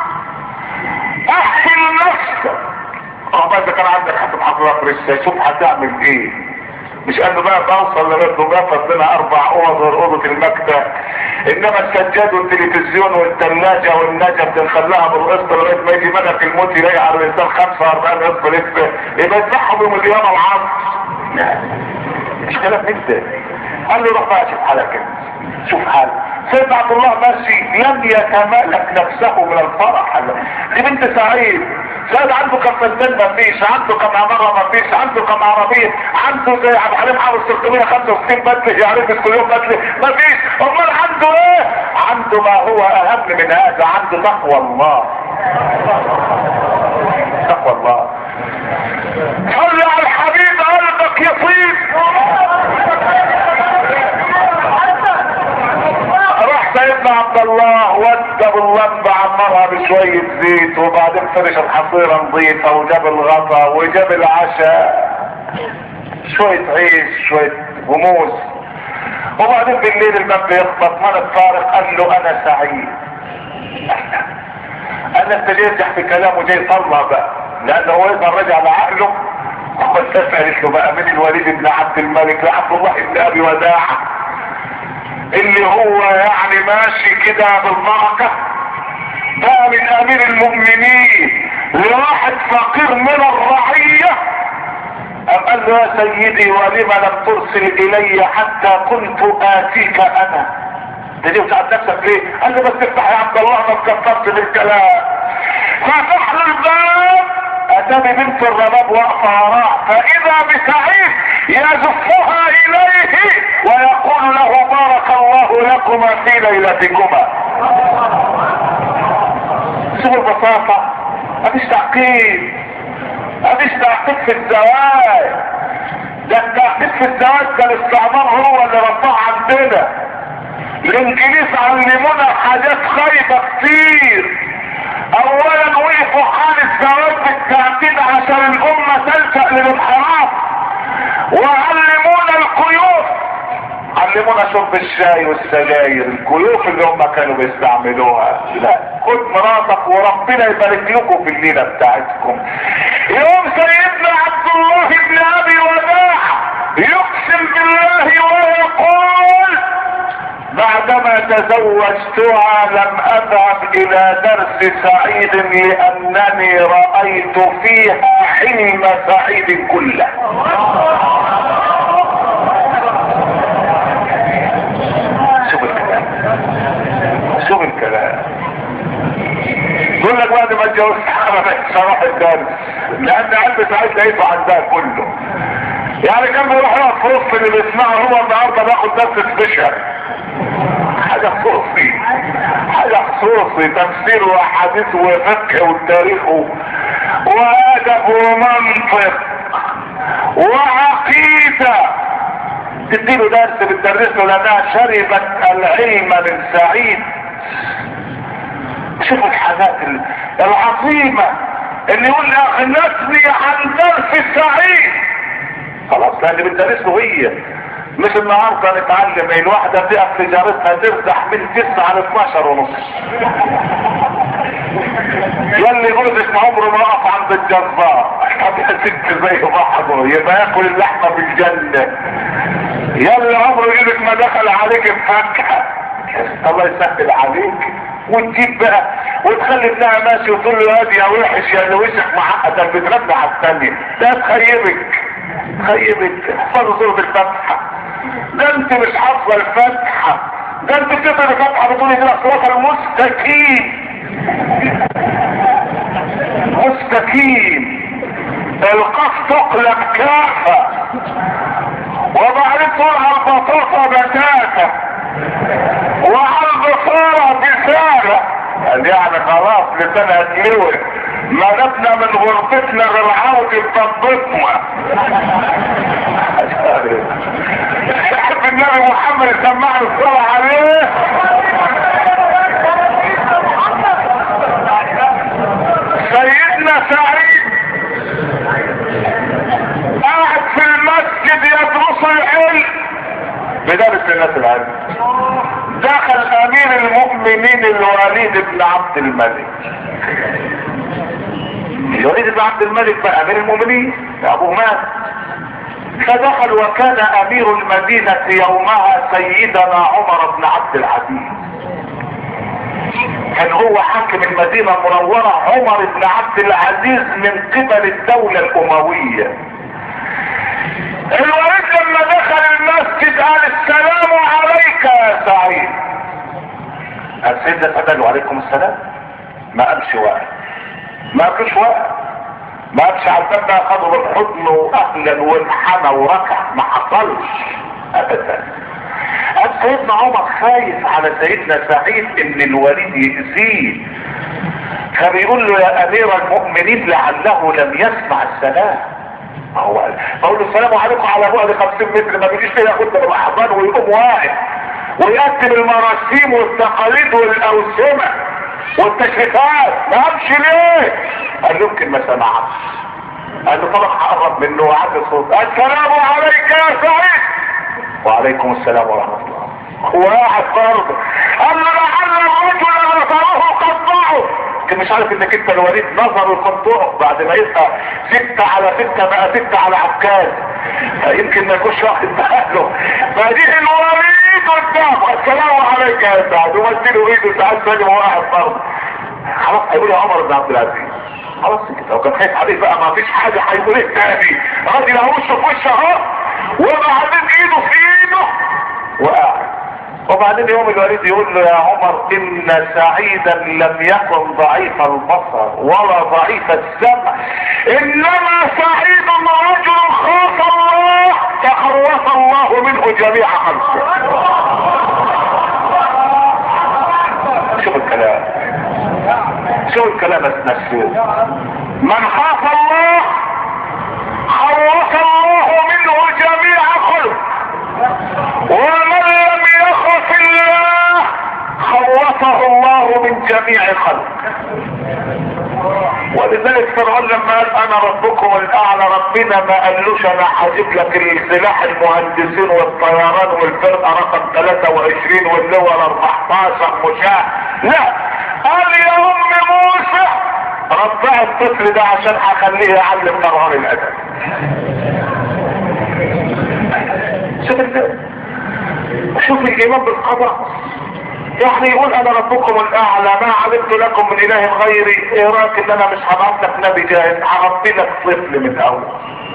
احكي لنفسك. اذا كان عندك حد حضرتك لسه شوف هتعمل ايه. مش انه بقى توصل لغايه دمياط لنا 4 اوض غير اوضه المكتب، انما السجاد والتلفزيون والثلاجه والنجف بنخليها بالقسط لغايه ما يجي ملك الموت يلاقي على الانسان 45 قسط لسه يبقى يذبحهم يوم القيامه العصر. مش كلام نكته. قال له روح بقى شوف حالك كده، شوف حالك. سيدنا عبد الله ماشي لم يتمالك نفسه من الفرح. دي بنت سعيد. سعيد عنده كم فلسان مفيش، عنده كم عمارة مفيش، عنده كم عربية، عنده زي عبد الحليم حافظ 665 بدله يعرفش كل يوم بدله مفيش. امال عنده ايه؟ عنده ما هو اهم من هذا، عنده تقوى الله. تقوى الله. صلي على الحبيب يطيب. راح سيدنا عبد الله ودى باللمبة عمرها بشوية زيت، وبعدين فرش الحصيرة نظيفة، وجاب الغطا وجاب العشاء، شوية عيش شوية غموس. وبعدين بالليل الباب بيخبط، من الطارق؟ قال له انا سعيد. انا استجيت في كلامه، جاي يطلع بقى، لانه هو يقدر رجع لعقله. بس قالت له بقى من الوليد بن عبد الملك لعبد الله بن ابي وداعه، اللي هو يعني ماشي كده بالبركه، بقى من امير المؤمنين لواحد فقير من الرعيه. قال له يا سيدي ولم لم ترسل الي حتى كنت اتيك انا؟ تجي وتعب نفسك ليه؟ قال له بس افتح يا عبد الله، ما تكفرت بالكلام. فتح له الباب، اتى بنت الرباب واقفه وراه، فاذا بسعيد يزفها اليه ويقول له بارك الله لكما في ليلتكما. شوف البساطه، مفيش تعقيد، مفيش تعقيد في الزواج. ده التعقيد في الزواج ده الاستعمار هو اللي رفعه عندنا. الانجليز علمونا حاجات خايبه كتير. اولا وقفوا حال الزواج بالتعقيد عشان الامه تلجأ للانحراف، وعلمونا الكيوف، علمونا شرب الشاي والسجاير، الكيوف اللي هم كانوا بيستعملوها. لا، خد مراتك وربنا يبارك لكم في الليله بتاعتكم. يوم سيدنا عبد الله بن ابي وداعه يقسم بالله ويقول بعدما تزوجتها لم اذهب الى درس سعيد لانني رايت فيها حلم سعيد كله. شوف الكلام، شوف الكلام. يقول لك بعد ما اتجوزت حرمت صلاح الدرس، لان قلب سعيد لقيته عندها كله. يعني كان بيروح يقعد في وسط اللي بيسمعه، هو النهارده بياخد درس سبيشال، حاجه خصوصي، حاجه خصوصي، تفسير واحاديث وفقه والتاريخ وادب ومنطق وعقيده. تديله درس بتدرسه لانها شربت العلم من سعيد. شوفوا الحاجات العظيمه اللي يقول لي اخلصني عن درس سعيد. خلاص، ده اللي بتدرسه هي. مش النهارده نتعلم الواحده تقف في جارتها ترزح من 9 ل 12 ونص. يلي جوزك ما عمره ما وقف عند الجزار، طب يا ست زي بعضه يبقى ياكل اللحمه في الجنه. يلي عمره جوزك ما دخل عليك بفاكهه، الله يسهل عليك. وتجيب بقى وتخلي ابنها ماشي وتقول له يا دي يا وحش يا اللي وشك معقد بتغنى على الثانيه. ده تخيبك، تخيبك. احفظوا سوره الفاتحه. ده انت مش حافظه الفاتحه، ده انت بتقرا الفاتحه بتقولي دي اصوات المستقيم. مستقيم، القاف تقلب كافه، وبعدين تقول على البطاطا بتاتا، وعلى البصاره بساره. يعني خلاص لسانها اتلوت، ما جبنا من غرفتنا غير عودة بطبطنا. يحب النبي محمد يسمعنا الصلاة عليه. سيدنا سعيد قاعد في المسجد يدرس العلم، بدرس الناس العلم. دخل امير المؤمنين الوليد بن عبد الملك. الوليد بن عبد الملك بقى امير المؤمنين، ابوه مات. فدخل وكان امير المدينة يومها سيدنا عمر بن عبد العزيز. كان هو حاكم المدينة المنورة عمر بن عبد العزيز من قبل الدولة الاموية. الوليد لما دخل المسجد قال السلام عليك يا سعيد. السيدة فدل وعليكم السلام. ما قالش واحد، ما قالش واحد، ما قالش على الباب ده اخذوا بالحضن واهلا وانحنى وركع، ما حصلش ابدا. قال سيدنا عمر خايف على سيدنا سعيد ان الوليد يأذيه، فبيقول له يا امير المؤمنين لعله لم يسمع السلام. هو بقول له السلام عليكم على بعد 50 متر، ما بيجيش فيها ياخد بالاحضان ويقوم واقف ويقدم المراسيم والتقاليد والاوسمه والتشريفات. ما امشي ليه؟ قال له يمكن ما سمعش. قال له طبعا هقرب منه وعلي صوت، السلام عليك يا سعيد. وعليكم السلام ورحمه الله. واحد برضه قال له لعل الرجل نظره قطعه. كان مش عارف انك انت الوليد نظره قطعه بعد ما يبقى 6/6 بقى 6 على عكاز، يمكن ما يكونش واخد باله. فدي الوليد قدامه السلام عليك يا سعد، ومديله ايده سعد سالم واحد برضه. خلاص هيقول يا عمر بن عبد العزيز، خلاص كده. وكان خايف عليه بقى، ما فيش حاجه هيقول ايه تاني، راجل اهو وشه في وشه اهو، وبعدين ايده في ايده وقاعد. وبعدين يوم الوليد يقول له يا عمر ان سعيدا لم يكن ضعيف البصر ولا ضعيف السمع، انما سعيد رجل خاف الله تخوف الله منه جميع خلقه. شوف الكلام، شوف الكلام النفسي. من خاف الله خوف الله منه جميع خلقه، ومن لم يخف الله خوفه الله من جميع خلقه. ولذلك فرعون لما قال انا ربكم الاعلى، ربنا ما قالوش انا هجيب لك السلاح المهندسين والطيران والفرقه رقم 23 واللواء 14 مشاة، لا، قال يا ام موسى ربع الطفل ده عشان هخليه يعلم فرعون الادب. شوف الايمان بالقضاء، يعني يقول انا ربكم الاعلى ما علمت لكم من اله غيري، ايه رايك ان انا مش هبعت لك نبي جاهز، هربي لك طفل من الاول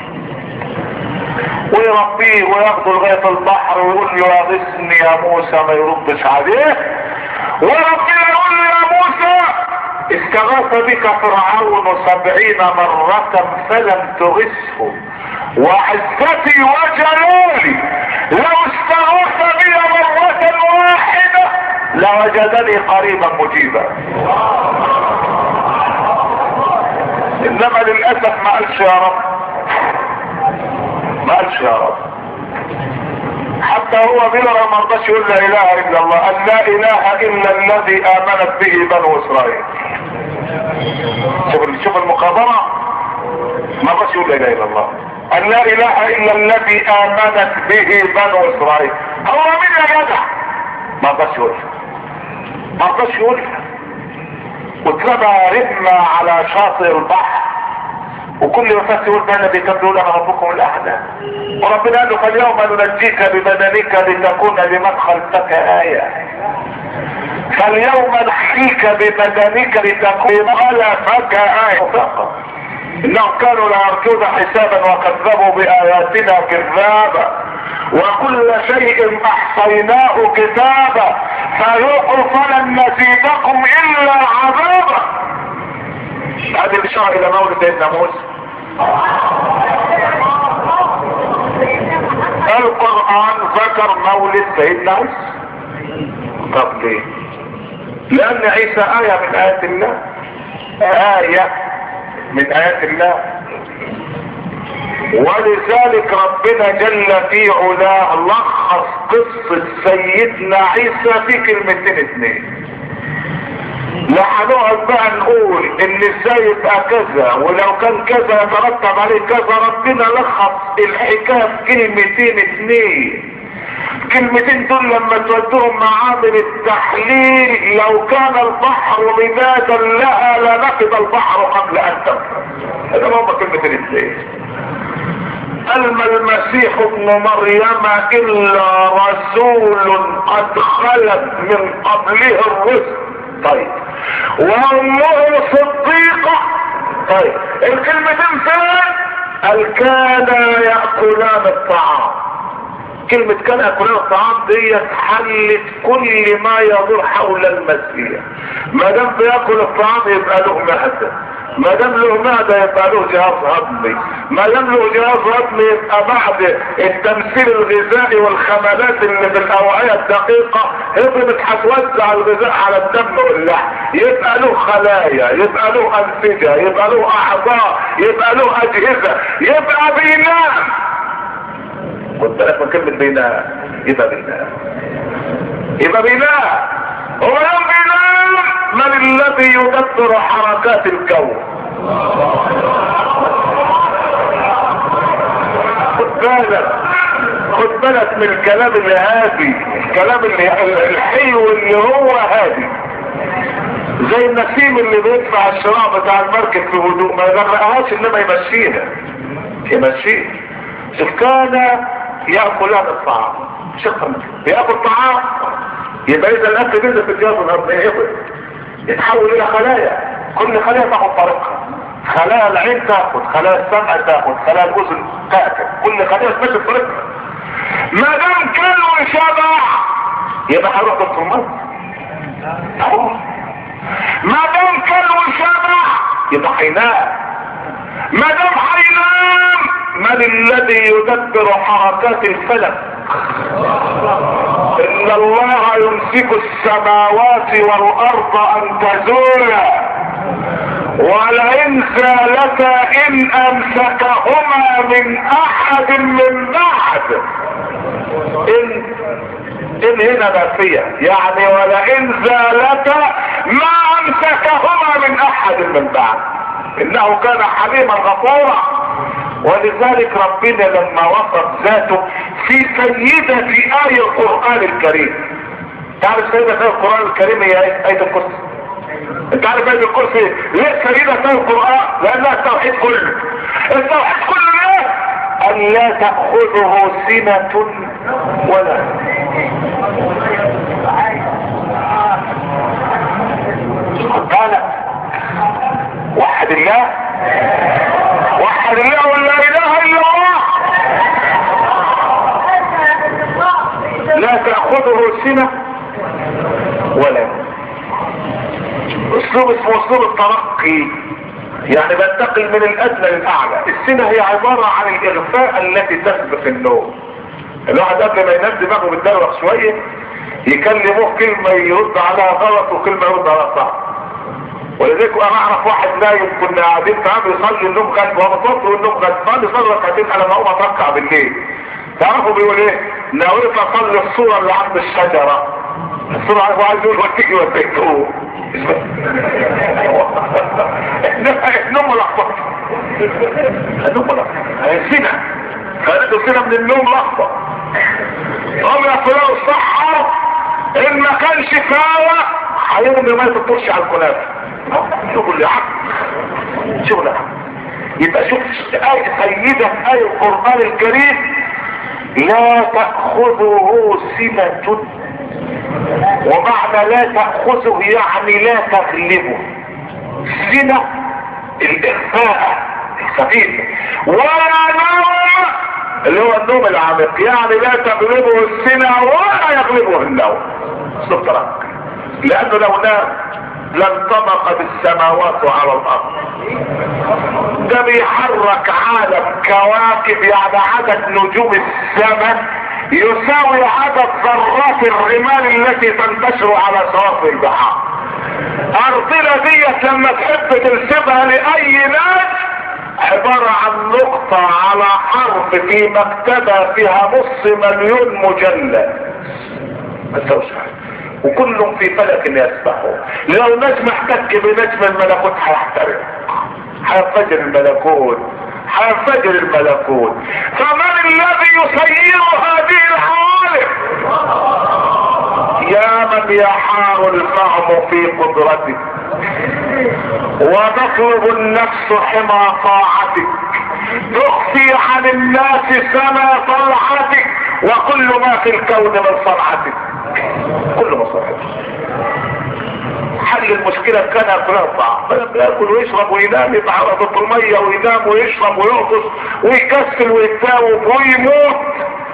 ويربيه وياخده لغايه البحر ويقول له يا غثني يا موسى، ما يردش عليه، وربنا يقول له يا موسى استغاث بك فرعون 70 مرة فلم تغثه، وعزتي وجلالي لو استغاث بي مرة واحدة لوجدني قريبا مجيبا. انما للاسف ما قالش يا رب، ما قالش يا رب. حتى هو بيقرا ما رضاش يقول لا اله الا الله، قال لا اله الا الذي امنت به بنو اسرائيل. شوف المخابرة، ما رضاش يقول لا اله الا الله، قال لا اله الا الذي امنت به بنو اسرائيل. هو مين يا جدع؟ ما رضاش يقولها، ما رضاش يقولها. واترمى رمى على شاطئ البحر، وكل ما فات يقول ده النبي كان بيقول انا ربكم الاعلى، وربنا قال له فاليوم ننجيك ببدنك لتكون لمن خلفك آية، فاليوم نحييك ببدنك لتكون خلفك آية. انهم كانوا لا يرجون حسابا وكذبوا بآياتنا كذابا، وكل شيء احصيناه كتابا، فذوقوا فلن نزيدكم الا عذابا. هذه الاشاره الى مولد سيدنا موسى. القرآن ذكر مولد سيدنا عيسى. طب ليه؟ لان عيسى آية من آيات الله، آية من آيات الله، ولذلك ربنا جل في علاه لخص قصة سيدنا عيسى في كلمتين اتنين. لا هنقعد بقى نقول ان ازاي يبقى كذا ولو كان كذا يترتب عليه كذا، ربنا لخص الحكايه في كلمتين اتنين. الكلمتين دول لما تودوهم معامل التحليل، لو كان البحر مدادا لها لنفد البحر قبل ان تنفد. هذا هما كلمتين اتنين. ما المسيح ابن مريم الا رسول قد خلت من قبله الرسل. طيب وامه صديقة. طيب الكلمتين فين؟ قال كان يأكلان الطعام. كلمة كان يأكلان الطعام دي حلت كل ما يدور حول المسيح. ما دام بياكل الطعام يبقى له مهدة، ما دام له معده يبقى له جهاز هضمي، ما دام له جهاز هضمي يبقى بعد التمثيل الغذائي والخملات اللي في الاوعيه الدقيقه هضمت هتوزع الغذاء على الدم واللحم، يبقى له خلايا، يبقى له انسجه، يبقى له اعضاء، يبقى له اجهزه، يبقى بينام. خد بالك من كلمه بينام، يبقى بينام، يبقى بينام. هو يوم بينام من الذي يدبر حركات الكون؟ خد بالك من الكلام الهادي، الكلام الحلو اللي هو هادي، زي النسيم اللي بيدفع الشراع بتاع المركب في هدوء، ما يغرقهاش انما يمشيها. شوف كان ياكل هذا الطعام، بياكل طعام، يبقى اذا الاكل بينزل في الجهاز الهضمي يتحول الى خلايا، كل خلايا تاخد طريقها، خلايا العين تاخد، خلايا السمع تاخد، خلايا الاذن تاكل، كل خلايا تمشي بطريقها. ما دام كل وشبع يبقى هيروح دكتور مصر. ما دام كل وشبع يبقى هينام. ما دام هينام من الذي يدبر حركات الفلك؟ ان الله يمسك السماوات والارض ان تزولا ولئن زالتا ان امسكهما من احد من بعد. ان هنا نافية، يعني ولئن زالتا ما امسكهما من احد من بعد، انه كان حليما غفورا. ولذلك ربنا لما وصف ذاته في سيدة في آية القرآن الكريم، تعرف سيدة في القرآن الكريم هي آية الكرسي؟ انت عارف آية الكرسي ليه سيدة في القرآن؟ لأنها التوحيد كله. التوحيد كله ليه؟ أن لا تأخذه سنة ولا قال وحد الله، وحد الله ولا اله الا الله. لا تأخذه سنة ولا اسلوب اسمه اسلوب الترقي، يعني بنتقل من الادنى للاعلى. السنة هي عبارة عن الاغفاء التي تسبق النوم. الواحد قبل ما ينام دماغه بتدروخ شوية يكلموه كلمة يرد عليها غلط وكلمة يرد عليها صح. ولذلك انا اعرف واحد نايم كنا قاعدين معاه بيصلي النوم غلب، هو متوضي والنوم غلب، فقال لي صلي ركعتين انا بقوم اتركع بالليل. تعرفوا بيقول ايه؟ ناويت اصلي الصورة اللي عند الشجرة. الصورة هو عايز يقول وديكي وديكوه. النوم لخبط. النوم لخبط. السنة. خليته سنة من النوم لخبط. قام يا فلان الصحة ان ما كانش كفاية هيرمي ما يتطرش على الكنافة. شغل يا عم، شغل يا عم. يبقى شوف آية سيدة في آية القرآن الكريم لا تأخذه سنة، ومعنى لا تأخذه يعني لا تغلبه. سنة الإخفاء الخفيف، ولا نوم اللي هو النوم العميق، يعني لا تغلبه السنة ولا يغلبه النوم. صدرك لأنه لو نام لانطبقت السماوات على الأرض. ده بيحرك عالم كواكب، يعني عدد نجوم السماء يساوي عدد ذرات الرمال التي تنتشر على شواطئ البحار. أرضنا ديت لما تحب تنسبها لأي ناس عبارة عن نقطة على حرف في مكتبة فيها 500,000 مجلد. ما تسويش حاجة، وكلهم في فلك يسبحوا. لو نجم احتك بنجم الملكوت هيحترق، هينفجر الملكوت، هينفجر الملكوت. فمن الذي يسير هذه العوالم؟ يا من يحار الفهم في قدرتك وتطلب النفس حمى طاعتك، تخفي عن الناس سما طلعتك، وكل ما في الكون من صنعتك، كل ما صنعتك. حل المشكلة كان ياكلها الطعام، ياكل ويشرب وينام، يبقى على ضد المية وينام ويشرب ويعطس ويكسل ويتاوب ويموت.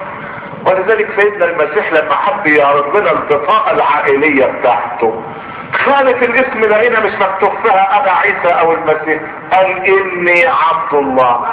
ولذلك سيدنا المسيح لما حب يعرض لنا البطاقة العائلية بتاعته خالف الاسم لقينا مش مكتوب فيها ابا عيسى او المسيح، قال اني عبد الله.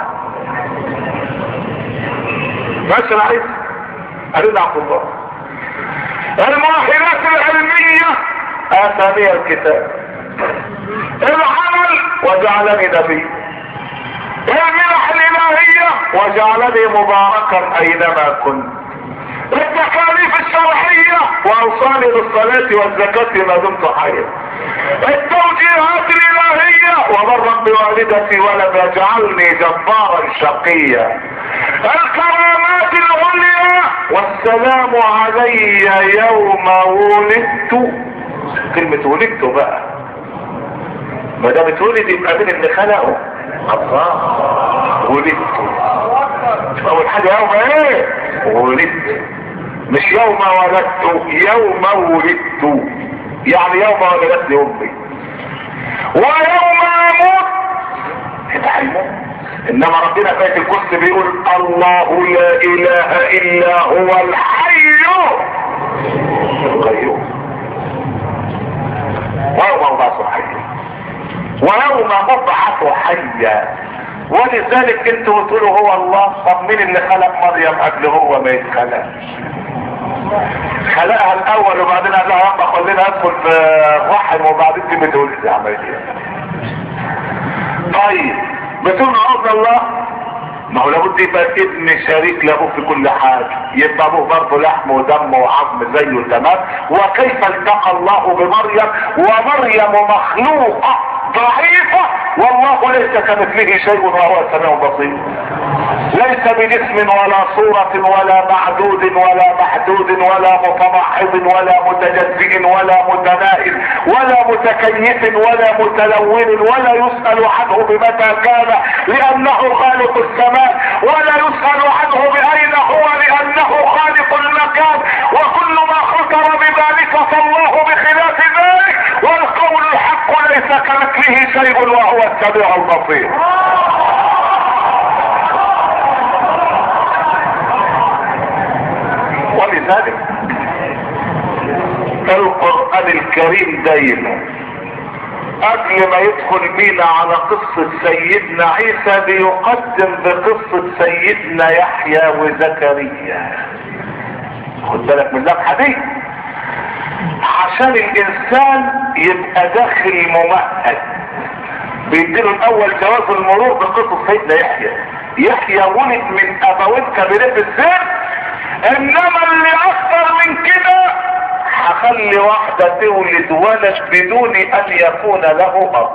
ماشي عيسى قال عبد الله. المؤهلات العلمية اتاني الكتاب، العمل وجعلني نبي، المنح الالهية وجعلني مباركا اينما كنت، التكاليف الشرعية واوصاني بالصلاة والزكاة ما دمت حيا، التوجيهات الالهية وبرا بوالدتي ولم يجعلني جبارا شقيا، الكرامات العليا والسلام علي يوم ولدت. كلمة ولدت بقى، ما دام اتولد يبقى مين اللي خلقه؟ الله. ولدت اول حاجة يوم ايه؟ ولدت، مش يوم ولدت، يوم ولدت، يعني يوم ولدتني امي. ويوم اموت يبقى هيموت. انما ربنا في آية الكرسي بيقول الله لا اله الا هو الحي القيوم ويوم ابعث حيا ويوم ابعث حيا. ولذلك انتوا بتقولوا هو الله، طب مين اللي خلق مريم قبل هو ما يتخلقش؟ خلقها الاول وبعدين قال لها يلا خلينا ادخل في الرحم وبعدين دي بتولد عمليه. طيب بتقول عبد الله، ما هو لابد يبقى ابن شريك له في كل حاجه، يبقى ابوه برضه لحم ودم وعظم زيه تمام. وكيف التقى الله بمريم ومريم مخلوقه ضعيفه والله ليس كمثله شيء وهو السميع البصير، ليس بجسم ولا صورة ولا معدود ولا محدود ولا متمحض ولا متجزئ ولا متنائل ولا متكيف ولا متلون ولا يسأل عنه بمتى كان لأنه خالق السماء ولا يسأل عنه بأين هو لأنه خالق المكان، وكل ما خطر بذلك فالله بخلاف ذلك، والقول الحق ليس كمثله شيء وهو السميع البصير. ولذلك القرآن الكريم دايما قبل ما يدخل بينا على قصة سيدنا عيسى بيقدم بقصة سيدنا يحيى وزكريا. خد بالك من اللمحة دي عشان الانسان يبقى داخل ممهد. بيديله الاول جواز المرور بقصة سيدنا يحيى. يحيى ولد من ابوين كبيرين في السن، انما اللي اكثر من كده هخلي واحدة تولد ولد بدون ان يكون له اب.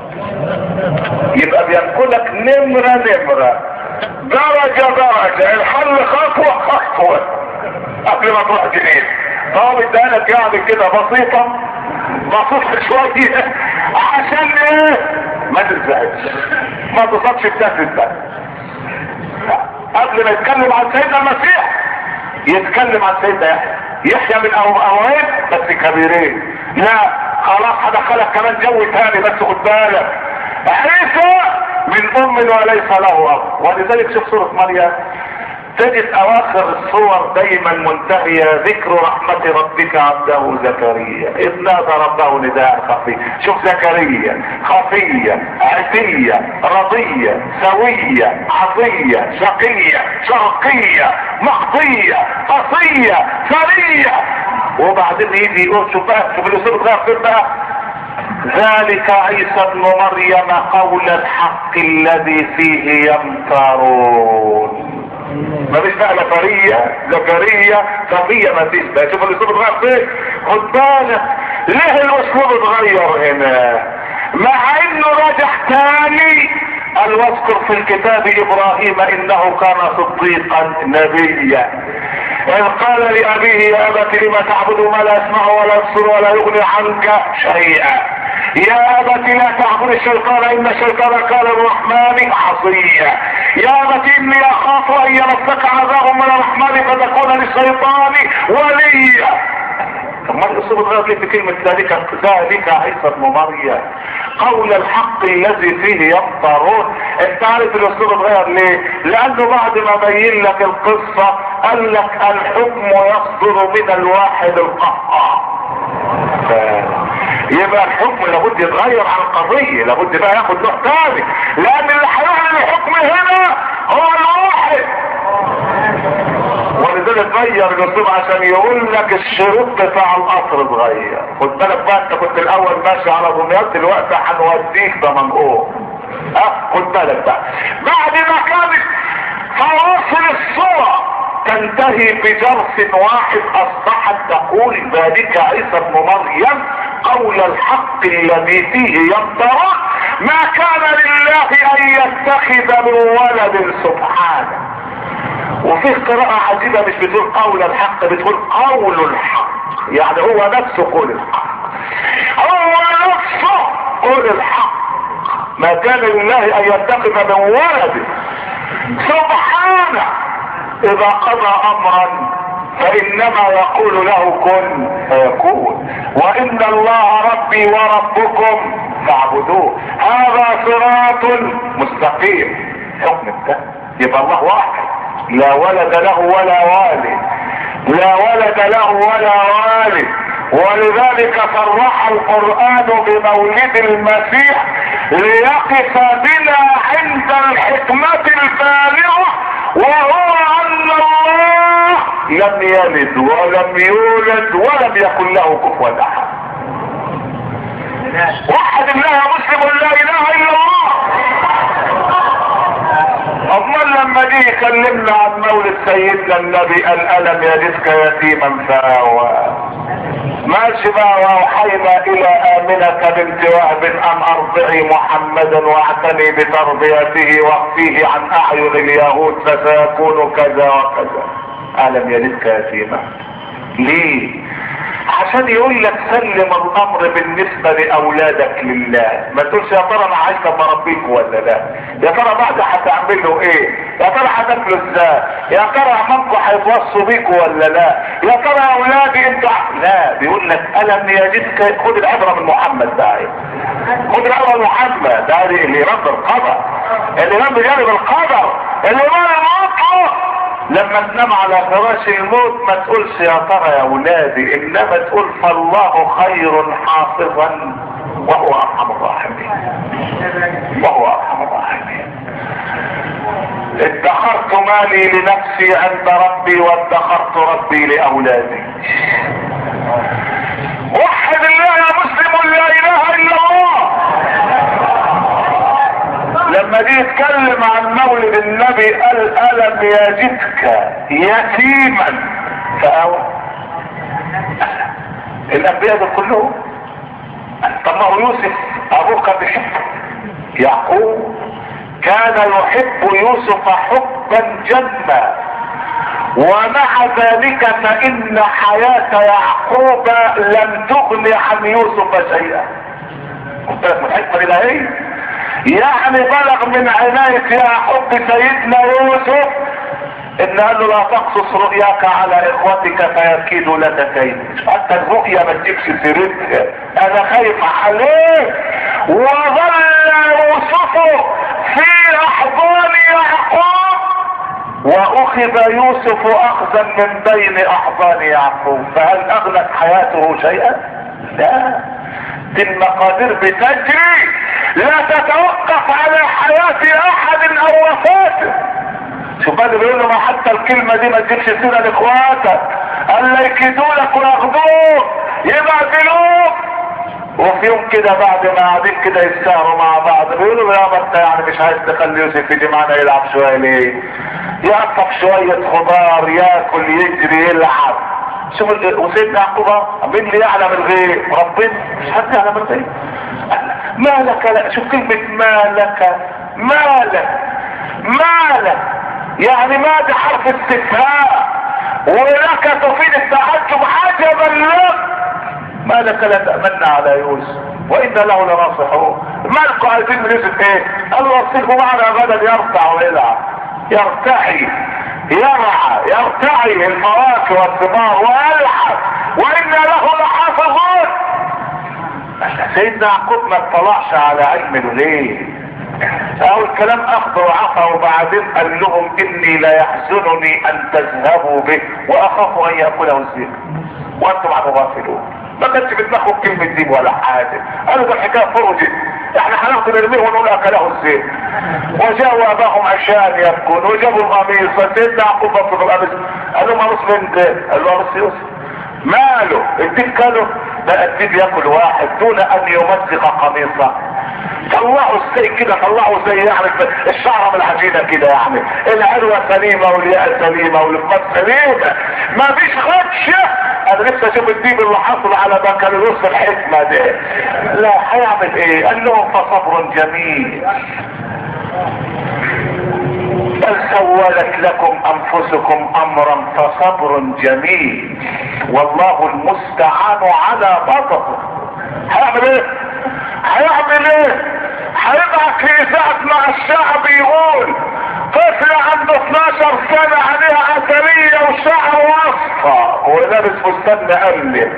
يبقى بينقلك نمرة نمرة، درجة درجة، الحل خطوة خطوة قبل ما تروح جنين. طب ادالك يعني كده بسيطة شوية عشان ايه؟ ما تزعلش، ما تصابش بتاكل بقى. قبل ما يتكلم عن سيدنا المسيح يتكلم عن سيدنا يحيى من اوين بس كبيرين. لا خلاص هدخلك كمان جو تاني، بس خد بالك عيسى من ام وليس له اب. ولذلك شوف سورة مريم تجد اواخر الصور دايما منتهية ذكر رحمة ربك عبده زكريا اذ نادى ربه نداء خفيا. شوف زكريا خفية عتية رضية سوية عطية شقية شرقية مقضية قصية ثرية. وبعدين يجي يقول شوف الاسلوب اتغير فين بقى؟ ذلك عيسى ابن مريم قول الحق الذي فيه يمترون. ما فيش بقى زكريا صفية ما فيش بقى. شوف الاسلوب اتغير فين. خد بالك ليه الاسلوب اتغير هنا مع انه راجع تاني. قال واذكر في الكتاب ابراهيم انه كان صديقا نبيا اذ قال لابيه يا ابت لم تعبد ما لا يسمع ولا يبصر ولا يغني عنك شيئا يا ابت لا تعبد الشيطان ان الشيطان كان للرحمن عصيا يا ابت اني اخاف ان يمسك عذاب من الرحمن فتكون للشيطان وليا. طب ما الاسلوب اتغير ليه في كلمة ذلك عيسى ابن مريم قول الحق الذي فيه يمترون؟ انت عارف الاسلوب اتغير ليه؟ لانه بعد ما بين لك القصة قال لك الحكم يصدر من الواحد القهار. يبقى الحكم لابد يتغير عن القضية، لابد بقى ياخد نوع تاني، لان اللي هيعلن الحكم هنا هو الواحد. ولذلك غير الاسلوب عشان يقول لك الشروط بتاع القصر اتغير. خد بالك بقى، انت كنت الاول ماشي على دمياط، دلوقتي هنوديك ده منقوط. خد بالك بقى، بعد ما كانت فواصل الصورة تنتهي بجرس واحد اصبحت تقول ذلك عيسى ابن مريم قول الحق الذي فيه يمترى ما كان لله ان يتخذ من ولد سبحانه. وفيه قراءة عجيبة مش بتقول قول الحق، بتقول قول الحق، يعني هو نفسه قول الحق، هو نفسه قول الحق. ما كان لله ان يتخذ من ولد سبحانه اذا قضى امرا فانما يقول له كن فيكون، وان الله ربي وربكم فاعبدوه هذا صراط مستقيم. حكم ده يبقى الله واحد، لا ولد له ولا والد، لا ولد له ولا والد. ولذلك صرح القرآن بمولد المسيح ليقف بنا عند الحكمة البالغة، وهو ان الله لم يلد ولم يولد ولم يكن له كفوا احد. وحد الله يا مسلم، لا اله الا الله. امال لما جه يكلمنا عن مولد سيدنا النبي قال الم يجدك يتيما فآوى. ماشي بقى، واوحينا الى امنة بنت وهب ان ارضعي محمدا واعتني بتربيته واخفيه عن اعين اليهود فسيكون كذا وكذا. الم يلدك يتيما ليه؟ عشان يقول لك سلم الامر بالنسبة لاولادك لله. ما تقولش يا ترى انا عايز بربيك ولا لا، يا ترى بعد هتعمل له ايه، يا ترى هتاكله ازاي، يا ترى عمامكم هيتوصوا بيك ولا لا، يا ترى يا اولادي انت. لا، بيقول لك الم يجدك. خد العبرة من محمد ده، خد العبرة من محمد ده، الإيمان بالقدر، الإيمان بجانب القدر، الإيمان المطلق. لما تنام على فراش الموت ما تقولش يا ترى يا ولادي، انما تقول فالله خير حافظا وهو ارحم الراحمين، وهو ارحم الراحمين. ادخرت مالي لنفسي عند ربي وادخرت ربي لاولادي. وحد الله يا مسلم، لا اله الا الله. لما جه يتكلم عن مولد النبي قال الم يجدك يتيما فآوى. الانبياء دول كلهم. طب ما هو يوسف ابوه كان بيحبه، يعقوب كان يحب يوسف حبا جما، ومع ذلك فان حياة يعقوب لم تغن عن يوسف شيئا. قلت لك من الحكمة الالهية، يعني بلغ من عناية يعقوب سيدنا يوسف ان قال له لا تقصص رؤياك على اخوتك فيكيدوا لك كيدا. حتى الرؤيا ما تجيبش سيرتها، انا خايف عليه. وظل يوسف في احضان يعقوب واخذ يوسف اخذا من بين احضان يعقوب. فهل اغنت حياته شيئا؟ لا، دي المقادير بتجري، لا تتوقف على حياة احد او وفاته. شوف بقى بيقول له ما حتى الكلمة دي ما تجيبش سيرة لاخواتك، قال لا يكيدولك وياخدوك يبهدلوك. وفي يوم كده بعد ما قاعدين كده يتساهروا مع بعض بيقولوا له يابا انت يعني مش عايز تخلي يوسف يجي معانا يلعب شوية ليه؟ يقطف شوية خضار، ياكل، يجري، يلعب. شوف وسيدنا يعقوب مين اللي يعلم الغيب؟ ربنا، مش حد يعلم الغيب. مالك، لا شوف كلمة مالك، مالك مالك يعني ما دي حرف استفهام، ولك تفيد التعجب عجبا لك. مالك لا تأمن على يوسف وإن له لناصحون. مالكوا عايزين من يوسف ايه؟ قالوا وصلكوا معنا غدا يرتع ويلعب، يرتعي يرعى، يرتعي الفواكه والثمار ويلعب وإن له لحافظون. سيدنا يعقوب ما اطلعش على علم الغيب، اول كلام اخذ وعفا، وبعدين قال لهم اني لا يحزنني ان تذهبوا به واخاف ان ياكله الذئب وانتم عنه غافلون. ما كانش في دماغهم كلمة ديب ولا حاجة. قالوا ده الحكاية فرجت، احنا هناخد نرميه ونقول اكله الزين. وجاءوا اباهم عشان يبكون وجابوا القميص، فسيدنا يعقوب بص في القميص قال له قميص من ده؟ قال له قميص يوسف. ماله؟ الديب كله؟ ده الديب ياكل واحد دون ان يمزق قميصه. طلعوا ازاي كده؟ طلعوا زي يعني الشعره من العجينه كده، يعني العروه سليمه والياء سليمه والفم سليمه، ما فيش خدشه. انا لسه اشوف الديب اللي حصل على بكالوريوس الحكمه ده. لا هيعمل ايه؟ قال لهم فصبر جميل بل سولت لكم انفسكم امرا فصبر جميل والله المستعان على بطله. هيعمل ايه؟ هيعمل ايه؟ هيبعت في اذاعه مع الشعب يقول طفل عنده 12 سنه عليها عسليه وشعر اصفر ولابس فستان مقلب.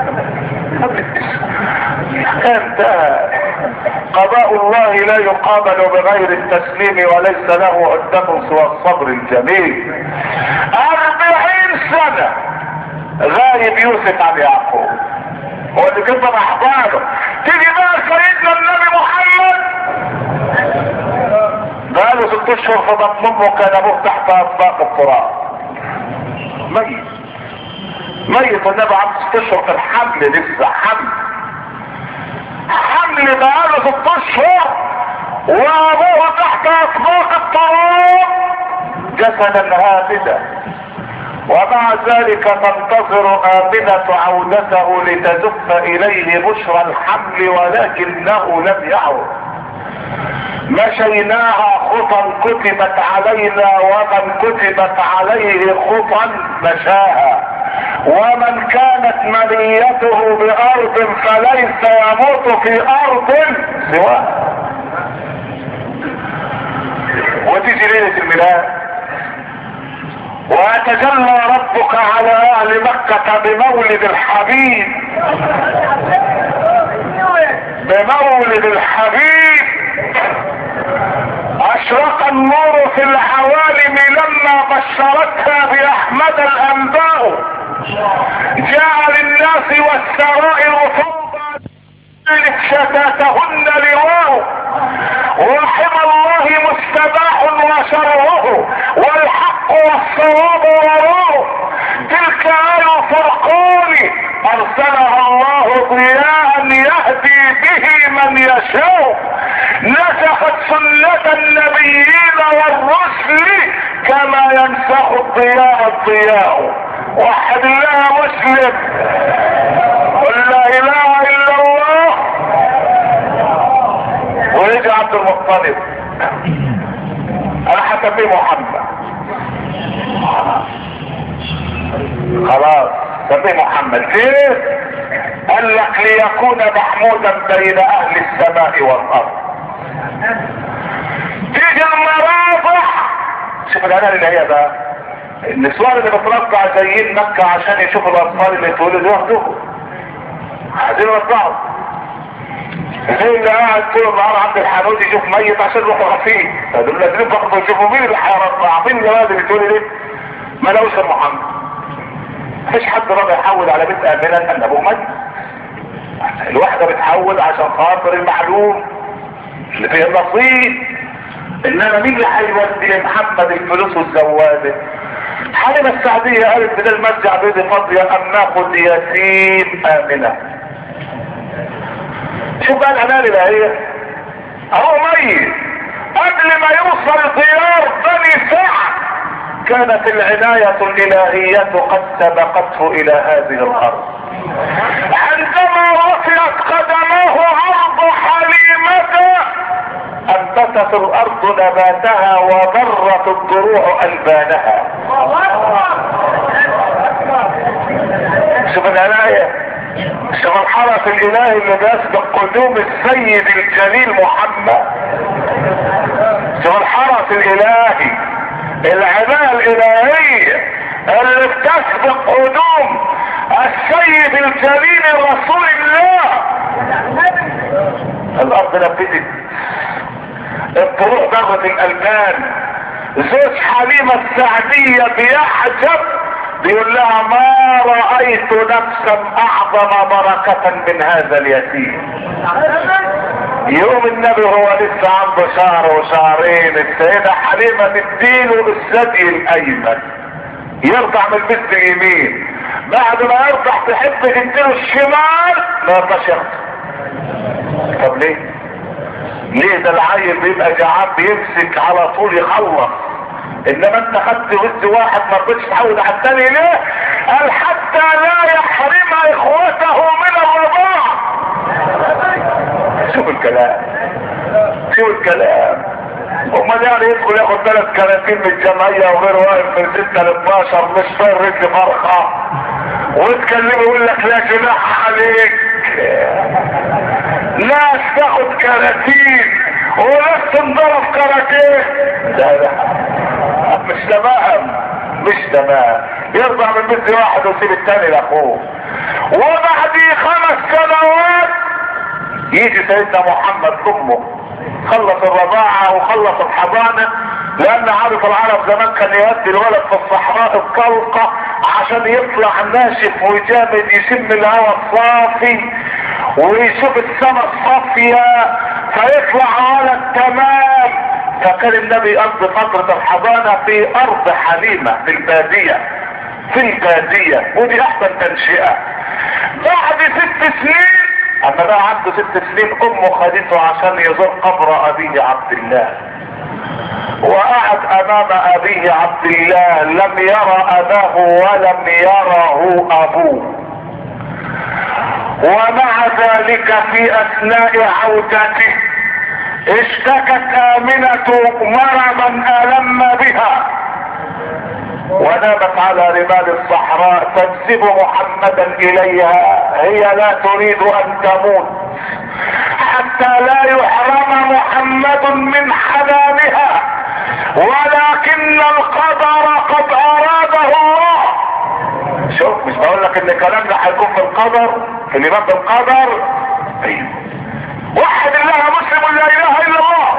انت قضاء الله لا يقابل بغير التسليم وليس له عدة سوى الصبر الجميل. 40 سنة غايب يوسف عن يعقوب، هو اللي كتب احباره. تيجي بقى سيدنا النبي محمد بقاله 6 اشهر في بطن امه، كان ابوه تحت اطباق التراب ميت. والنبي عنده 6 اشهر في الحمل، لسه حمل بقاله 6 اشهر وابوه تحت اطباق التراب جسدا هامدا، ومع ذلك تنتظر آمنة عودته لتزف إليه بشرى الحمل ولكنه لم يعد. مشيناها خطا كتبت علينا ومن كتبت عليه خطا مشاها، ومن كانت منيته بأرض فليس يموت في أرض سواها. وتيجي ليلة الميلاد ويتجلى ربك على اهل مكة بمولد الحبيب، بمولد الحبيب. اشرق النور في العوالم لما بشرتها باحمد الانباء، جاء للناس والسرائر فوضى شتاتهن لواء، ورحم الله مستباح وشره والحق والصواب وراءه. تلك آية الفرقان ارسلها الله ضياء يهدي به من يشاء، نسخت سنة النبيين والرسل كما ينسخ الضياء. وحد الله مسلم، قل لا اله الا الله. ويجي عبد المطلب انا هسميه محمد، خلاص سميه محمد. ليه؟ قال لك ليكون محمودا بين اهل السماء والارض. تيجي المراضع، شوف العنان اللي هي بقى النسوان اللي بترضع زيين مكة عشان يشوفوا الاطفال اللي اتولدوا ياخدوهم، عايزين يرضعوا. زي اللي قاعد طول النهار عند الحانوت يشوف ميت عشان يروحوا غفيه، دول لازم ياخدوا يشوفوا مين اللي هيرضع، مين اللي لازم يتولد ايه؟ ما لقوش غير محمد. مفيش حد راضي يحول على بنت امنه ان ابوه ميت. الواحده بتحول عشان خاطر المعلوم اللي فيه النصيب، انما مين اللي هيودي لمحمد الفلوس والزواج؟ حليمة السعدية قالت بدل ما ارجع بيدي فاضية ام ناخد يتيم امنة. شوف بقى العنان اللي هي اهو ميت قبل ما يوصل ديار بني سعد، كانت العناية الالهية قد سبقته الى هذه الارض. عندما رفعت قدماه عرض حليمة انبتت الارض نباتها وضرت الضروع البانها. شوف العناية، شوف الحرس الالهي اللي بيسبق قدوم السيد الجليل محمد. شوف الحرس الالهي، العناية الالهية اللي بتسبق قدوم السيد الجليل رسول الله. الارض نبتت، الضروع ضغط الالبان. زوج حليمة السعدية بيعجب بيقول لها ما رأيت نفسا اعظم بركة من هذا اليتيم. يوم النبي هو لسه عنده شهر وشهرين، السيدة حليمة تديله الثدي الايمن يرضع من البث اليمين، بعد ما يرضع تحب تديله الشمال ما يرضاش يرضع. طب ليه؟ ليه؟ ده العيل بيبقى جعان بيمسك على طول يخلص، انما انت خدت وز واحد ما رضيتش تحول على الثاني ليه؟ قال حتى لا يحرم اخوته من الرضاعة. شوف الكلام، شوف الكلام. امال يعني يدخل ياخد 3 كراتين من الجمعية وغير واقف من 6 ل 12 مش طاير رجل فرخة وتكلمه يقول لك لا جناح عليك. ناس تاخد كراتين وناس تنضرب كراتين. لا مش تمام، مش تمام. يرضع من بنت واحد ويسيب الثاني لاخوه. وبعد 5 سنوات يجي سيدنا محمد امه خلص الرضاعة وخلص الحضانة، لان عارف العرب زمان كان يودي الولد في الصحراء الطلقة عشان يطلع ناشف وجامد يشم الهواء الصافي ويشوف السماء الصافية فيطلع ولد تمام. فكان النبي يقضي فترة الحضانة في ارض حليمة في البادية، في البادية، ودي احسن تنشئة. بعد 6 سنين اما بقى عنده 6 سنين امه خدته عشان يزور قبر ابيه عبد الله، وقعد امام ابيه عبد الله لم يرى اباه ولم يره ابوه. ومع ذلك في اثناء عودته اشتكت امنة مرضا الم بها ونامت على رمال الصحراء تجذب محمدا اليها، هي لا تريد ان تموت حتى لا يحرم محمد من حنانها، ولكن القدر قد اراده الله. شوف مش بقول لك ان كلامنا هيكون في القدر، في الإيمان بالقدر. ايوه وحد الله مسلم لا اله الا الله.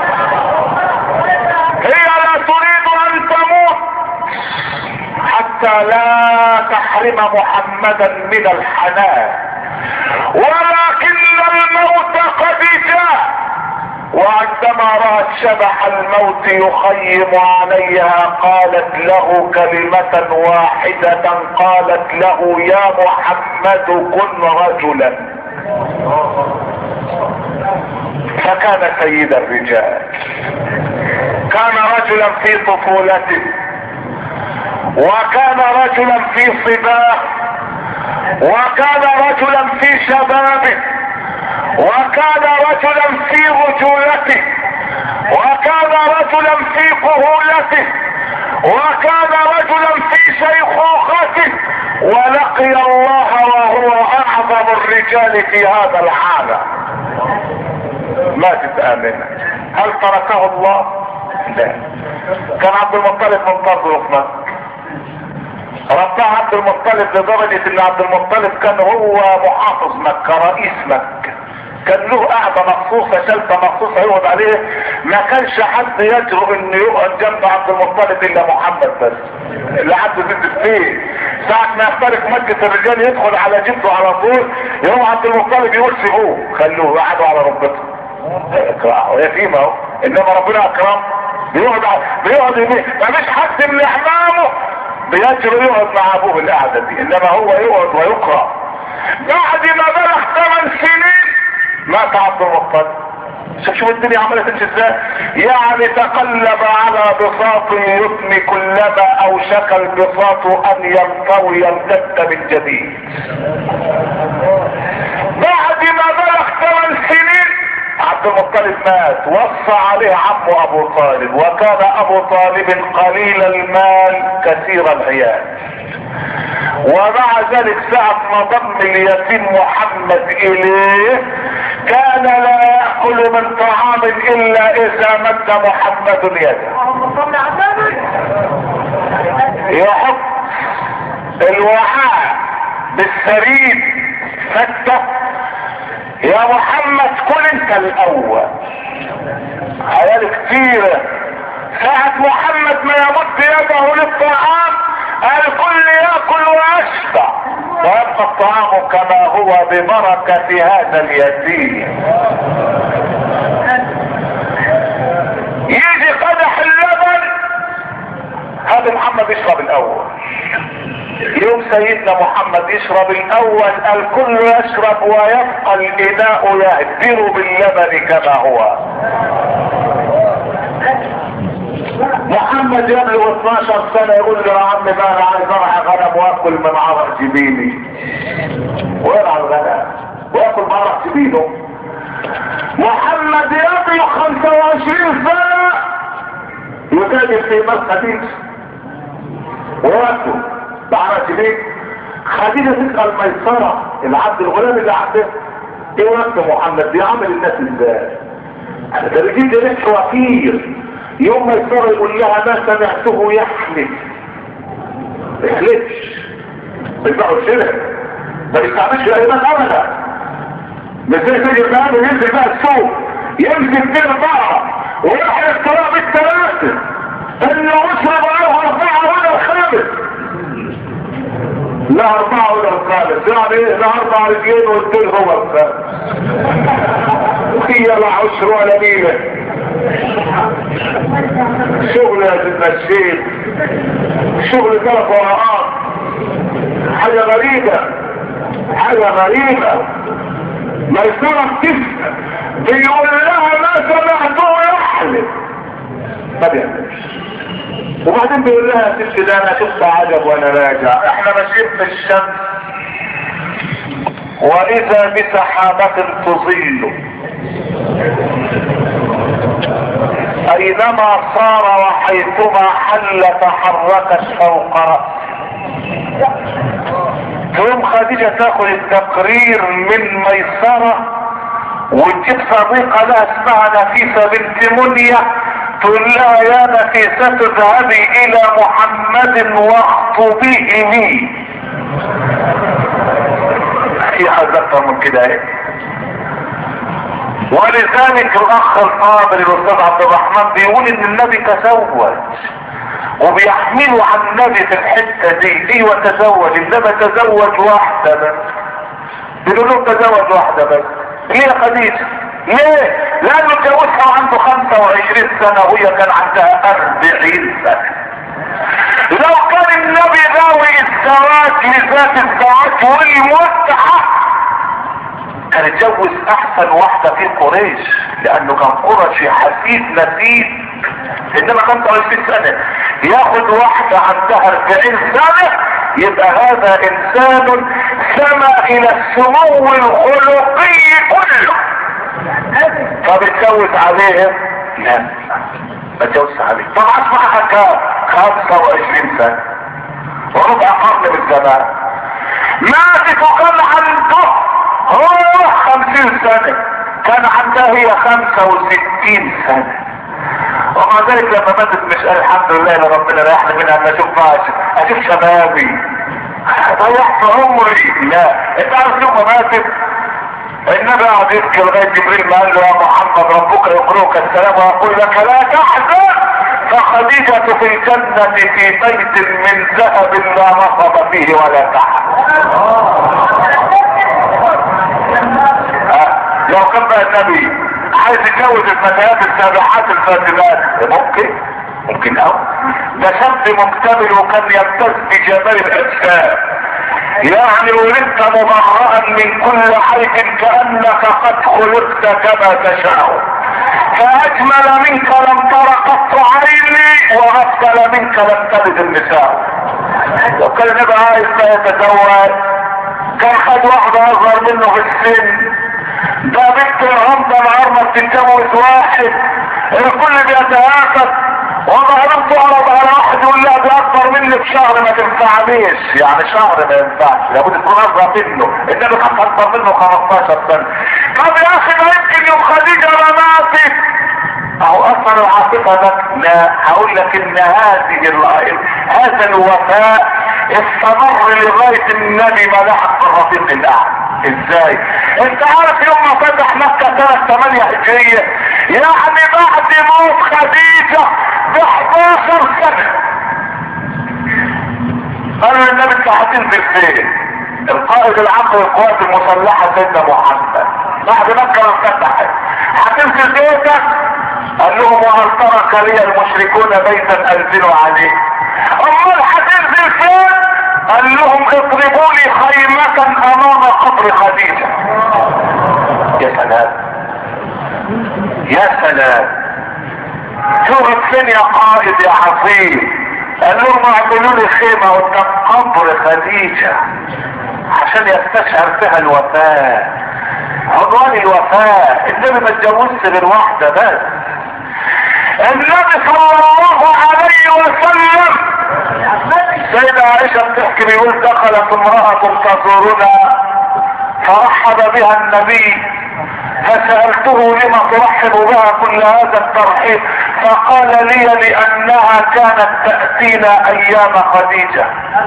هي لا تريد ان تموت حتى لا تحرم محمدا من الحنان، ولكن الموت قد جاء. وعندما رأت شبح الموت يخيم عليها قالت له كلمة واحدة، قالت له يا محمد كن رجلا. فكان سيد الرجال، كان رجلا في طفولته، وكان رجلا في صباه، وكان رجلا في شبابه، وكان رجلا في رجولته، وكان رجلا في كهولته، وكان رجلا في شيخوخته، ولقي الله وهو اعظم الرجال في هذا العالم. ماتت آمنة. هل تركه الله؟ لا. كان عبد المطلب منتظره في مكة، رباه عبد المطلب لدرجة ان عبد المطلب كان هو محافظ مكة، رئيس مكة، كان له قاعدة مخصوصة، شلته مخصوصة يقعد عليه، ما كانش حد يجرؤ انه يقعد جنب عبد المطلب الا محمد بس اللي عنده 6 سنين. ساعة ما يخترق مكة الرجال يدخل على جده على طول، يقوم عبد المطلب يقول سيبوه خلوه قعدوا على ركبته يتيم اهو، انما ربنا اكرم بيقعد يمين، ما فيش حد من احمامه بيجرؤ يقعد مع ابوه القعدة دي، انما هو يقعد ويقرأ. بعد ما بلغ 8 سنين مات عبد المطلب. شوف الدنيا عملت تمشي ازاي، يعني تقلب على بساط اليتم كلما اوشك البساط ان ينطوي يمتد من جديد. بعد ما بلغ 8 سنين عبد المطلب مات، وصى عليه عمه ابو طالب، وكان ابو طالب قليل المال كثير العيال، ومع ذلك ساعة ما ضم اليتيم محمد اليه كان لا يأكل من طعام الا اذا مد محمد يده، يحط الوعاء بالسريد فتة، يا محمد كل انت الاول. عيال كتيرة ساعة محمد ما يمد يده للطعام الكل ياكل ويشبع ويبقى الطعام كما هو ببركة هذا اليتيم. يجي قدح اللبن، هذا محمد يشرب الاول. يوم سيدنا محمد يشرب الاول الكل يشرب ويبقى الاناء يهدر باللبن كما هو. محمد يبلغ 12 سنة يقول له يا عم بقى انا عايز ارعى غنم واكل من عرق جبيني. ويرعى الغنم واكل من عرق جبينه. محمد يبلغ 25 سنة يتاجر في مال خديجة وياكل بعرق جبينه. خديجة تسأل ميسرة العبد الغلام اللي عنده ايه وقت محمد بيعمل الناس ازاي؟ ده بيجيب لي ريح وفير. يوم ما يصير يقول لها ما سمعته يحلف. ما يحلفش، ما يبقاش شبه، ما يستعملش الايمان ابدا. مش زي تيجي الان وينزل بقى السوق يمسك بين البقره ويحلف طلاق بالثلاثه انه يشرب له 4 ولا الخامس. لا 4 ولا الخامس، يعني ايه؟ لا 4 رجلين والدين هو الخامس. وهي لا عشر ولا ليله. شغل يا سيدنا الشيخ، شغل 3 ورقات. حاجة غريبة، حاجة غريبة. ميسرة بتسأل بيقول لها ما سمعته يحلف، ما بيعملش. وبعدين بيقول لها يا ست ده انا شفت عجب وانا راجع، احنا ماشيين في الشمس واذا بسحابة تظل اينما صار وحيثما حل تحركت فوق رأسه. تقوم خديجة تاخد التقرير من ميسرة وتجيب صديقة لها اسمها نفيسة بنت منية تقول لها يا نفيسة اذهبي الى محمد واخطبيه لي. في حاجة اكتر من كده ايه؟ ولذلك الاخ الفاضل الاستاذ عبد الرحمن بيقول ان النبي تزوج وبيحملوا عن النبي في الحته دي وتزوج، انما تزوج واحده بس. بيقولوا له تزوج واحده بس. ليه يا خديجه؟ ليه؟ لانه اتجوزها وعنده 25 سنه وهي كان عندها 40 سنه. لو كان النبي غاوي الزواج لذات الزواج والمتعه كان اتجوز احسن واحدة في قريش، لانه كان قرشي حسيس نسيب. انما 25 سنة ياخد واحدة عندها 40 سنة يبقى هذا انسان سمى الى السمو الخلقي كله. فبتجوز عليهم؟ لا ما تجوز عليه. طبعا معها كام؟ 25 سنة وربع قرن من الزمان. ماتت وكان عنده هو 50 سنة، كان عندها هي 65 سنة. ومع ذلك لما ماتت مش قال الحمد لله ان ربنا ريحني منها ما اشوفهاش، اشوف شبابي ضيعت عمري. لا، انت عارف يوم ما ماتت النبي قعد يبكي لغايه جبريل ما قال له يا محمد ربك يقرئك السلام ويقول لك لا تحزن فخديجة في الجنة في بيت من ذهب لا نصب فيه ولا تحت. لو كان بقى النبي عايز يتجوز الفتيات السابحات الفاتنات ممكن ده شاب مكتمل وكان يمتاز بجمال الاجسام، يعني ولدت مبرأ من كل عيب كأنك قد خلقت كما تشاء، فأجمل منك لم تر قط عيني وأفضل منك لم تلد النساء. لو كان النبي عايز يتزوج كان خد واحدة أصغر منه في السن. ده بنت الغمضة العرمة بتتجوز واحد الكل بيتهافت وظهرت تعرض على واحد يقول لها ده اكبر مني بشهر ما تنفعنيش، يعني شهر ما ينفعش لابد تكون اصغر منه. النبي كان اكبر منه 15 سنة. طب يا اخي ما يمكن يوم خديجة ما ماتت اهو اصلا العاطفة ده. لا هقول لك ان هذا الوفاء استمر لغاية النبي ما لحق الرفيق الاعلى. ازاي؟ انت عارف يوم ما فتح مكة سنة 8 هجرية، يعني بعد موت خديجة ب 11 سنة قالوا للنبي انت هتنزل فين؟ القائد العام للقوات المسلحة سيدنا محمد بعد مكة ما فتحت هتنزل بيتك؟ قال لهم وهل ترك لي المشركون بيتا انزل عليه؟ امال هتنزل فين؟ قال لهم اضربوا لي خيمة امام قبر خديجة. يا سلام يا سلام، تقعد فين يا قائد يا عظيم؟ قال لهم اعملوا لي خيمة قدام قبر خديجة عشان يستشعر بها الوفاة، عنوان الوفاة. النبي ما اتجوزش غير واحدة بس. النبي صلى الله عليه وسلم سيدة عائشة بتحكي بيقول دخلت امرأة تزورنا فرحب بها النبي فسألته لما ترحب بها كل هذا الترحيب؟ فقال لي لأنها كانت تأتينا أيام خديجة.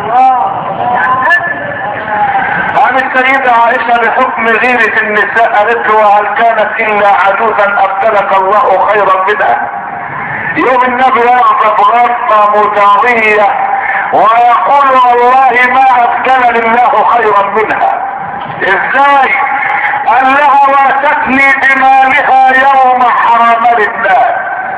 عن السيدة عائشة لحكم غيرة النساء قالت له هل كانت إلا عجوزا أبدلك الله خيرا منها؟ يوم النبي يغضب غضبة مدارية ويقول والله ما أبدلني الله خيرا منها. ازاي؟ قال لها واتتني بمالها يوم حرمني الناس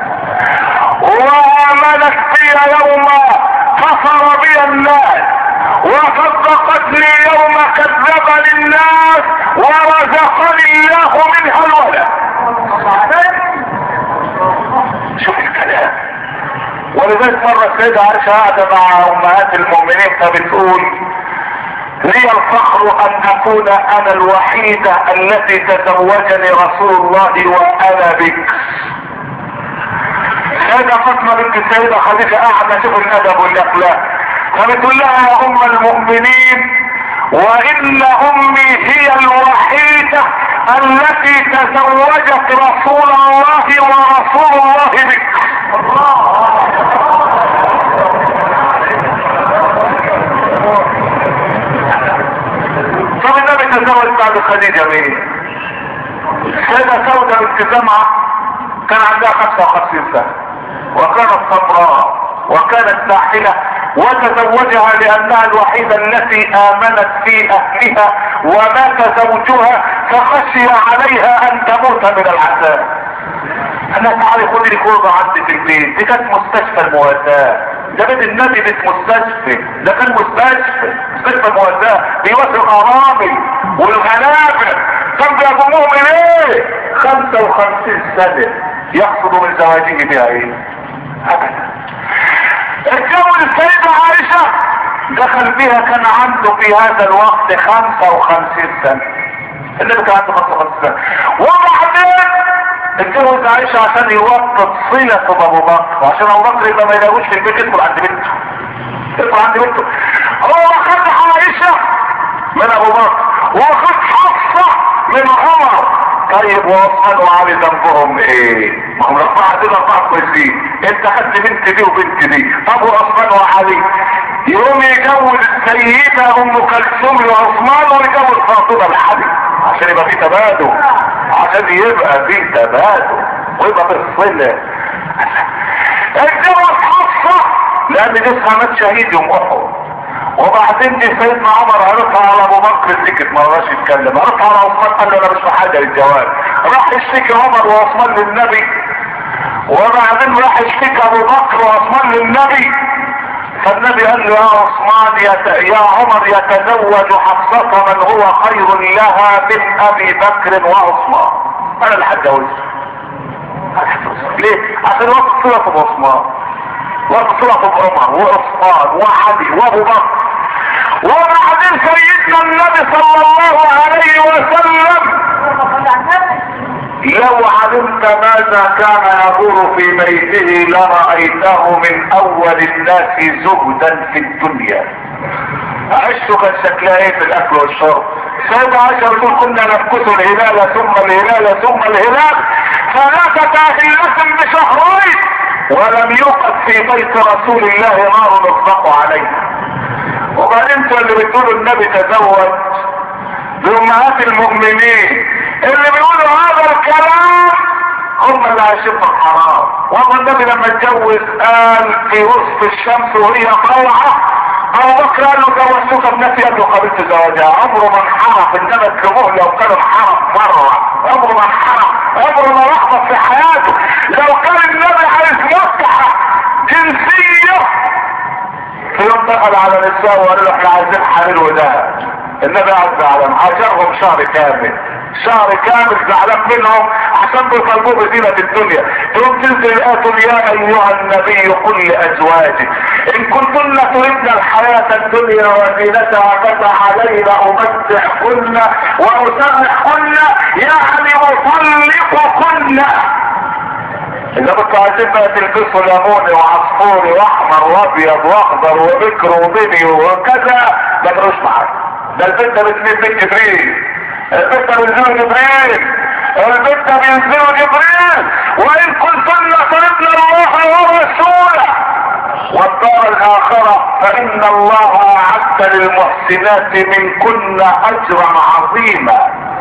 وآمنت بي يوم كفر بي الناس وصدقتني يوم كذبني الناس ورزقني الله منها الولد. شوف الكلام. ولذلك مرة السيدة عائشة قاعدة مع امهات المؤمنين فبتقول لي الفخر ان اكون انا الوحيدة التي تزوجني رسول الله وانا بك. سيدة فاطمة بنت السيدة خديجة قاعدة شوف الادب والاخلاق فبتقول لها يا ام المؤمنين وان امي هي الوحيدة التي تزوجت رسول الله ورسول الله بك. طب النبي تزوج بعد خديجة مين؟ السيدة سودة بنت زمعة كان عندها 55 سنة وكانت سمراء وكانت ساحلة وتزوجها لانها الوحيدة التي امنت في اهلها ومات زوجها فخشي عليها ان تموت من العذاب. انا تعالي خدي لي كورة عندي في البيت. دي كانت مستشفى المواساة. ده بيت النبي مش مستشفى، ده كان مستشفى المواساة بيواسي الارامل والغلابة. كان بيضموهم من ايه؟ 55 سنة يقصد من زواجه بها ايه؟ ابدا. اتجوز السيدة عائشة دخل بها كان عنده في هذا الوقت 55 سنة. النبي كان عنده 55 سنة. وبعدين اتجوز عائشة عشان يوطد صلة بابو بكر وعشان ابو بكر يبقى ما يلاقوش في البيت يدخل عند بنته. يدخل عند بنته. هو خد عائشة من ابو بكر وخد حفصة من عمر. طيب وعثمان وعلي ذنبهم ايه؟ ما هم الاربعه دول اربعه كويسين. انت خدت بنت دي وبنت دي. طب وعثمان وعلي يقوم يجوز السيده ام كلثوم لعثمان ويجوز فاطمه لعلي عشان يبقى في تبادل. عشان يبقى في تبادل ويبقى في الصله. اتجوز حفصه لان جوزها مات شهيد يوم احد. وبعدين دي سيدنا عمر عرفها على ابو بكر سكت ما رضاش يتكلم. عرفها على عثمان قال له انا مش بحاجه للجواز. راح يشتكي عمر وعثمان للنبي وبعدين راح يشتكي ابو بكر وعثمان للنبي. فالنبي قال له يا عثمان يا عمر يتزوج حفصة من هو خير لها من ابي بكر وعثمان. انا اللي هتجوزها. ليه؟ عشان وقت صلة بعثمان وقت صلة بعمر وعثمان وعلي وابو بكر. وبعدين سيدنا النبي صلى الله عليه وسلم لو علمت ماذا كان يدور في بيته لرأيته من اول الناس زهدا في الدنيا. عشته كان شكلها ايه في الاكل والشرب؟ سيدة عائشة بتقول كنا نمكث الهلال ثم الهلال ثم الهلال ثلاثة هلة بشهرين ولم يوقد في بيت رسول الله نار يطلق عليه. وبعدين انتوا اللي بتقولوا النبي تزوج بأمهات المؤمنين اللي بيقولوا هذا الكلام هم اللي عايشين في الحرام. والله النبي لما اتجوز قال في وسط الشمس وهي طالعة ابو بكر قال له زوجتك ابنتي، قال له قبلت زواجها. عمره ما انحرف، انما الجمهور لو كان انحرف مره، عمره ما انحرف، عمره ما لحظه في حياته. لو كان النبي عايز مصلحه جنسيه في يوم دخل على النساء وقال له احنا عايزين حلال وده، النبي عز وجل عاشرهم شهر كامل، شهر كامل زعلان منهم عشان بيطلبوا بزينة الدنيا. تقوم تنزل آتوا يا ايها النبي قل لازواجك ان كنتن تردن الحياة الدنيا وزينتها فتعالينا امتعكن واسرحكن يعني اطلقكن. اذا كنتوا عايزين بقى تلبسوا ليموني وعصفوري واحمر وابيض واخضر وبكر وبني وكذا، ما تروش معاك. ده البنت بتميل بنت جبريل، البنت بينزلوا جبريل، البنت بينزلوا جبريل. وان كنتن تردن الله ورسوله والدار الاخرة فان الله اعد للمحسنات منكن اجرا عظيما.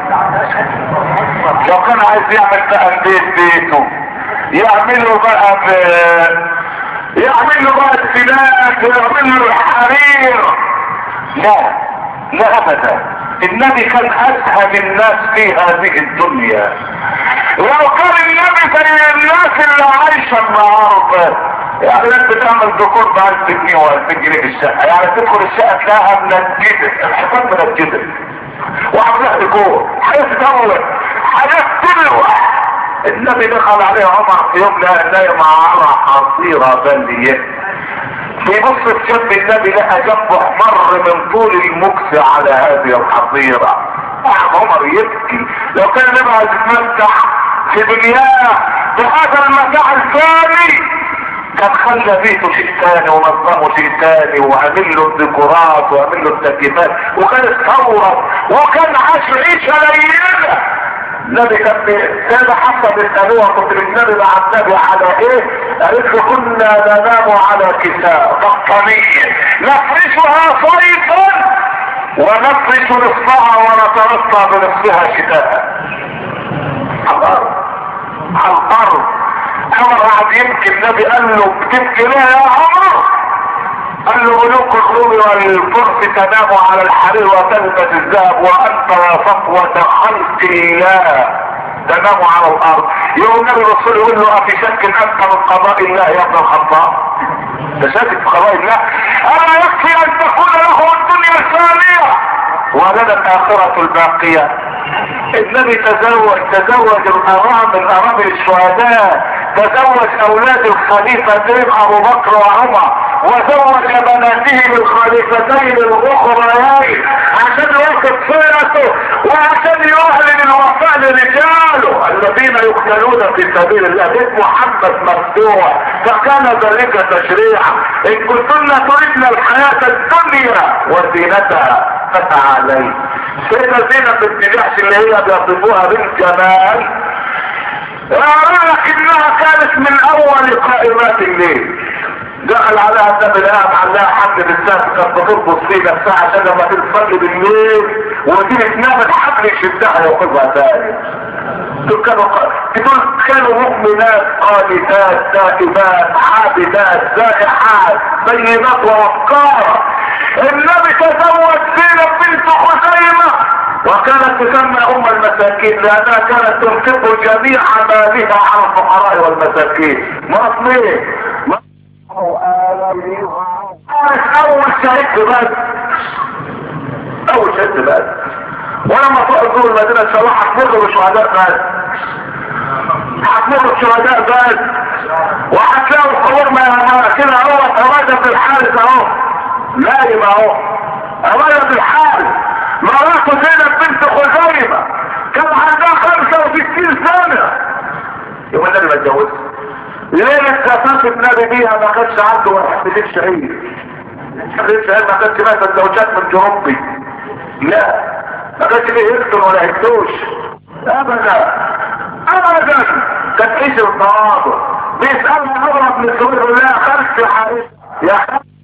لو كان عايز يعمل بقى بيته يعملوا بقى يعملوا بقى السلاح ويعملوا الحرير، لا لا ابدا. النبي كان اسهل الناس في هذه الدنيا. لو كان النبي زي الناس اللي عايشه النهارده، يعني الناس بتعمل ديكور ب 1000 جنيه و2000 جنيه في الشقه، يعني تدخل الشقه تلاقيها منجده، الحيطان منجده وعاملها ديكور، هيتطور هيتطلع. النبي دخل عليه عمر في يوم نايم على حصيره بليه، بيبص في جنب النبي لقى جنبه احمر من طول المكس على هذه الحصيره. عمر يبكي. لو كان النبي عايز يتمتع في دنياه بهذا المتاع الثاني كان خلى بيته شيء ثاني ونظمه شيء ثاني وعمل له الديكورات وعمل له التكييفات وكان اتطور وكان عاش عيشه لينه. النبي كان كان حصل الألوة كنت بتنبي مع النبي على ايه؟ قالت له كنا ننام على كساء بطانية نفرشها صيفا ونفرش نصفها ونترصى بنصفها شتاء. على الارض. عمر قعد يبكي. النبي قال له بتبكي ليه يا عمر؟ قال له ملوك الروم والفرس تنام على الحرير وتلبس الذهب وانت يا صفوة خلق الله تنام على الارض. يقول النبي الرسول يقول له افي شك انت من قضاء الله يا ابن الخطاب؟ ده شاكك في قضاء الله؟ الا يكفي ان تكون له الدنيا الثانية ولنا الاخرة الباقية. النبي تزوج الارامل الشهداء، تزوج اولاد الخليفتين ابو بكر وعمر، وزوج بناته بالخليفتين الاخريين عشان يوقف صلته وعشان يعلن الوفاء لرجاله الذين يقتلون في سبيل الله. بيت محمد مفتوح فكان ذلك تشريعا. ان كنتن تردن الحياة الدنيا وزينتها فتعالي. سيدة زينب بنت جحش اللي هي بيصفوها بالجمال ولكنها كانت من اول قائمات الليل. دخل عليها النبي لقاها معلقه حبل بالساعه كانت بتربط فيه نفسها عشان لما تصلي بالليل وتيجي تنام الحبل يشدها ياخذها تاني. دول كانوا مؤمنات قانتات تائبات عابدات زائحات بينات ووقارة. النبي تزوج زينب بنت خزيمة وكانت تسمى ام المساكين لانها كانت تنفق جميع مالها على الفقراء والمساكين. مصلين اول شهيد بس، اول شهيد بس. ولما تروح تزور المدينة ان شاء الله هتمر بشهداء بس، هتمر بشهداء بس وهتلاقوا القبور ما كده اهو. أراجع في الحارس اهو نايم اهو، أراجع في الحارس. مراته زينب بنت خزيمة كان عندها 65 سنة يوم النبي ما اتجوزها. ليلة خفاف النبي بيها ما كانش عنده واحد شهيد. الشهيد ما كانش بقى سندوتشات من جروبي، لا ما كانش ليه يقتل ولا يقتوش ابدا ابدا. كان ايش التواضع. بيسألها اضرب من الصغير لا خلف يا حبيبي يا